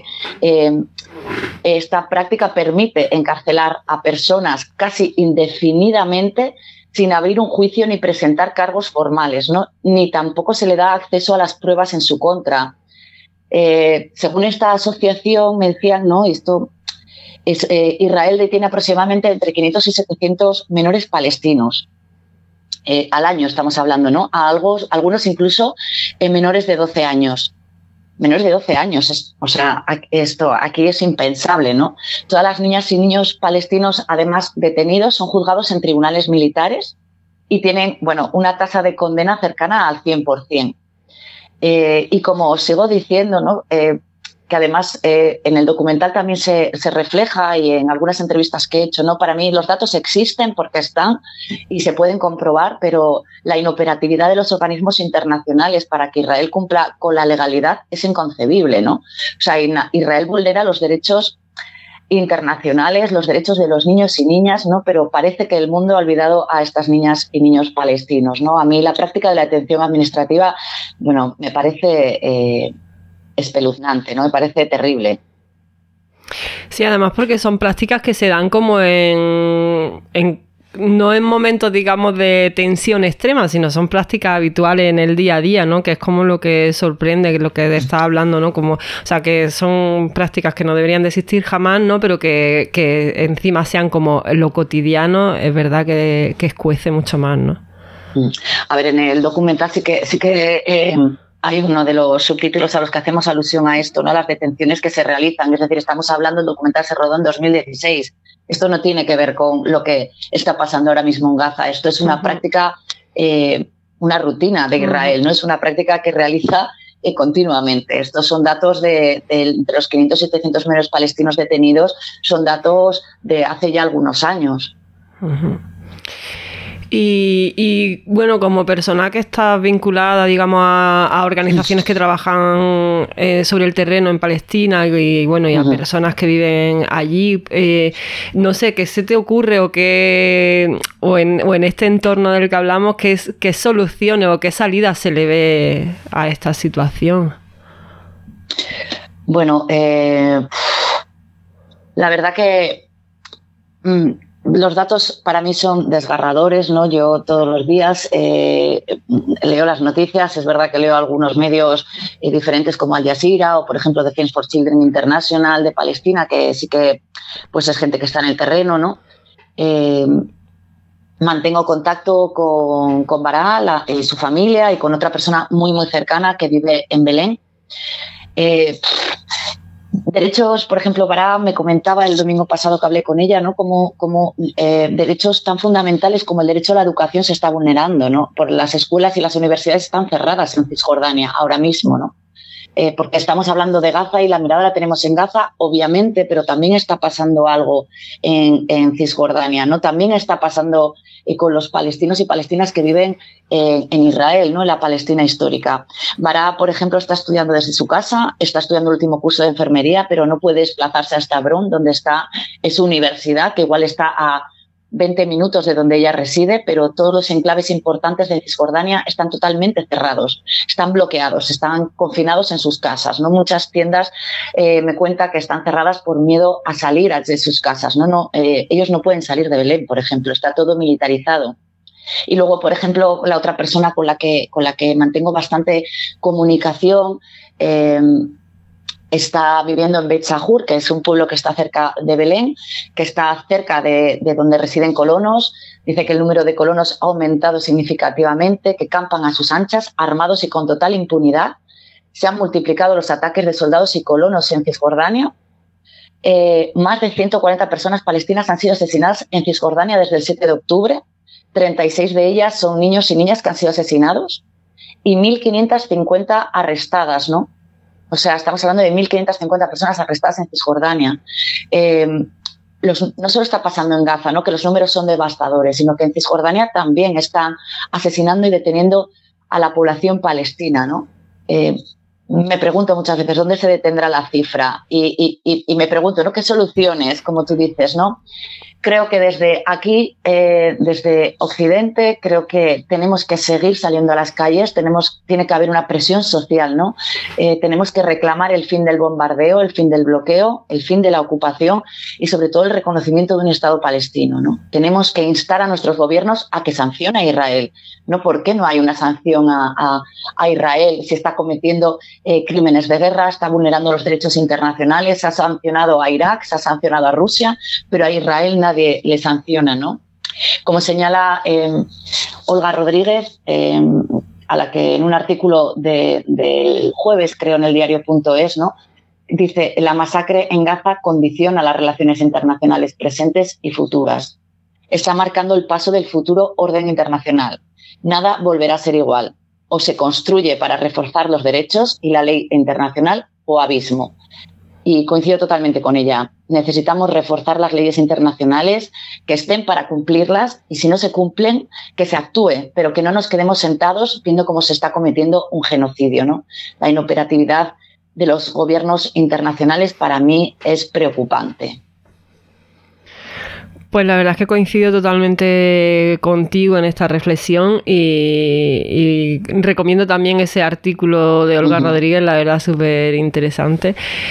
esta práctica permite encarcelar a personas casi indefinidamente sin abrir un juicio ni presentar cargos formales, ¿no? Ni tampoco se le da acceso a las pruebas en su contra. Según esta asociación, me decían, ¿no? Israel detiene aproximadamente entre 500 y 700 menores palestinos. Al año estamos hablando, ¿no? Algunos incluso menores de 12 años. Menores de 12 años, esto aquí es impensable, ¿no? Todas las niñas y niños palestinos, además detenidos, son juzgados en tribunales militares y tienen, bueno, una tasa de condena cercana al 100%. Y como os sigo diciendo, ¿no? Que además en el documental también se refleja y en algunas entrevistas que he hecho, ¿no? Para mí los datos existen porque están y se pueden comprobar, pero la inoperatividad de los organismos internacionales para que Israel cumpla con la legalidad es inconcebible, ¿no? O sea, Israel vulnera los derechos internacionales, los derechos de los niños y niñas, ¿no? Pero parece que el mundo ha olvidado a estas niñas y niños palestinos, ¿no? A mí la práctica de la detención administrativa, bueno, me parece espeluznante, ¿no? Me parece terrible. Sí, además porque son prácticas que se dan como no en momentos, digamos, de tensión extrema, sino son prácticas habituales en el día a día, ¿no? Que es como lo que sorprende, lo que está hablando, ¿no? Como, o sea, que son prácticas que no deberían de existir jamás, ¿no? Pero que encima sean como lo cotidiano, es verdad que escuece mucho más, ¿no? A ver, en el documental sí que hay uno de los subtítulos a los que hacemos alusión a esto, ¿no? Las detenciones que se realizan, es decir, estamos hablando, el documental se rodó en 2016. Esto no tiene que ver con lo que está pasando ahora mismo en Gaza. Esto es una práctica, una rutina de Israel, ¿no? Es una práctica que realiza continuamente. Estos son datos de los 500 y 700 menores palestinos detenidos, son datos de hace ya algunos años. Uh-huh. Y bueno, como persona que está vinculada, digamos, a organizaciones que trabajan sobre el terreno en Palestina y bueno, y a personas que viven allí, no sé, ¿qué se te ocurre o en este entorno del que hablamos, qué soluciones o qué salida se le ve a esta situación? Bueno, la verdad que los datos para mí son desgarradores, ¿no? Yo todos los días leo las noticias, es verdad que leo algunos medios diferentes como Al Jazeera o, por ejemplo, Defense for Children International de Palestina, que sí que pues es gente que está en el terreno, ¿no? Mantengo contacto con Bará y su familia y con otra persona muy, muy cercana que vive en Belén. Derechos, por ejemplo, Bará me comentaba el domingo pasado que hablé con ella, ¿no? Como derechos tan fundamentales como el derecho a la educación se está vulnerando, ¿no? Por las escuelas y las universidades están cerradas en Cisjordania ahora mismo, ¿no? Porque estamos hablando de Gaza y la mirada la tenemos en Gaza, obviamente, pero también está pasando algo en Cisjordania, ¿no? También está pasando con los palestinos y palestinas que viven en Israel, ¿no? En la Palestina histórica. Bará, por ejemplo, está estudiando desde su casa, está estudiando el último curso de enfermería, pero no puede desplazarse hasta Hebrón, donde está su universidad, que igual está a 20 minutos de donde ella reside, pero todos los enclaves importantes de Cisjordania están totalmente cerrados, están bloqueados, están confinados en sus casas, ¿no? Muchas tiendas me cuenta que están cerradas por miedo a salir de sus casas, ¿no? Ellos no pueden salir de Belén, por ejemplo, está todo militarizado. Y luego, por ejemplo, la otra persona con la que mantengo bastante comunicación está viviendo en Beit Sahur, que es un pueblo que está cerca de Belén, que está cerca de donde residen colonos. Dice que el número de colonos ha aumentado significativamente, que campan a sus anchas, armados y con total impunidad. Se han multiplicado los ataques de soldados y colonos en Cisjordania. Más de 140 personas palestinas han sido asesinadas en Cisjordania desde el 7 de octubre. 36 de ellas son niños y niñas que han sido asesinados y 1.550 arrestadas, ¿no? O sea, estamos hablando de 1.550 personas arrestadas en Cisjordania. No solo está pasando en Gaza, ¿no? Que los números son devastadores, sino que en Cisjordania también están asesinando y deteniendo a la población palestina, ¿no? Me pregunto muchas veces dónde se detendrá la cifra y me pregunto, ¿no? ¿Qué soluciones, como tú dices, ¿no? Creo que desde aquí, desde Occidente, creo que tenemos que seguir saliendo a las calles, tiene que haber una presión social, ¿no? Tenemos que reclamar el fin del bombardeo, el fin del bloqueo, el fin de la ocupación y sobre todo el reconocimiento de un Estado palestino, ¿no? Tenemos que instar a nuestros gobiernos a que sancionen a Israel, ¿no? ¿Por qué no hay una sanción a Israel si está cometiendo crímenes de guerra, está vulnerando los derechos internacionales? Se ha sancionado a Irak, se ha sancionado a Rusia, pero a Israel nadie le sanciona, ¿no? Como señala Olga Rodríguez, a la que en un artículo del jueves, creo, en el diario.es, ¿no? Dice: la masacre en Gaza condiciona las relaciones internacionales presentes y futuras. Está marcando el paso del futuro orden internacional. Nada volverá a ser igual. O se construye para reforzar los derechos y la ley internacional o abismo. Y coincido totalmente con ella. Necesitamos reforzar las leyes internacionales, que estén para cumplirlas, y si no se cumplen, que se actúe, pero que no nos quedemos sentados viendo cómo se está cometiendo un genocidio, ¿no? La inoperatividad de los gobiernos internacionales para mí es preocupante. Pues la verdad es que coincido totalmente contigo en esta reflexión y recomiendo también ese artículo de Olga Rodríguez, la verdad súper interesante.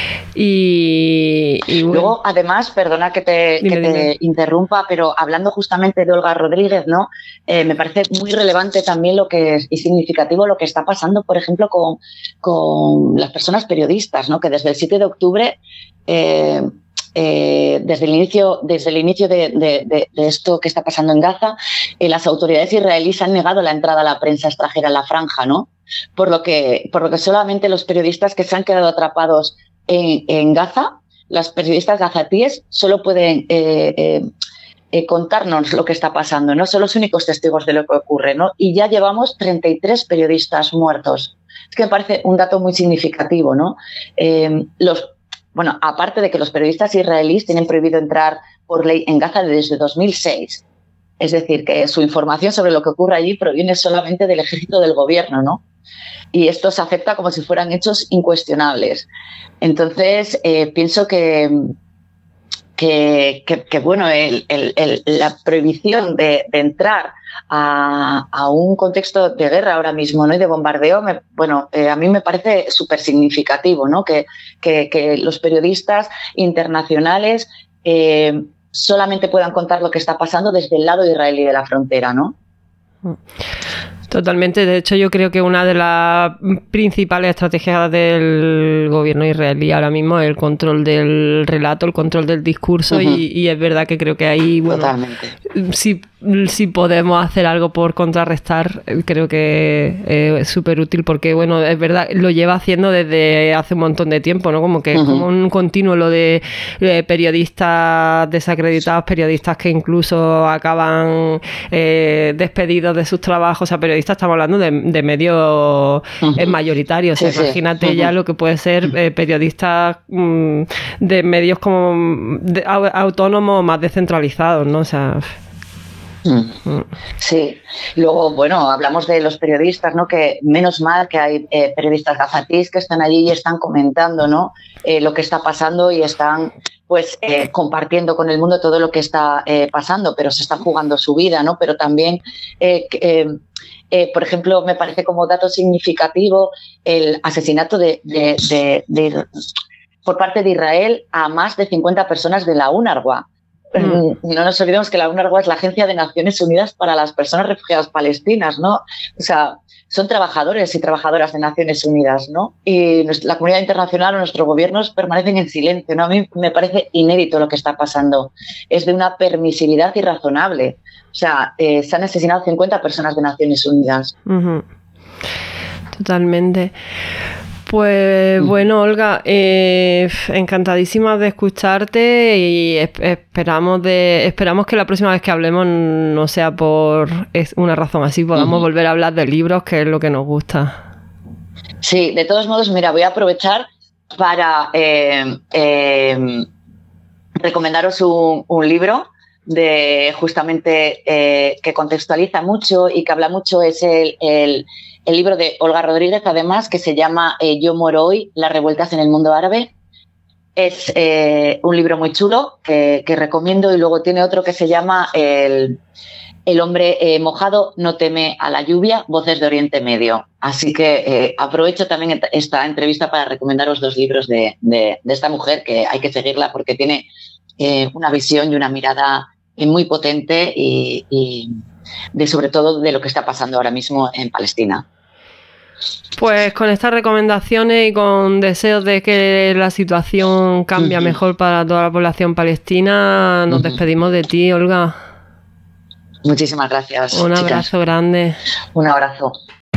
Y bueno. Luego, además, perdona que te interrumpa, pero hablando justamente de Olga Rodríguez, ¿no? Me parece muy relevante también y significativo lo que está pasando, por ejemplo, con las personas periodistas, ¿no? Que desde el 7 de octubre... desde el inicio de esto que está pasando en Gaza, las autoridades israelíes han negado la entrada a la prensa extranjera en la franja, ¿no? Por lo que solamente los periodistas que se han quedado atrapados en Gaza, las periodistas gazatíes, solo pueden contarnos lo que está pasando, ¿no? Son los únicos testigos de lo que ocurre, ¿no? Y ya llevamos 33 periodistas muertos. Es que me parece un dato muy significativo, ¿no? Bueno, aparte de que los periodistas israelíes tienen prohibido entrar por ley en Gaza desde 2006. Es decir, que su información sobre lo que ocurre allí proviene solamente del ejército del gobierno, ¿no? Y esto se acepta como si fueran hechos incuestionables. Entonces, pienso que bueno, la prohibición de entrar a un contexto de guerra ahora mismo, ¿no? Y de bombardeo, a mí me parece súper significativo, ¿no? Que los periodistas internacionales solamente puedan contar lo que está pasando desde el lado israelí de la frontera, ¿no? Totalmente. De hecho, yo creo que una de las principales estrategias del gobierno israelí ahora mismo es el control del relato, el control del discurso, y es verdad que creo que ahí, bueno, totalmente. Si podemos hacer algo por contrarrestar, creo que es súper útil, porque, bueno, es verdad, lo lleva haciendo desde hace un montón de tiempo, ¿no? Como que es como un continuo lo de periodistas desacreditados, periodistas que incluso acaban despedidos de sus trabajos, o sea, periodistas, estamos hablando de medios mayoritarios, o sea, imagínate ya lo que puede ser periodistas de medios como autónomos, más descentralizados, ¿no? O sea... Sí, luego, bueno, hablamos de los periodistas, ¿no? Que menos mal que hay periodistas gazatíes que están allí y están comentando, ¿no? Lo que está pasando y están, pues, compartiendo con el mundo todo lo que está pasando, pero se están jugando su vida, ¿no? Pero también, por ejemplo, me parece como dato significativo el asesinato por parte de Israel a más de 50 personas de la UNRWA. No nos olvidemos que la UNRWA es la Agencia de Naciones Unidas para las Personas Refugiadas Palestinas, ¿no? O sea, son trabajadores y trabajadoras de Naciones Unidas, ¿no? Y la comunidad internacional o nuestros gobiernos permanecen en silencio, ¿no? A mí me parece inédito lo que está pasando. Es de una permisividad irrazonable. O sea, se han asesinado 50 personas de Naciones Unidas. Totalmente. Pues bueno, Olga, encantadísima de escucharte y esperamos que la próxima vez que hablemos no sea por una razón así, podamos volver a hablar de libros, que es lo que nos gusta. Sí, de todos modos, mira, voy a aprovechar para recomendaros un libro de justamente que contextualiza mucho y que habla mucho, es el libro de Olga Rodríguez, además, que se llama Yo muero hoy, las revueltas en el mundo árabe. Es un libro muy chulo que recomiendo, y luego tiene otro que se llama El hombre mojado no teme a la lluvia, voces de Oriente Medio. Así que aprovecho también esta entrevista para recomendaros dos libros de esta mujer, que hay que seguirla porque tiene una visión y una mirada muy potente y sobre todo de lo que está pasando ahora mismo en Palestina. Pues con estas recomendaciones y con deseos de que la situación cambie mejor para toda la población palestina, nos despedimos de ti, Olga. Muchísimas gracias. Un abrazo grande. Un abrazo.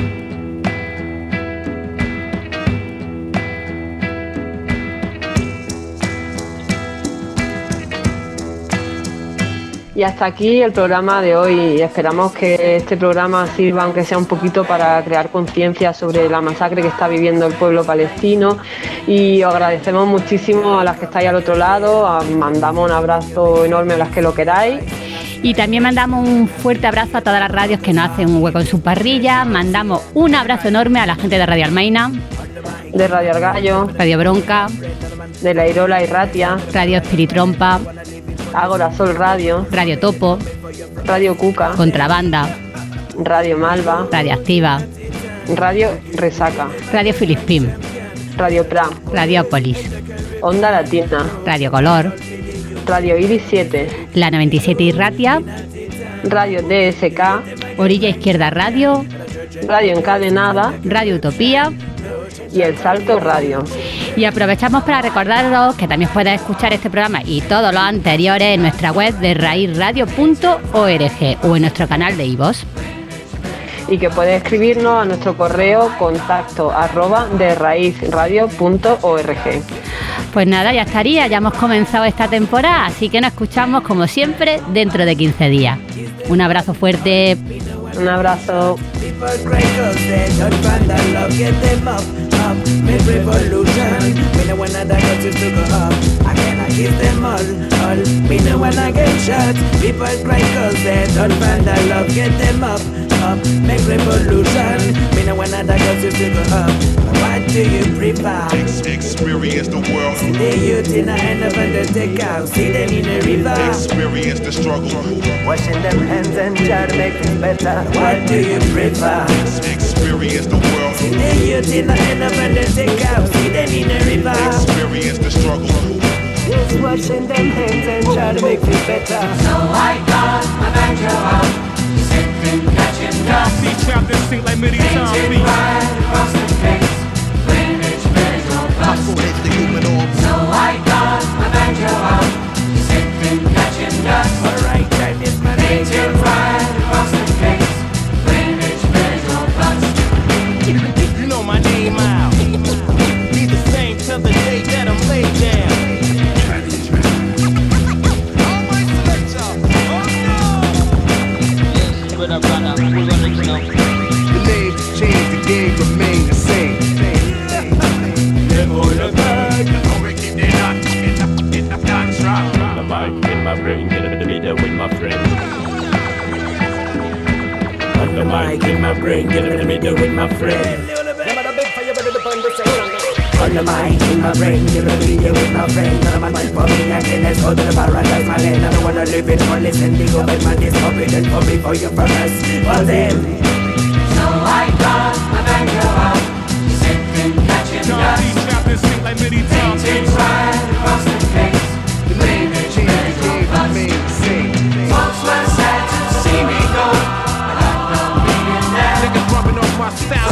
Y hasta aquí el programa de hoy. Esperamos que este programa sirva, aunque sea un poquito, para crear conciencia sobre la masacre que está viviendo el pueblo palestino. Y os agradecemos muchísimo a las que estáis al otro lado. Mandamos un abrazo enorme a las que lo queráis. Y también mandamos un fuerte abrazo a todas las radios que nos hacen un hueco en su parrilla. Mandamos un abrazo enorme a la gente de Radio Almaina, de Radio Argallo, Radio Bronca, de La Irola y Ratia, Radio Espiritrompa, Ágora Sol Radio, Radio Topo, Radio Cuca, Contrabanda, Radio Malva, Radio Activa, Radio Resaca, Radio Filispín, Radio Pra, Radiopolis, Onda Latina, Radio Color, Radio Iris 7, La 97 Irratia, Radio DSK, Orilla Izquierda Radio, Radio Encadenada Radio Utopía. y El Salto Radio. Y aprovechamos para recordaros que también puedes escuchar este programa y todos los anteriores en nuestra web de raizradio.org o en nuestro canal de iVoox. Y que puedes escribirnos a nuestro correo contacto@derraizradio.org. Pues nada, ya estaría, ya hemos comenzado esta temporada, así que nos escuchamos como siempre dentro de 15 días. Un abrazo fuerte. Un abrazo. Make revolution. Me know when I got you to go up. I cannot give them all. Me know when I get shot. People cry cause they don't find the love. Get them up. Make revolution. Me know when I got you to go up. What do you prefer? Experience the world. See the youth in a end of the take out. See them in the river. Experience the struggle. Washing them hands and try to make it better. What do you prefer? Experience the world. See the youth in a end of the take out. See them in the river. Experience the struggle. Just washing them hands and try to make it better. So I got my banjo out, sipping, catching dust. See trapped and sink like many times. Painted right across the face, Greenwich Village Road bus. So I got my banjo out, sipping, catching dust. Alright, time is my name. Painted right across the face, Greenwich Village Road bus. You know my name out. Be the same till the day that I'm laid down. The name changed, the game remained the same. The mic in my brain, get in the middle with my friend. On the mic in my brain, get in the middle with my friend. On the mic in my brain, give a video with my friend. None of my mind for me, I can let's go to the paradise, my land. I don't wanna live in one, listen, the government is forbidden for me, for you, for us, for them. So I got my banjo out, sipping, catching dust. See trapped and sink like many times. Painted right across the face, The name changed, the game remained the same. folks were sad to see me go, but I've no meaning there. Niggas rubbing off my style.